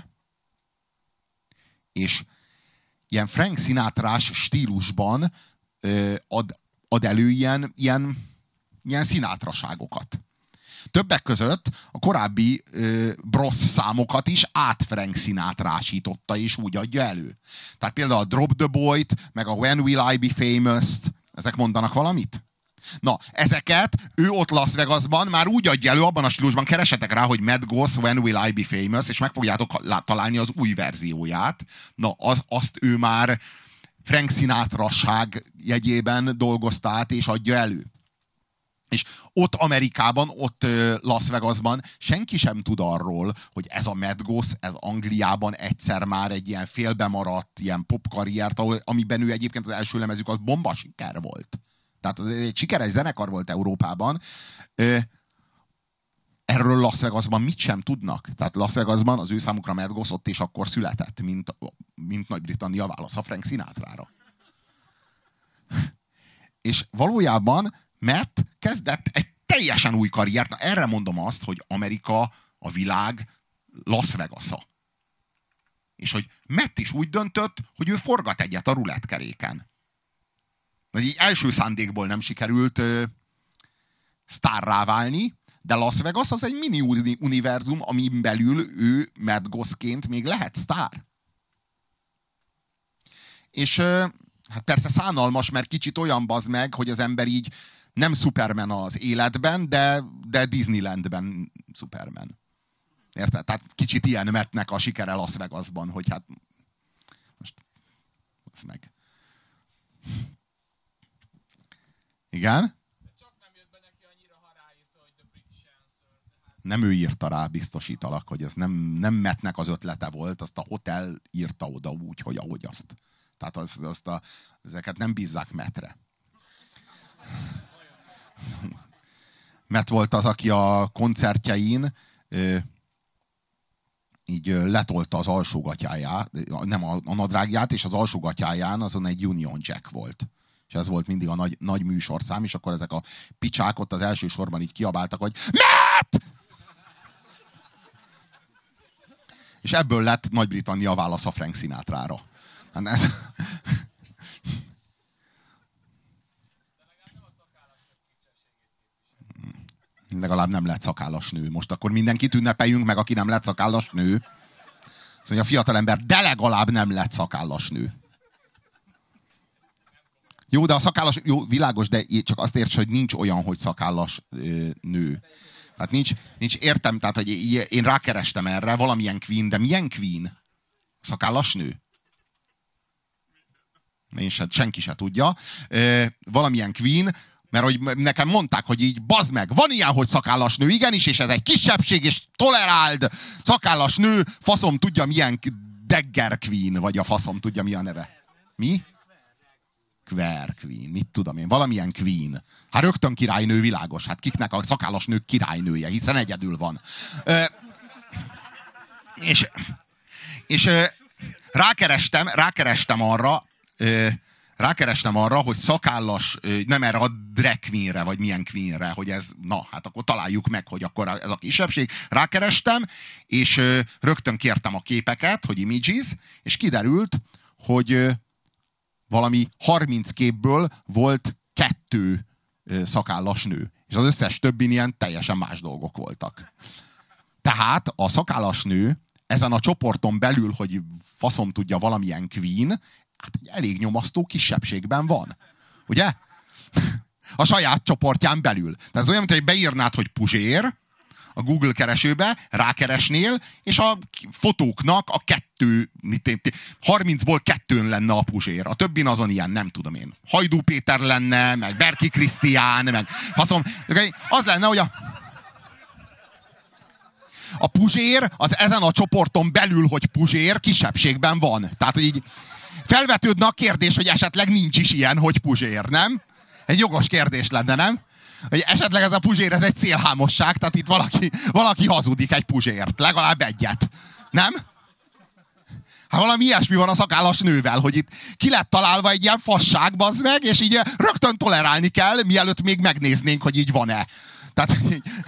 És ilyen Frank Sinatrás stílusban ad elő ilyen Sinatraságokat. Többek között a korábbi Bros számokat is Frank Sinatrásította, és úgy adja elő. Tehát például a Drop the Boy-t, meg a When Will I Be Famous-t, ezek mondanak valamit? Na, ezeket ő ott Las Vegasban már úgy adja elő, abban a stílusban, keresetek rá, hogy Mad Goss, When Will I Be Famous, és meg fogjátok találni az új verzióját. Na, azt ő már Frank Sinatra-ság jegyében dolgozta át, és adja elő. És ott Amerikában, ott Las Vegasban senki sem tud arról, hogy ez a Mad Goss, ez Angliában egyszer már egy ilyen félbemaradt, ilyen popkarriert, amiben ő egyébként az első lemezük az bomba siker volt. Tehát az egy sikeres zenekar volt Európában. Erről Las Vegasban mit sem tudnak. Tehát Las Vegasban az ő számukra Mad Goss ott és akkor született, mint Nagy-Britannia válasz a Frank Sinatrára. És valójában Matt kezdett egy teljesen új karriert. Na, erre mondom azt, hogy Amerika a világ Las Vegas-a. És hogy Matt is úgy döntött, hogy ő forgat egyet a rulettkeréken. Így első szándékból nem sikerült sztárrá válni, de Las Vegas az egy mini univerzum, amin belül ő Mad Gossként még lehet sztár. És hát persze szánalmas, mert kicsit olyan bazd meg, hogy az ember így nem Superman az életben, de Disneylandben Superman. Érted? Tehát kicsit ilyen Mattnek a sikere Las Vegasban, hogy hát most az meg. Igen? Csak nem jött be neki annyira, ha ráírta, hogy The British Answer. Nem ő írta rá, biztosítalak, hogy ez nem Mattnek az ötlete volt, azt a hotel írta oda úgy, hogy ahogy azt. Tehát ezeket nem bízzák Mattre. Matt volt az, aki a koncertjein így letolta az alsógatyáját, nem a nadrágját, és az alsógatyáján azon egy Union Jack volt. És ez volt mindig a nagy műsorszám, és akkor ezek a picsák ott az első sorban így kiabáltak, hogy Matt! És ebből lett Nagy-Britannia válasz a Frank Sinatrára. Legalább nem lett szakállas nő. Most akkor mindenkit ünnepeljünk meg, aki nem lett szakállas nő. Szóval a fiatalember, de legalább nem lett szakállas nő. Jó, de a szakállas, jó, világos, de csak azt érts, hogy nincs olyan, hogy szakállas nő. Tehát nincs értem, tehát hogy én rákerestem erre, valamilyen queen, de milyen queen? Szakállas nő? Senki se tudja. Valamilyen queen, mert hogy nekem mondták, hogy így bazd meg, van ilyen, hogy szakállas nő, igenis, és ez egy kisebbség, és toleráld, szakállas nő, faszom tudja milyen Dagger Queen, vagy a faszom tudja mi a neve. Mi? Queer Queen, mit tudom én, valamilyen Queen. Hát rögtön királynő, világos, hát kiknek a szakállas nők királynője, hiszen egyedül van. És rákerestem arra, hogy szakállas, nem erre a drag queenre, vagy milyen queenre, hogy ez, na, hát akkor találjuk meg, hogy akkor ez a kisebbség. Rákerestem, és rögtön kértem a képeket, hogy images, és kiderült, hogy valami 30 képből volt 2 szakállas nő. És az összes többin ilyen teljesen más dolgok voltak. Tehát a szakállas nő ezen a csoporton belül, hogy faszom tudja valamilyen queen, hát egy elég nyomasztó kisebbségben van. Ugye? A saját csoportján belül. Tehát ez olyan, mint hogy beírnád, hogy Puzsér a Google keresőbe, rákeresnél, és a fotóknak a 30-ból 2 lenne a Puzsér. A többin azon ilyen, nem tudom én. Hajdú Péter lenne, meg Berki Krisztián, meg faszom. Az lenne, hogy A puzsér az ezen a csoporton belül, hogy puzsér, kisebbségben van. Tehát, hogy így felvetődne a kérdés, hogy esetleg nincs is ilyen, hogy puzsér, nem? Egy jogos kérdés lenne, nem? Hogy esetleg ez a puzsér, ez egy szélhámosság, tehát itt valaki hazudik egy puzsért, legalább egyet. Nem? Hát valami ilyesmi van a szakállas nővel, hogy itt ki lett találva egy ilyen fasság, bazd meg, és így rögtön tolerálni kell, mielőtt még megnéznénk, hogy így van-e. Tehát...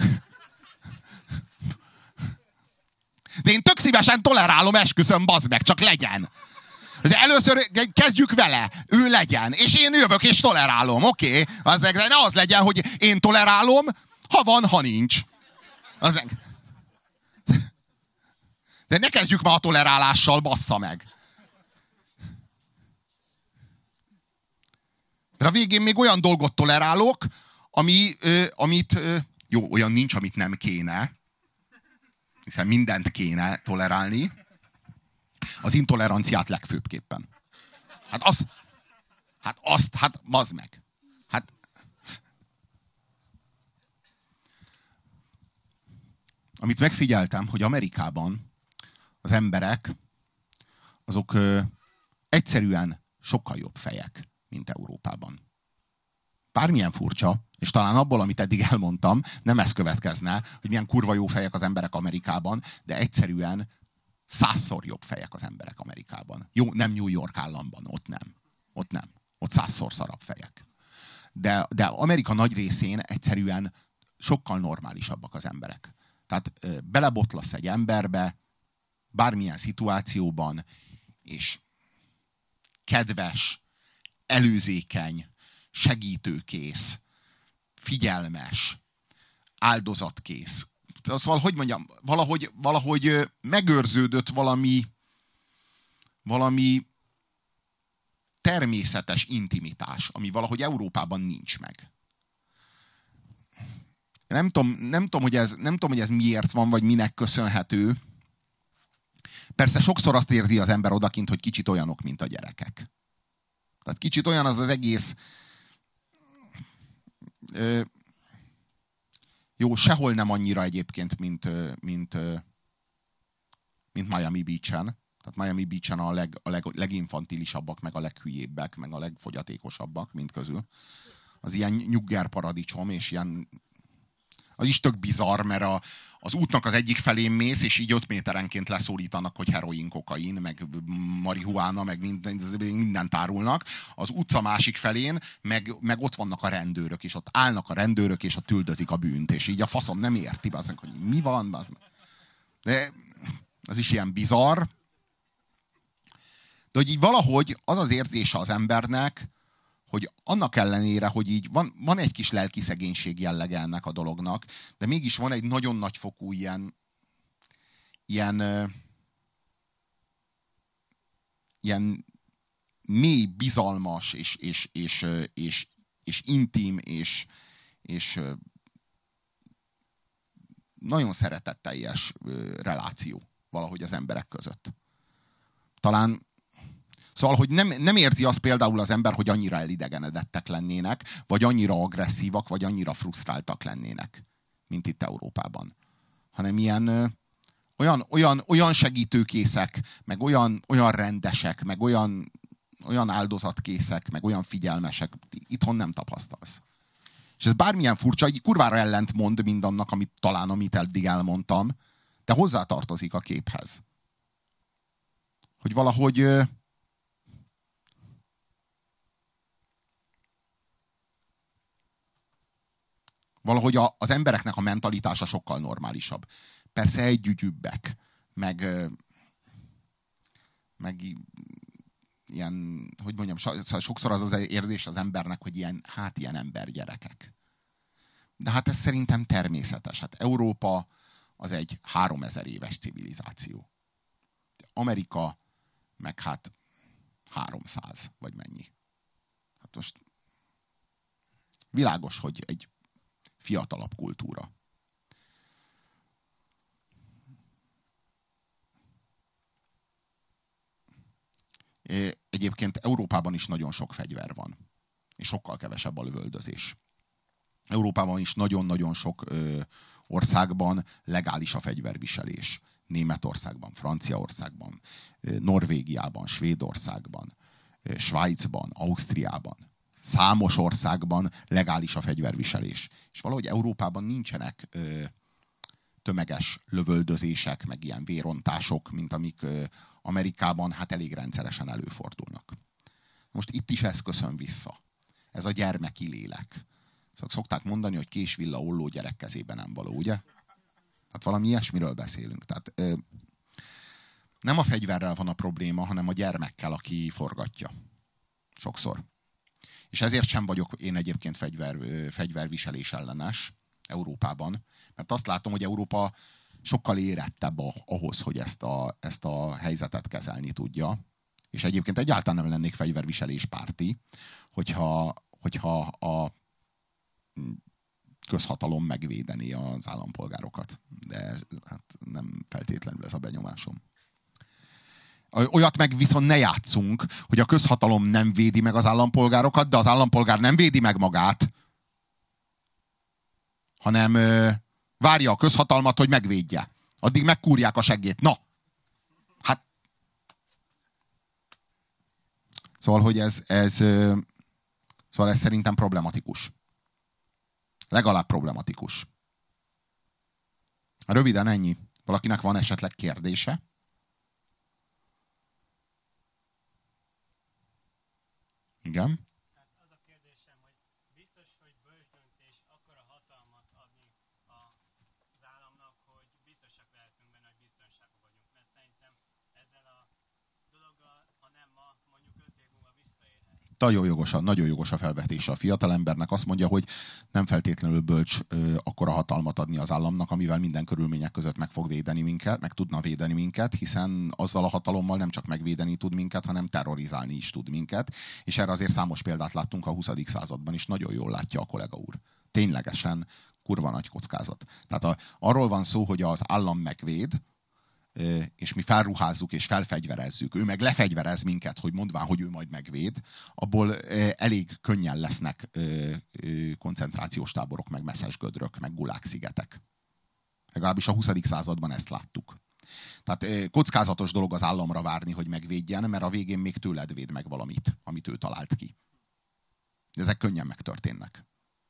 De én tök szívesen tolerálom, esküszöm, bazd meg, csak legyen. De először kezdjük vele, ő legyen, és én jövök és tolerálom, oké? Okay? Ne az legyen, hogy én tolerálom, ha van, ha nincs. De ne kezdjük már a tolerálással, bassza meg. De a végén még olyan dolgot tolerálok, amit jó, olyan nincs, amit nem kéne, hiszen mindent kéne tolerálni, az intoleranciát legfőbbképpen. Hát bazd meg. Hát, amit megfigyeltem, hogy Amerikában az emberek, azok egyszerűen sokkal jobb fejek, mint Európában. Bármilyen furcsa, és talán abból, amit eddig elmondtam, nem ez következne, hogy milyen kurva jó fejek az emberek Amerikában, de egyszerűen 100-szor jobb fejek az emberek Amerikában. Jó, nem New York államban, ott nem. Ott nem. Ott 100-szor szarabb fejek. De Amerika nagy részén egyszerűen sokkal normálisabbak az emberek. Tehát belebotlasz egy emberbe, bármilyen szituációban, és kedves, előzékeny, segítőkész, figyelmes, áldozatkész. Szóval, hogy mondjam, valahogy megőrződött valami természetes intimitás, ami valahogy Európában nincs meg. Nem tudom, hogy ez miért van, vagy minek köszönhető. Persze sokszor azt érzi az ember odakint, hogy kicsit olyanok, mint a gyerekek. Tehát kicsit olyan az egész... Jó, sehol nem annyira egyébként, mint Miami Beach-en. Tehát Miami Beach-en a leginfantilisabbak, meg a leghülyébbek, meg a legfogyatékosabbak mind közül. Az ilyen nyugger paradicsom, és ilyen... Az is tök bizarr, mert az útnak az egyik felén mész, és így 5 méterenként leszólítanak, hogy heroin, kokain, meg marihuána, meg mindent árulnak. Az utca másik felén, meg ott vannak a rendőrök, és ott állnak a rendőrök, és ott üldözik a bűnt. És így a faszom nem érti, bazd, hogy mi van. Bazd. De az is ilyen bizarr. De hogy így valahogy az az érzése az embernek, hogy annak ellenére, hogy így van egy kis lelki szegénység jellege ennek a dolognak, de mégis van egy nagyon nagyfokú ilyen mély, bizalmas, és intim, és nagyon szeretetteljes reláció valahogy az emberek között. Talán Szóval, hogy nem érzi azt például az ember, hogy annyira elidegenedettek lennének, vagy annyira agresszívak, vagy annyira frusztráltak lennének, mint itt Európában. Hanem ilyen olyan segítőkészek, meg olyan rendesek, meg olyan áldozatkészek, meg olyan figyelmesek, itthon nem tapasztalsz. És ez bármilyen furcsa, így kurvára ellentmond mindannak, amit eddig elmondtam, de hozzátartozik a képhez. Hogy valahogy az embereknek a mentalitása sokkal normálisabb. Persze együgyűbbek, meg ilyen, hogy mondjam, sokszor az érzés az embernek, hogy ilyen embergyerekek. De hát ez szerintem természetes. Hát Európa az egy 3000 éves civilizáció. Amerika meg hát 300, vagy mennyi. Hát most világos, hogy egy fiatalabb kultúra. Egyébként Európában is nagyon sok fegyver van. És sokkal kevesebb a lövöldözés. Európában is nagyon-nagyon sok országban legális a fegyverviselés. Németországban, Franciaországban, Norvégiában, Svédországban, Svájcban, Ausztriában. Számos országban legális a fegyverviselés. És valahogy Európában nincsenek tömeges lövöldözések, meg ilyen vérontások, mint amik Amerikában hát elég rendszeresen előfordulnak. Most itt is ez köszön vissza. Ez a gyermeki lélek. Szokták mondani, hogy késvilla olló gyerek kezében nem való, ugye? Tehát valami ilyesmiről beszélünk. Tehát nem a fegyverrel van a probléma, hanem a gyermekkel, aki forgatja. Sokszor. És ezért sem vagyok én egyébként fegyverviselés ellenes Európában. Mert azt látom, hogy Európa sokkal érettebb ahhoz, hogy ezt a helyzetet kezelni tudja. És egyébként egyáltalán nem lennék fegyverviselés párti, hogyha a közhatalom megvédeni az állampolgárokat. De hát nem feltétlenül ez a benyomásom. Olyat meg viszont ne játszunk, hogy a közhatalom nem védi meg az állampolgárokat, de az állampolgár nem védi meg magát, hanem várja a közhatalmat, hogy megvédje. Addig megkúrják a seggét. Na! Hát... Szóval, hogy ez szerintem problematikus. Legalább problematikus. Röviden ennyi. Valakinek van esetleg kérdése? Igen? Tehát az a kérdésem, hogy biztos, hogy bölcs döntés akkora hatalmat adni az államnak, hogy biztosak lehetünk benne, hogy biztonságban vagyunk. Mert szerintem ezzel a dologgal, ha nem ma, mondjuk 5 év múlva visszaélhet. Nagyon jogos a felvetése a fiatalembernek. Azt mondja, hogy nem feltétlenül bölcs akkora hatalmat adni az államnak, amivel minden körülmények között meg fog védeni minket, meg tudna védeni minket, hiszen azzal a hatalommal nem csak megvédeni tud minket, hanem terrorizálni is tud minket. És erre azért számos példát láttunk a 20. században is, nagyon jól látja a kollega úr. Ténylegesen kurva nagy kockázat. Tehát arról van szó, hogy az állam megvéd, és mi felruházzuk és felfegyverezzük, ő meg lefegyverez minket, hogy mondván, hogy ő majd megvéd, abból elég könnyen lesznek koncentrációs táborok, meg messzes gödrök, meg Gulág-szigetek. Legalábbis a 20. században ezt láttuk. Tehát kockázatos dolog az államra várni, hogy megvédjen, mert a végén még tőled véd meg valamit, amit ő talált ki. De ezek könnyen megtörténnek.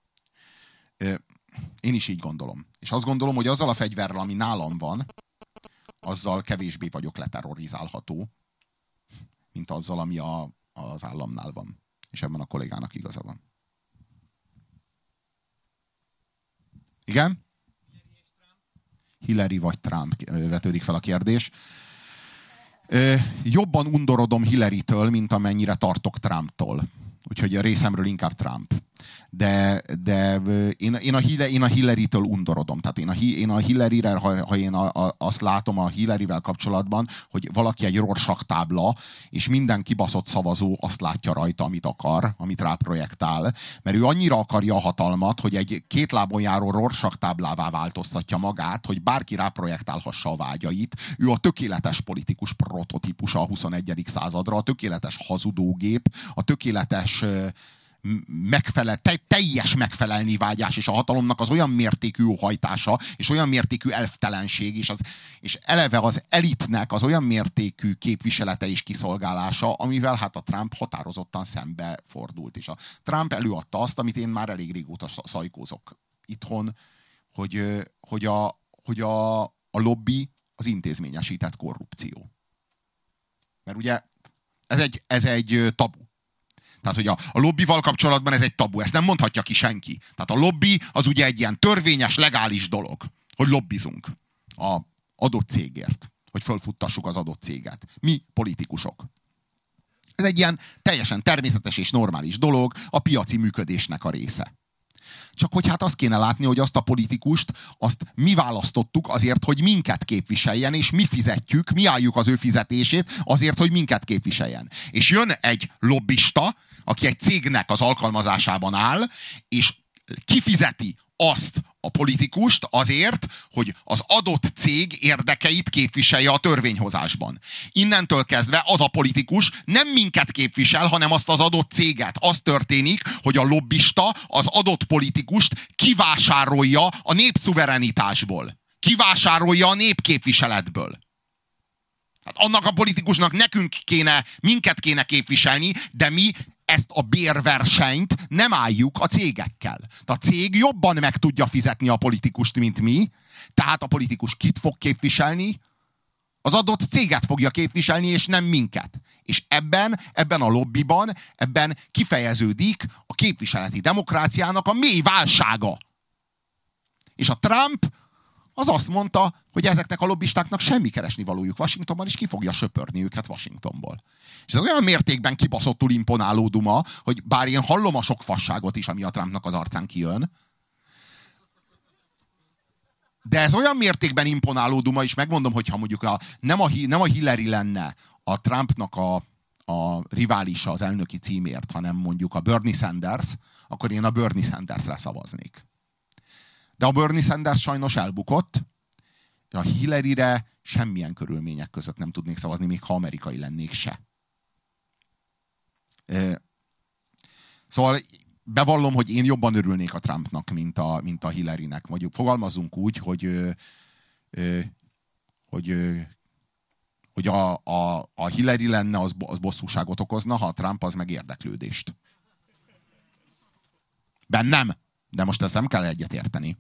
Én is így gondolom. És azt gondolom, hogy azzal a fegyverrel, ami nálam van, azzal kevésbé vagyok leterrorizálható, mint azzal, ami az államnál van. És ebben a kollégának igaza van. Igen? Hillary vagy Trump, vetődik fel a kérdés. Jobban undorodom Hillary-től, mint amennyire tartok Trumptól. Úgyhogy a részemről inkább Trump. De én a Hillary-től undorodom. Tehát én a Hillary-re, ha én azt látom a Hillary-vel kapcsolatban, hogy valaki egy Rorschach tábla, és minden kibaszott szavazó azt látja rajta, amit akar, amit ráprojektál, mert ő annyira akarja a hatalmat, hogy egy két lábon járó Rorschach táblává változtatja magát, hogy bárki ráprojektálhassa a vágyait. Ő a tökéletes politikus prototípusa a 21. századra, a tökéletes hazudógép, a tökéletes teljes megfelelni vágyás, és a hatalomnak az olyan mértékű óhajtása, és olyan mértékű elftelenség, és eleve az elitnek az olyan mértékű képviselete és kiszolgálása, amivel hát a Trump határozottan szembe fordult. És a Trump előadta azt, amit én már elég régóta szajkózok itthon, hogy a lobby az intézményesített korrupció. Mert ugye ez egy tabu. Tehát, hogy a lobbival kapcsolatban ez egy tabu, ezt nem mondhatja ki senki. Tehát a lobby az ugye egy ilyen törvényes, legális dolog, hogy lobbizunk az adott cégért, hogy fölfuttassuk az adott céget. Mi politikusok. Ez egy ilyen teljesen természetes és normális dolog, a piaci működésnek a része. Csak hogy hát azt kéne látni, hogy azt a politikust, azt mi választottuk azért, hogy minket képviseljen, és mi fizetjük, mi álljuk az ő fizetését azért, hogy minket képviseljen. És jön egy lobbista, aki egy cégnek az alkalmazásában áll, és kifizeti azt a politikust azért, hogy az adott cég érdekeit képviselje a törvényhozásban. Innentől kezdve az a politikus nem minket képvisel, hanem azt az adott céget. Az történik, hogy a lobbista az adott politikust kivásárolja a népszuverenitásból. Kivásárolja a népképviseletből. Hát annak a politikusnak minket kéne képviselni, de mi ezt a bérversenyt nem álljuk a cégekkel. A cég jobban meg tudja fizetni a politikust, mint mi, tehát a politikus kit fog képviselni? Az adott céget fogja képviselni, és nem minket. És ebben a lobbiban, ebben kifejeződik a képviseleti demokráciának a mély válsága. És a Trump az azt mondta, hogy ezeknek a lobbistáknak semmi keresni valójuk Washingtonban, és ki fogja söpörni őket Washingtonból. És ez olyan mértékben kibaszottul imponáló duma, hogy bár én hallom a sok fasságot is, ami a Trumpnak az arcán kijön, de ez olyan mértékben imponáló duma, és megmondom, hogyha mondjuk nem a Hillary lenne a Trumpnak a riválisa az elnöki címért, hanem mondjuk a Bernie Sanders, akkor én a Bernie Sandersre szavaznék. De a Bernie Sanders sajnos elbukott, a Hillaryre semmilyen körülmények között nem tudnék szavazni, még ha amerikai lennék se. Szóval bevallom, hogy én jobban örülnék a Trumpnak, mint a Hillarynek. Mondjuk fogalmazunk úgy, hogy a Hillary lenne, az bosszúságot okozna, ha a Trump az meg érdeklődést. Bennem. De most ezt nem kell egyetérteni.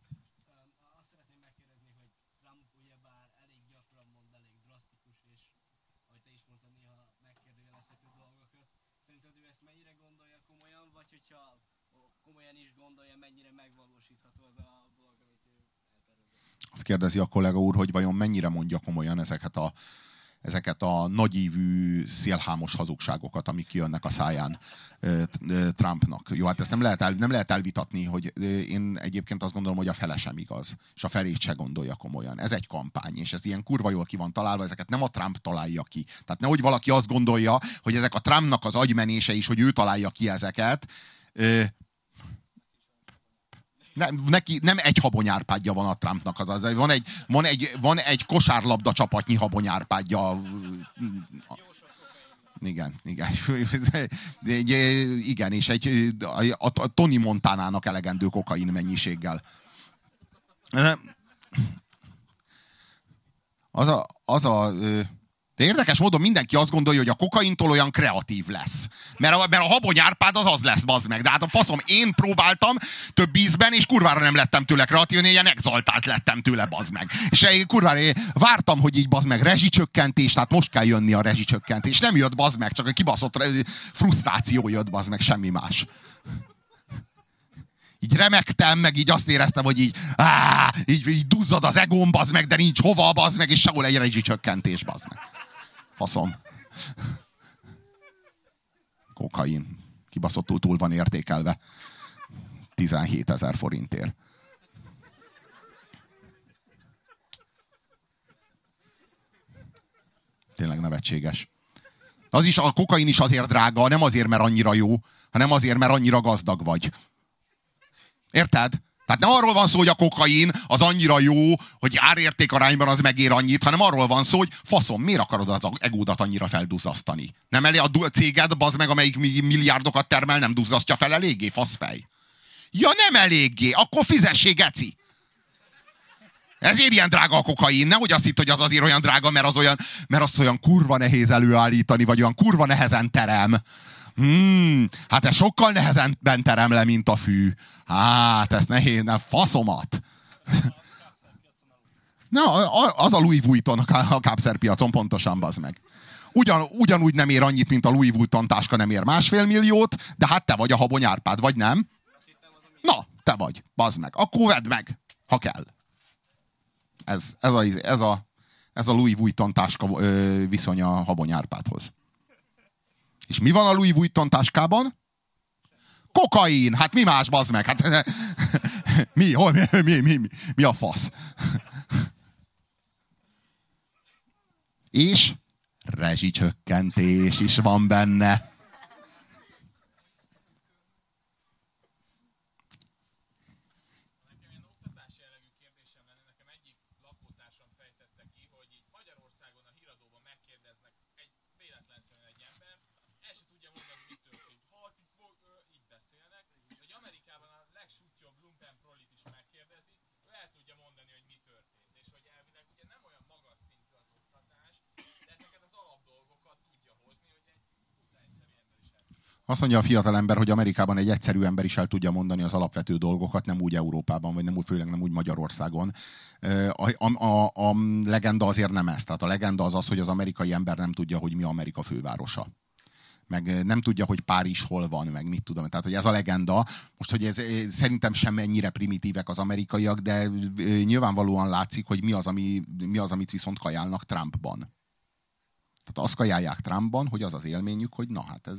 Azt kérdezi a kollega úr, hogy vajon mennyire mondja komolyan ezeket a nagyívű, szélhámos hazugságokat, amik kijönnek a száján Trumpnak. Jó, hát ezt nem lehet elvitatni, hogy én egyébként azt gondolom, hogy a fele sem igaz, és a felét se gondolja komolyan. Ez egy kampány, és ez ilyen kurva jól ki van találva, ezeket nem a Trump találja ki. Tehát nehogy valaki azt gondolja, hogy ezek a Trumpnak az agymenése is, hogy ő találja ki ezeket. Neki nem egy habonyárpádja van a Trumpnak, van egy kosárlabda csapatnyi habonyárpádja. Igen. Igen, és a Tony Montanának elegendő kokain mennyiséggel. De érdekes módon mindenki azt gondolja, hogy a kokaintól olyan kreatív lesz. Mert a habonyárpád az lesz, bazd meg. De hát a faszom, én próbáltam több ízben, és kurvára nem lettem tőle kreatív, én ilyen exaltált lettem tőle, bazd meg. És kurvára vártam, hogy így, bazd meg, rezsicsökkentés, tehát most kell jönni a rezsicsökkentés. Nem jött, bazd meg, csak a kibaszott frusztráció jött, bazd meg, semmi más. Így remektem, meg így azt éreztem, hogy így duzzad az egóm, bazd meg, de nincs hova, bazd meg, és sehol egy rezsicsökkentés, bazd meg. Faszom. Kokain. Kibaszottul túl van értékelve. 17 000 forintért. Tényleg nevetséges. A kokain is azért drága, nem azért, mert annyira jó, hanem azért, mert annyira gazdag vagy. Érted? Tehát nem arról van szó, hogy a kokain az annyira jó, hogy árérték arányban az megér annyit, hanem arról van szó, hogy faszom, miért akarod az egódat annyira felduzzasztani? Nem elég a céged, bazd meg, amelyik milliárdokat termel, nem duzzasztja fel eléggé, faszfej? Ja, nem eléggé, akkor fizessé, geci! Ezért ilyen drága a kokain, nehogy azt hitt, hogy az azért olyan drága, mert azt olyan kurva nehéz előállítani, vagy olyan kurva nehezen terem. Hát ez sokkal nehezebben terem le, mint a fű. Hát ez nehéz, nem, faszomat. Na, az a Louis Vuitton a kábszerpiacon, pontosan, bazd meg. Ugyanúgy nem ér annyit, mint a Louis Vuitton táska nem ér 1,5 milliót, de hát te vagy a habonyárpád, vagy nem? Na, te vagy, bazd meg. Akkor vedd meg, ha kell. Ez a Louis Vuitton táska viszony a habonyárpádhoz. És mi van a Louis Vuitton táskában? Kokain! Hát mi más, bazd meg? Hát, mi a fasz? És rezsicsökkentés is van benne. Azt mondja a fiatalember, hogy Amerikában egy egyszerű ember is el tudja mondani az alapvető dolgokat, nem úgy Európában, vagy nem úgy, főleg nem úgy Magyarországon. A legenda azért nem ez. Tehát a legenda az, hogy az amerikai ember nem tudja, hogy mi Amerika fővárosa. Meg nem tudja, hogy Párizs hol van, meg mit tudom. Tehát, hogy ez a legenda. Most, hogy ez szerintem sem ennyire primitívek az amerikaiak, de nyilvánvalóan látszik, hogy mi az, amit viszont kajálnak Trumpban. Tehát azt kajálják Trumpban, hogy az az élményük, hogy na hát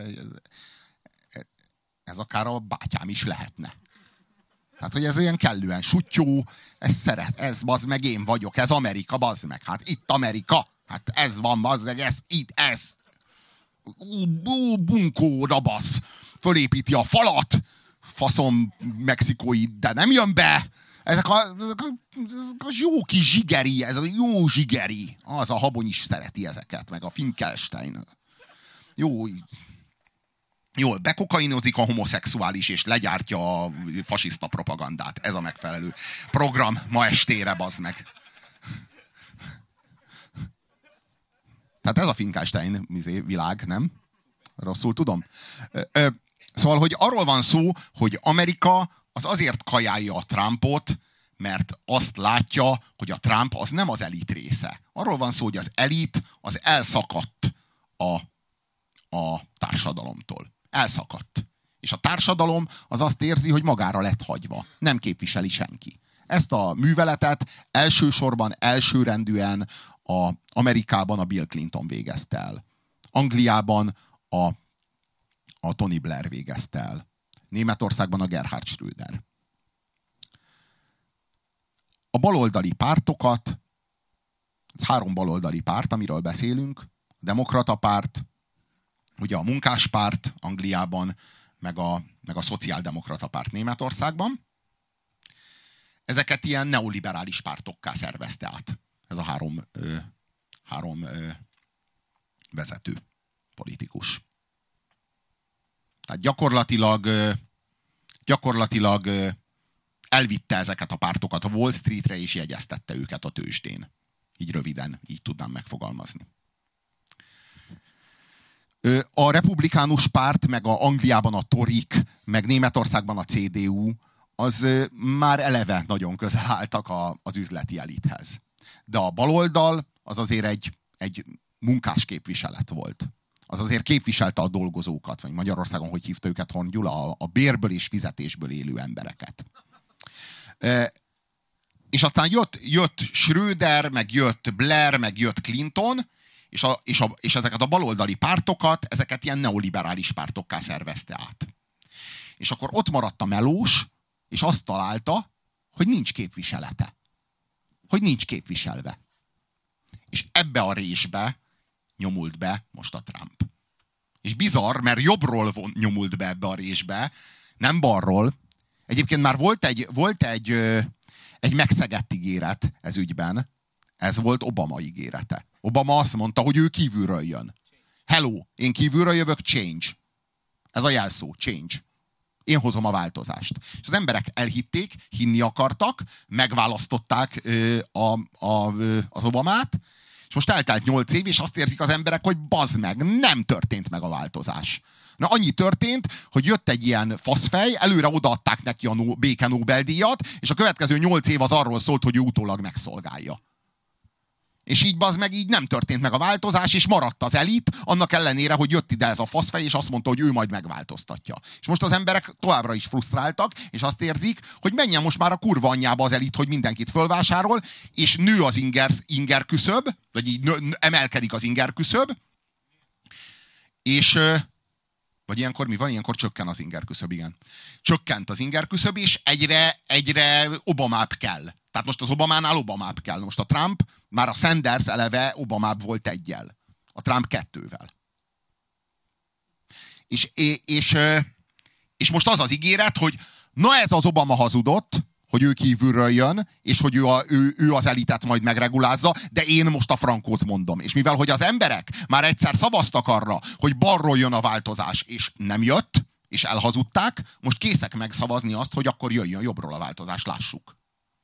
ez akár a bátyám is lehetne. Tehát, hogy ez olyan kellően sutyó, ez bazd meg én vagyok, ez Amerika, bazd meg. Hát itt Amerika, hát ez van, bazd meg, ez. Bunkó rabasz, fölépíti a falat, faszom mexikói, de nem jön be. Ezek a jó kis zsigeri, ez a jó zsigeri. Az a Habony is szereti ezeket, meg a Finkelstein. Jó, bekokainozik a homoszexuális, és legyártja a fasiszta propagandát. Ez a megfelelő program ma estére, bazd meg. Tehát ez a Finkelstein világ, nem? Rosszul tudom? Szóval, hogy arról van szó, hogy Amerika az azért kajálja a Trumpot, mert azt látja, hogy a Trump az nem az elit része. Arról van szó, hogy az elit az elszakadt a társadalomtól. Elszakadt. És a társadalom az azt érzi, hogy magára lett hagyva. Nem képviseli senki. Ezt a műveletet elsősorban, elsőrendűen Amerikában a Bill Clinton végezte el. Angliában a Tony Blair végezte el. Németországban a Gerhard Schröder. A baloldali pártokat, ez 3 baloldali párt, amiről beszélünk, a demokrata párt, ugye a munkáspárt Angliában, meg a szociáldemokrata párt Németországban, ezeket ilyen neoliberális pártokká szervezte át. Ez a három vezető politikus. Tehát gyakorlatilag elvitte ezeket a pártokat a Wall Streetre, és jegyeztette őket a tőzsdén. Így röviden, így tudnám megfogalmazni. A republikánus párt, meg a Angliában a Torik, meg Németországban a CDU, az már eleve nagyon közel álltak az üzleti elithez. De a baloldal az azért egy munkás képviselet volt. Az azért képviselte a dolgozókat, vagy Magyarországon hogy hívta őket Horn Gyula, a bérből és fizetésből élő embereket. És aztán jött Schröder, meg jött Blair, meg jött Clinton, és ezeket a baloldali pártokat, ezeket ilyen neoliberális pártokká szervezte át. És akkor ott maradt a melós, és azt találta, hogy nincs képviselete. Hogy nincs képviselve. És ebbe a résbe nyomult be most a Trump. És bizarr, mert jobbról nyomult be ebbe a résbe, nem balról. Egyébként már volt egy megszegett ígéret ez ügyben. Ez volt Obama ígérete. Obama azt mondta, hogy ő kívülről jön. Hello, én kívülről jövök, change. Ez a jelszó, change. Én hozom a változást. És az emberek elhitték, hinni akartak, megválasztották az Obamát, és most eltelt 8 év, és azt érzik az emberek, hogy bazd meg, nem történt meg a változás. Na annyi történt, hogy jött egy ilyen faszfej, előre odaadták neki a béke Nobel-díjat, és a következő 8 év az arról szólt, hogy ő utólag megszolgálja. És így bazd meg, így nem történt meg a változás, és maradt az elit, annak ellenére, hogy jött ide ez a faszfej, és azt mondta, hogy ő majd megváltoztatja. És most az emberek továbbra is frusztráltak, és azt érzik, hogy menjen most már a kurva anyjába az elit, hogy mindenkit fölvásárol, és nő az inger küszöb, vagy így emelkedik az inger küszöb, és vagy ilyenkor mi van? Ilyenkor csökken az inger küszöb, igen. Csökkent az inger küszöb, és egyre Obamább kell. Tehát most az Obamánál Obamább kell. Most a Trump, már a Sanders eleve Obamább volt 1-jel. A Trump 2-vel. És most az az ígéret, hogy na ez az Obama hazudott, hogy ő kívülről jön, és hogy ő az elitet majd megregulázza, de én most a frankót mondom. És mivel, hogy az emberek már egyszer szavaztak arra, hogy balról jön a változás, és nem jött, és elhazudták, most készek megszavazni azt, hogy akkor jöjjön jobbról a változás, lássuk.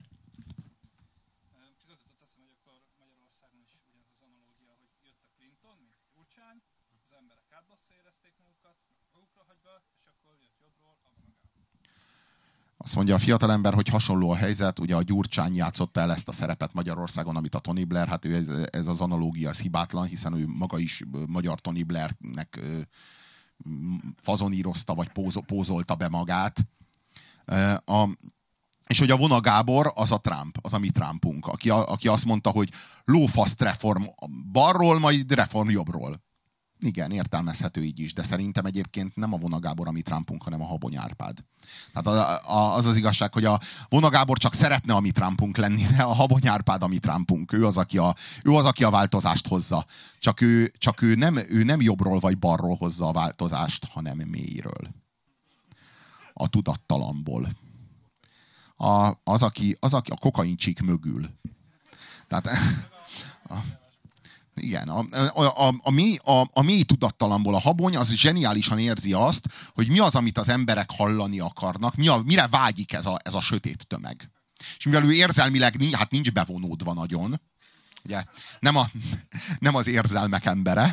Csak az jutott eszembe, hogy akkor Magyarországon is ugyanaz az analógia, hogy jött a Clinton, mint Gyurcsány, az emberek kárbasszra érezték magukat, magukra hagyva, és akkor jött jobbról a Vona Gábor. Azt mondja a fiatalember, hogy hasonló a helyzet, ugye a Gyurcsány játszotta el ezt a szerepet Magyarországon, amit a Tony Blair, hát ő ez az analógia, az hibátlan, hiszen ő maga is magyar Tony Blairnek fazonírozta, vagy pózolta be magát. És hogy a Vona Gábor az a Trump, az a mi Trumpunk, aki azt mondta, hogy lófaszt reform balról, majd reform jobbról. Igen, értelmezhető így is, de szerintem egyébként nem a Vona Gábor a mi Trumpunk, hanem a Habony Árpád. Tehát az az igazság, hogy a Vona Gábor csak szeretne a mi Trumpunk lenni, de a Habony Árpád a mi Trumpunk. Ő az, aki a változást hozza. Csak ő nem jobbról vagy balról hozza a változást, hanem mélyről. A tudattalamból. Az, aki a kokaincsík mögül. Tehát... Igen, a mély tudattalamból a Habony az zseniálisan érzi azt, hogy mi az, amit az emberek hallani akarnak, mire vágyik ez a sötét tömeg. És mivel ő érzelmileg nincs bevonódva nagyon, ugye, nem az érzelmek embere,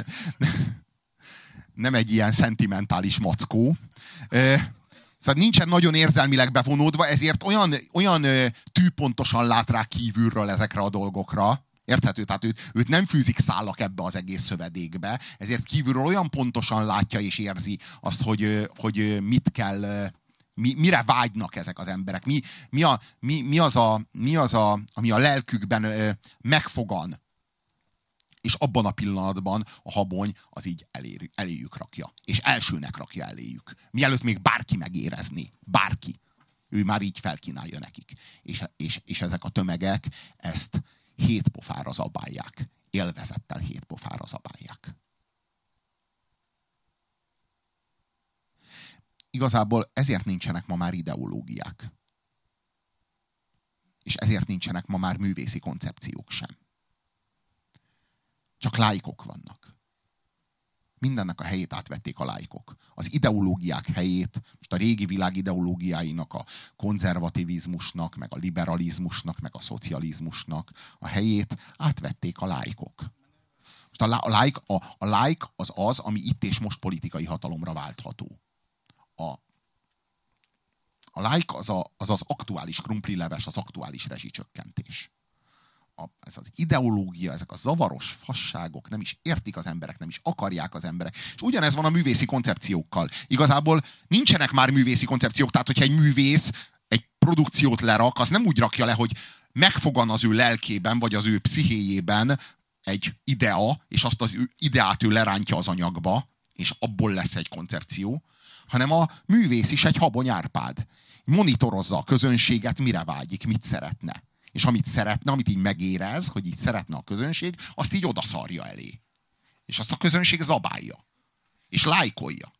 nem egy ilyen szentimentális mackó, szóval nincsen nagyon érzelmileg bevonódva, ezért olyan tűpontosan lát rá kívülről ezekre a dolgokra. Érthető? Tehát őt nem fűzik szálak ebbe az egész szövedékbe, ezért kívülről olyan pontosan látja és érzi azt, hogy mit kell, mire vágynak ezek az emberek. Mi az, ami a lelkükben megfogan. És abban a pillanatban a Habony az így eléjük rakja. És elsőnek rakja eléjük. Mielőtt még bárki megérezni. Bárki. Ő már így felkínálja nekik. És ezek a tömegek ezt 7 pofára zabálják. Élvezettel 7 pofára zabálják. Igazából ezért nincsenek ma már ideológiák. És ezért nincsenek ma már művészi koncepciók sem. Csak lájkok vannak. Mindennek a helyét átvették a lájkok. Az ideológiák helyét, most a régi világ ideológiáinak, a konzervativizmusnak, meg a liberalizmusnak, meg a szocializmusnak a helyét átvették a lájkok. Most a lájk az az, ami itt és most politikai hatalomra váltható. A lájk az aktuális krumplileves, az aktuális rezsicsökkentés. Ez az ideológia, ezek a zavaros fasságok nem is értik az emberek, nem is akarják az emberek. És ugyanez van a művészi koncepciókkal. Igazából nincsenek már művészi koncepciók, tehát hogyha egy művész egy produkciót lerak, az nem úgy rakja le, hogy megfogan az ő lelkében, vagy az ő pszichéjében egy idea, és azt az ideát ő lerántja az anyagba, és abból lesz egy koncepció, hanem a művész is egy Habony Árpád. Monitorozza a közönséget, mire vágyik, mit szeretne. És amit szeretne, amit így megérez, hogy így szeretne a közönség, azt így odaszarja elé. És azt a közönség zabálja. És lájkolja.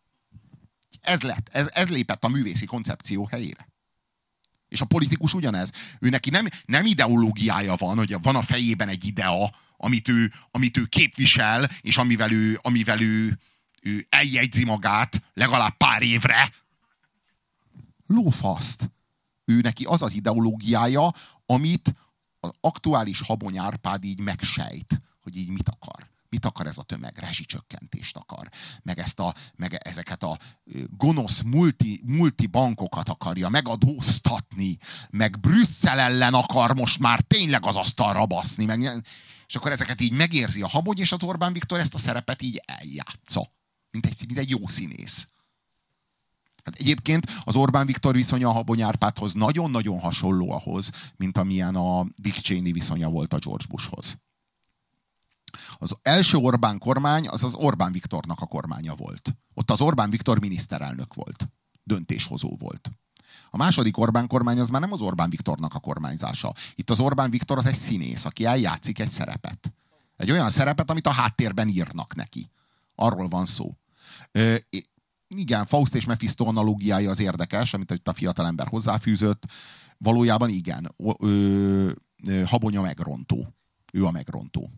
Ez lépett a művészi koncepció helyére. És a politikus ugyanez. Ő neki nem ideológiája van, hogy van a fejében egy idea, amit ő képvisel, és amivel ő eljegyzi magát legalább pár évre. Lófaszt. Ő neki az az ideológiája, amit az aktuális Habony Árpád így megsejt, hogy így mit akar. Mit akar ez a tömeg? Rezsicsökkentést akar. Meg ezeket a gonosz multibankokat akarja megadóztatni, meg Brüsszel ellen akar most már tényleg az asztalra baszni. És akkor ezeket így megérzi a Habony, és az Orbán Viktor ezt a szerepet így eljátsza. Mint egy jó színész. Hát egyébként az Orbán Viktor viszonya a Habony Árpádhoz nagyon-nagyon hasonló ahhoz, mint amilyen a Dick Cheney viszonya volt a George Bushhoz. Az első Orbán kormány az Orbán Viktornak a kormánya volt. Ott az Orbán Viktor miniszterelnök volt. Döntéshozó volt. A második Orbán kormány az már nem az Orbán Viktornak a kormányzása. Itt az Orbán Viktor az egy színész, aki eljátszik egy szerepet. Egy olyan szerepet, amit a háttérben írnak neki. Arról van szó. Igen, Faust és Mephisto analógiája az érdekes, amit itt a fiatalember hozzáfűzött. Valójában igen, Habony a megrontó. Ő a megrontó.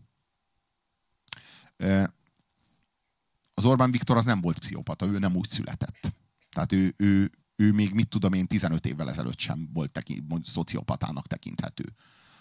Az Orbán Viktor az nem volt pszichopata, ő nem úgy született. Tehát ő még, mit tudom én, 15 évvel ezelőtt sem volt szociopatának tekinthető.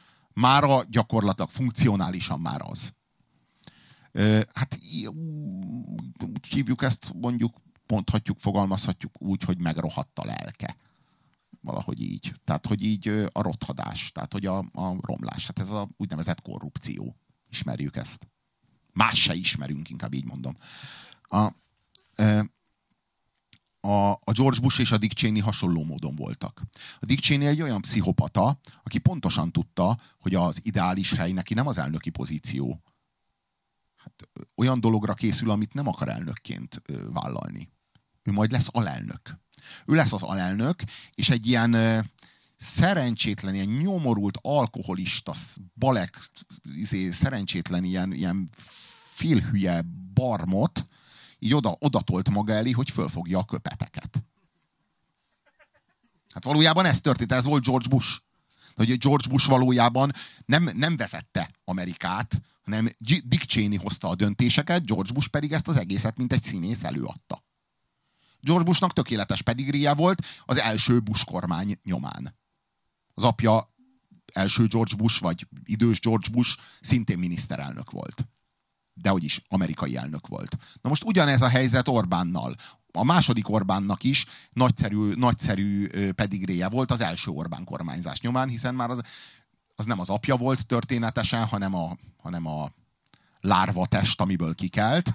Mára gyakorlatilag funkcionálisan már az. Hát úgy hívjuk ezt, mondjuk, mondhatjuk, fogalmazhatjuk úgy, hogy megrohadt a lelke. Valahogy így. Tehát, hogy így a rothadás, tehát, hogy a romlás. Hát ez a úgynevezett korrupció. Ismerjük ezt. Más se ismerünk, inkább így mondom. A George Bush és a Dick Cheney hasonló módon voltak. A Dick Cheney egy olyan pszichopata, aki pontosan tudta, hogy az ideális hely neki nem az elnöki pozíció. Hát, olyan dologra készül, amit nem akar elnökként vállalni. Ő majd lesz alelnök. Ő lesz az alelnök, és egy ilyen szerencsétlen, ilyen nyomorult, alkoholista, balek, szerencsétlen, ilyen félhülye barmot, így odatolt maga elé, hogy fölfogja a köpeteket. Hát valójában ez történt, ez volt George Bush. Hogy George Bush valójában nem vezette Amerikát, hanem Dick Cheney hozta a döntéseket, George Bush pedig ezt az egészet, mint egy színész előadta. George Bushnak tökéletes pedigríje volt az első Bush kormány nyomán. Az apja első George Bush, vagy idős George Bush szintén miniszterelnök volt. Dehogy is, amerikai elnök volt. Na most ugyanez a helyzet Orbánnal. A második Orbánnak is nagyszerű pedigréje volt az első Orbán kormányzás nyomán, hiszen már az nem az apja volt történetesen, hanem a lárvatest, amiből kikelt.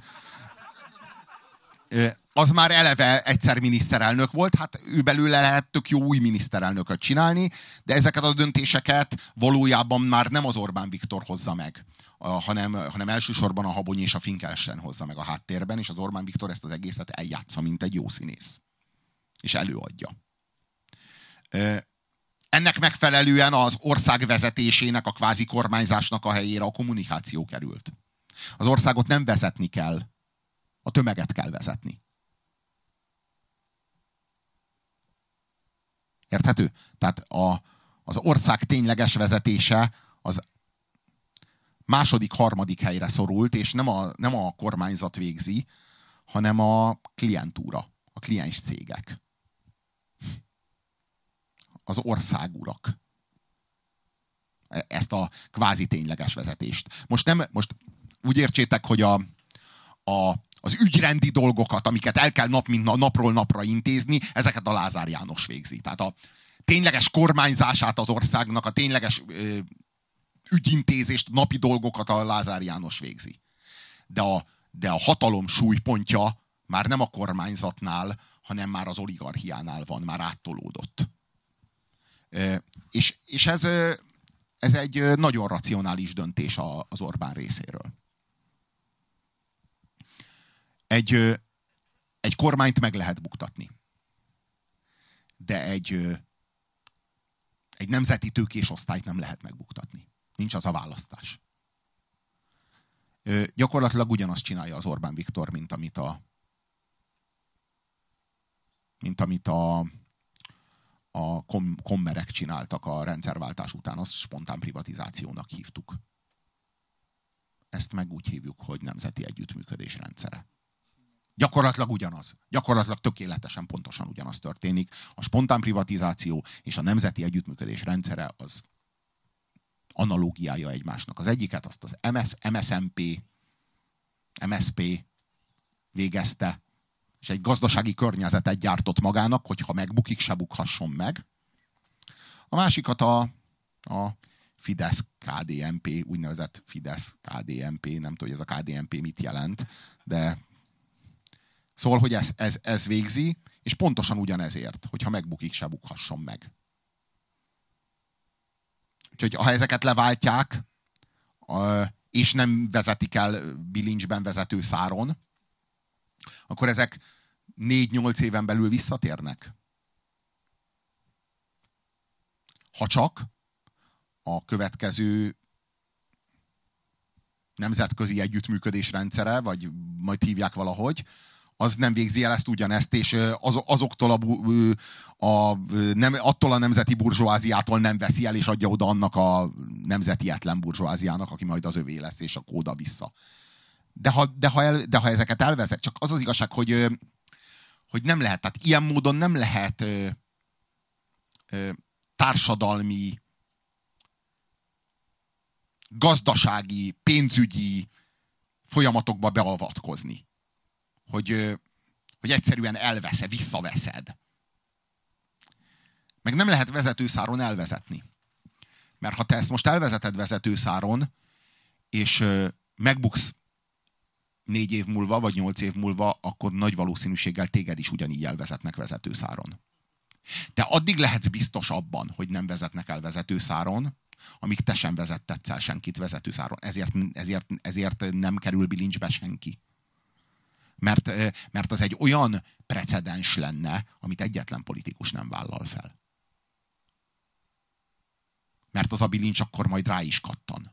Az már eleve egyszer miniszterelnök volt, hát ő belőle lehet tök jó új miniszterelnököt csinálni, de ezeket a döntéseket valójában már nem az Orbán Viktor hozza meg, hanem elsősorban a Habony és a Finkelstein hozza meg a háttérben, és az Orbán Viktor ezt az egészet eljátsza, mint egy jó színész. És előadja. Ennek megfelelően az ország vezetésének, a kvázi kormányzásnak a helyére a kommunikáció került. Az országot nem vezetni kell, a tömeget kell vezetni. Érthető? Tehát az ország tényleges vezetése az második, harmadik helyre szorult, és nem a kormányzat végzi, hanem a klientúra, a kliens cégek. Az országurak. Ezt a kvázi tényleges vezetést. Most úgy értsétek, hogy az ügyrendi dolgokat, amiket el kell napról napra intézni, ezeket a Lázár János végzi. Tehát a tényleges kormányzását az országnak, a tényleges ügyintézést, napi dolgokat a Lázár János végzi. De a hatalom súlypontja már nem a kormányzatnál, hanem már az oligarchiánál van, már áttolódott. És ez egy nagyon racionális döntés az Orbán részéről. Egy kormányt meg lehet buktatni. De egy nemzeti tőkés osztályt nem lehet megbuktatni. Nincs az a választás. Gyakorlatilag ugyanazt csinálja az Orbán Viktor, mint amit a kommerek csináltak a rendszerváltás után. Azt spontán privatizációnak hívtuk. Ezt meg úgy hívjuk, hogy nemzeti együttműködés rendszere. Gyakorlatilag ugyanaz. Gyakorlatilag tökéletesen pontosan ugyanaz történik. A spontán privatizáció és a nemzeti együttműködés rendszere az analógiája egymásnak. Az egyiket azt az MSZP végezte, és egy gazdasági környezetet gyártott magának, hogyha megbukik, se bukhasson meg. A másikat a Fidesz-KDNP, úgynevezett Fidesz-KDNP, nem tudom, hogy ez a KDNP mit jelent, de szóval, hogy ez végzi, és pontosan ugyanezért, hogyha megbukik, se bukhasson meg. Úgyhogy ha ezeket leváltják, és nem vezetik el bilincsben vezető száron, akkor ezek 4-8 éven belül visszatérnek. Ha csak a következő nemzetközi együttműködés rendszere, vagy majd hívják valahogy, az nem végzi el ezt ugyanezt, és azoktól attól a nemzeti burzsóáziától nem veszi el, és adja oda annak a nemzetietlen burzsóáziának, aki majd az övé lesz, és akkor oda vissza. De ha ezeket elvezet, csak az az igazság, hogy nem lehet, tehát ilyen módon nem lehet társadalmi, gazdasági, pénzügyi folyamatokba beavatkozni. hogy egyszerűen visszaveszed. Meg nem lehet vezetőszáron elvezetni. Mert ha te ezt most elvezeted vezetőszáron, és megbuksz 4 év múlva, vagy 8 év múlva, akkor nagy valószínűséggel téged is ugyanígy elvezetnek vezetőszáron. Te addig lehetsz biztos abban, hogy nem vezetnek el vezetőszáron, amíg te sem vezettetsz el senkit vezetőszáron. Ezért nem kerül bilincsbe senki. Mert az egy olyan precedens lenne, amit egyetlen politikus nem vállal fel. Mert az a bilincs akkor majd rá is kattan.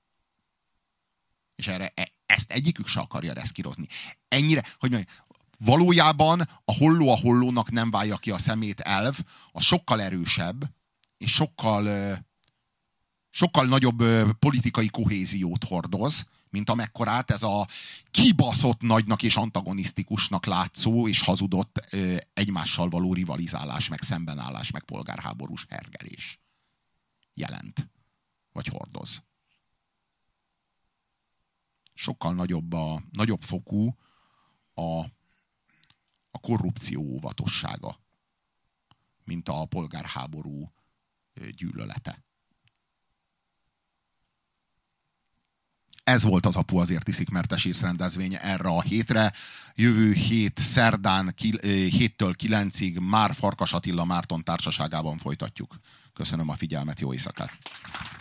És ezt egyikük se akarja reszkírozni. Ennyire, hogy mondjam, valójában a hollónak nem válja ki a szemét elv, az sokkal erősebb, és sokkal nagyobb politikai kohéziót hordoz, mint amekkorát ez a kibaszott nagynak és antagonisztikusnak látszó és hazudott egymással való rivalizálás, meg szembenállás, meg polgárháborús hergelés jelent, vagy hordoz. Sokkal nagyobb fokú a korrupció óvatossága, mint a polgárháború gyűlölete. Ez volt az Apu azért iszik, mert te sírsz rendezvénye erre a hétre. Jövő hét szerdán 7-től 9-ig már Farkas Attila Márton társaságában folytatjuk. Köszönöm a figyelmet, jó éjszakát!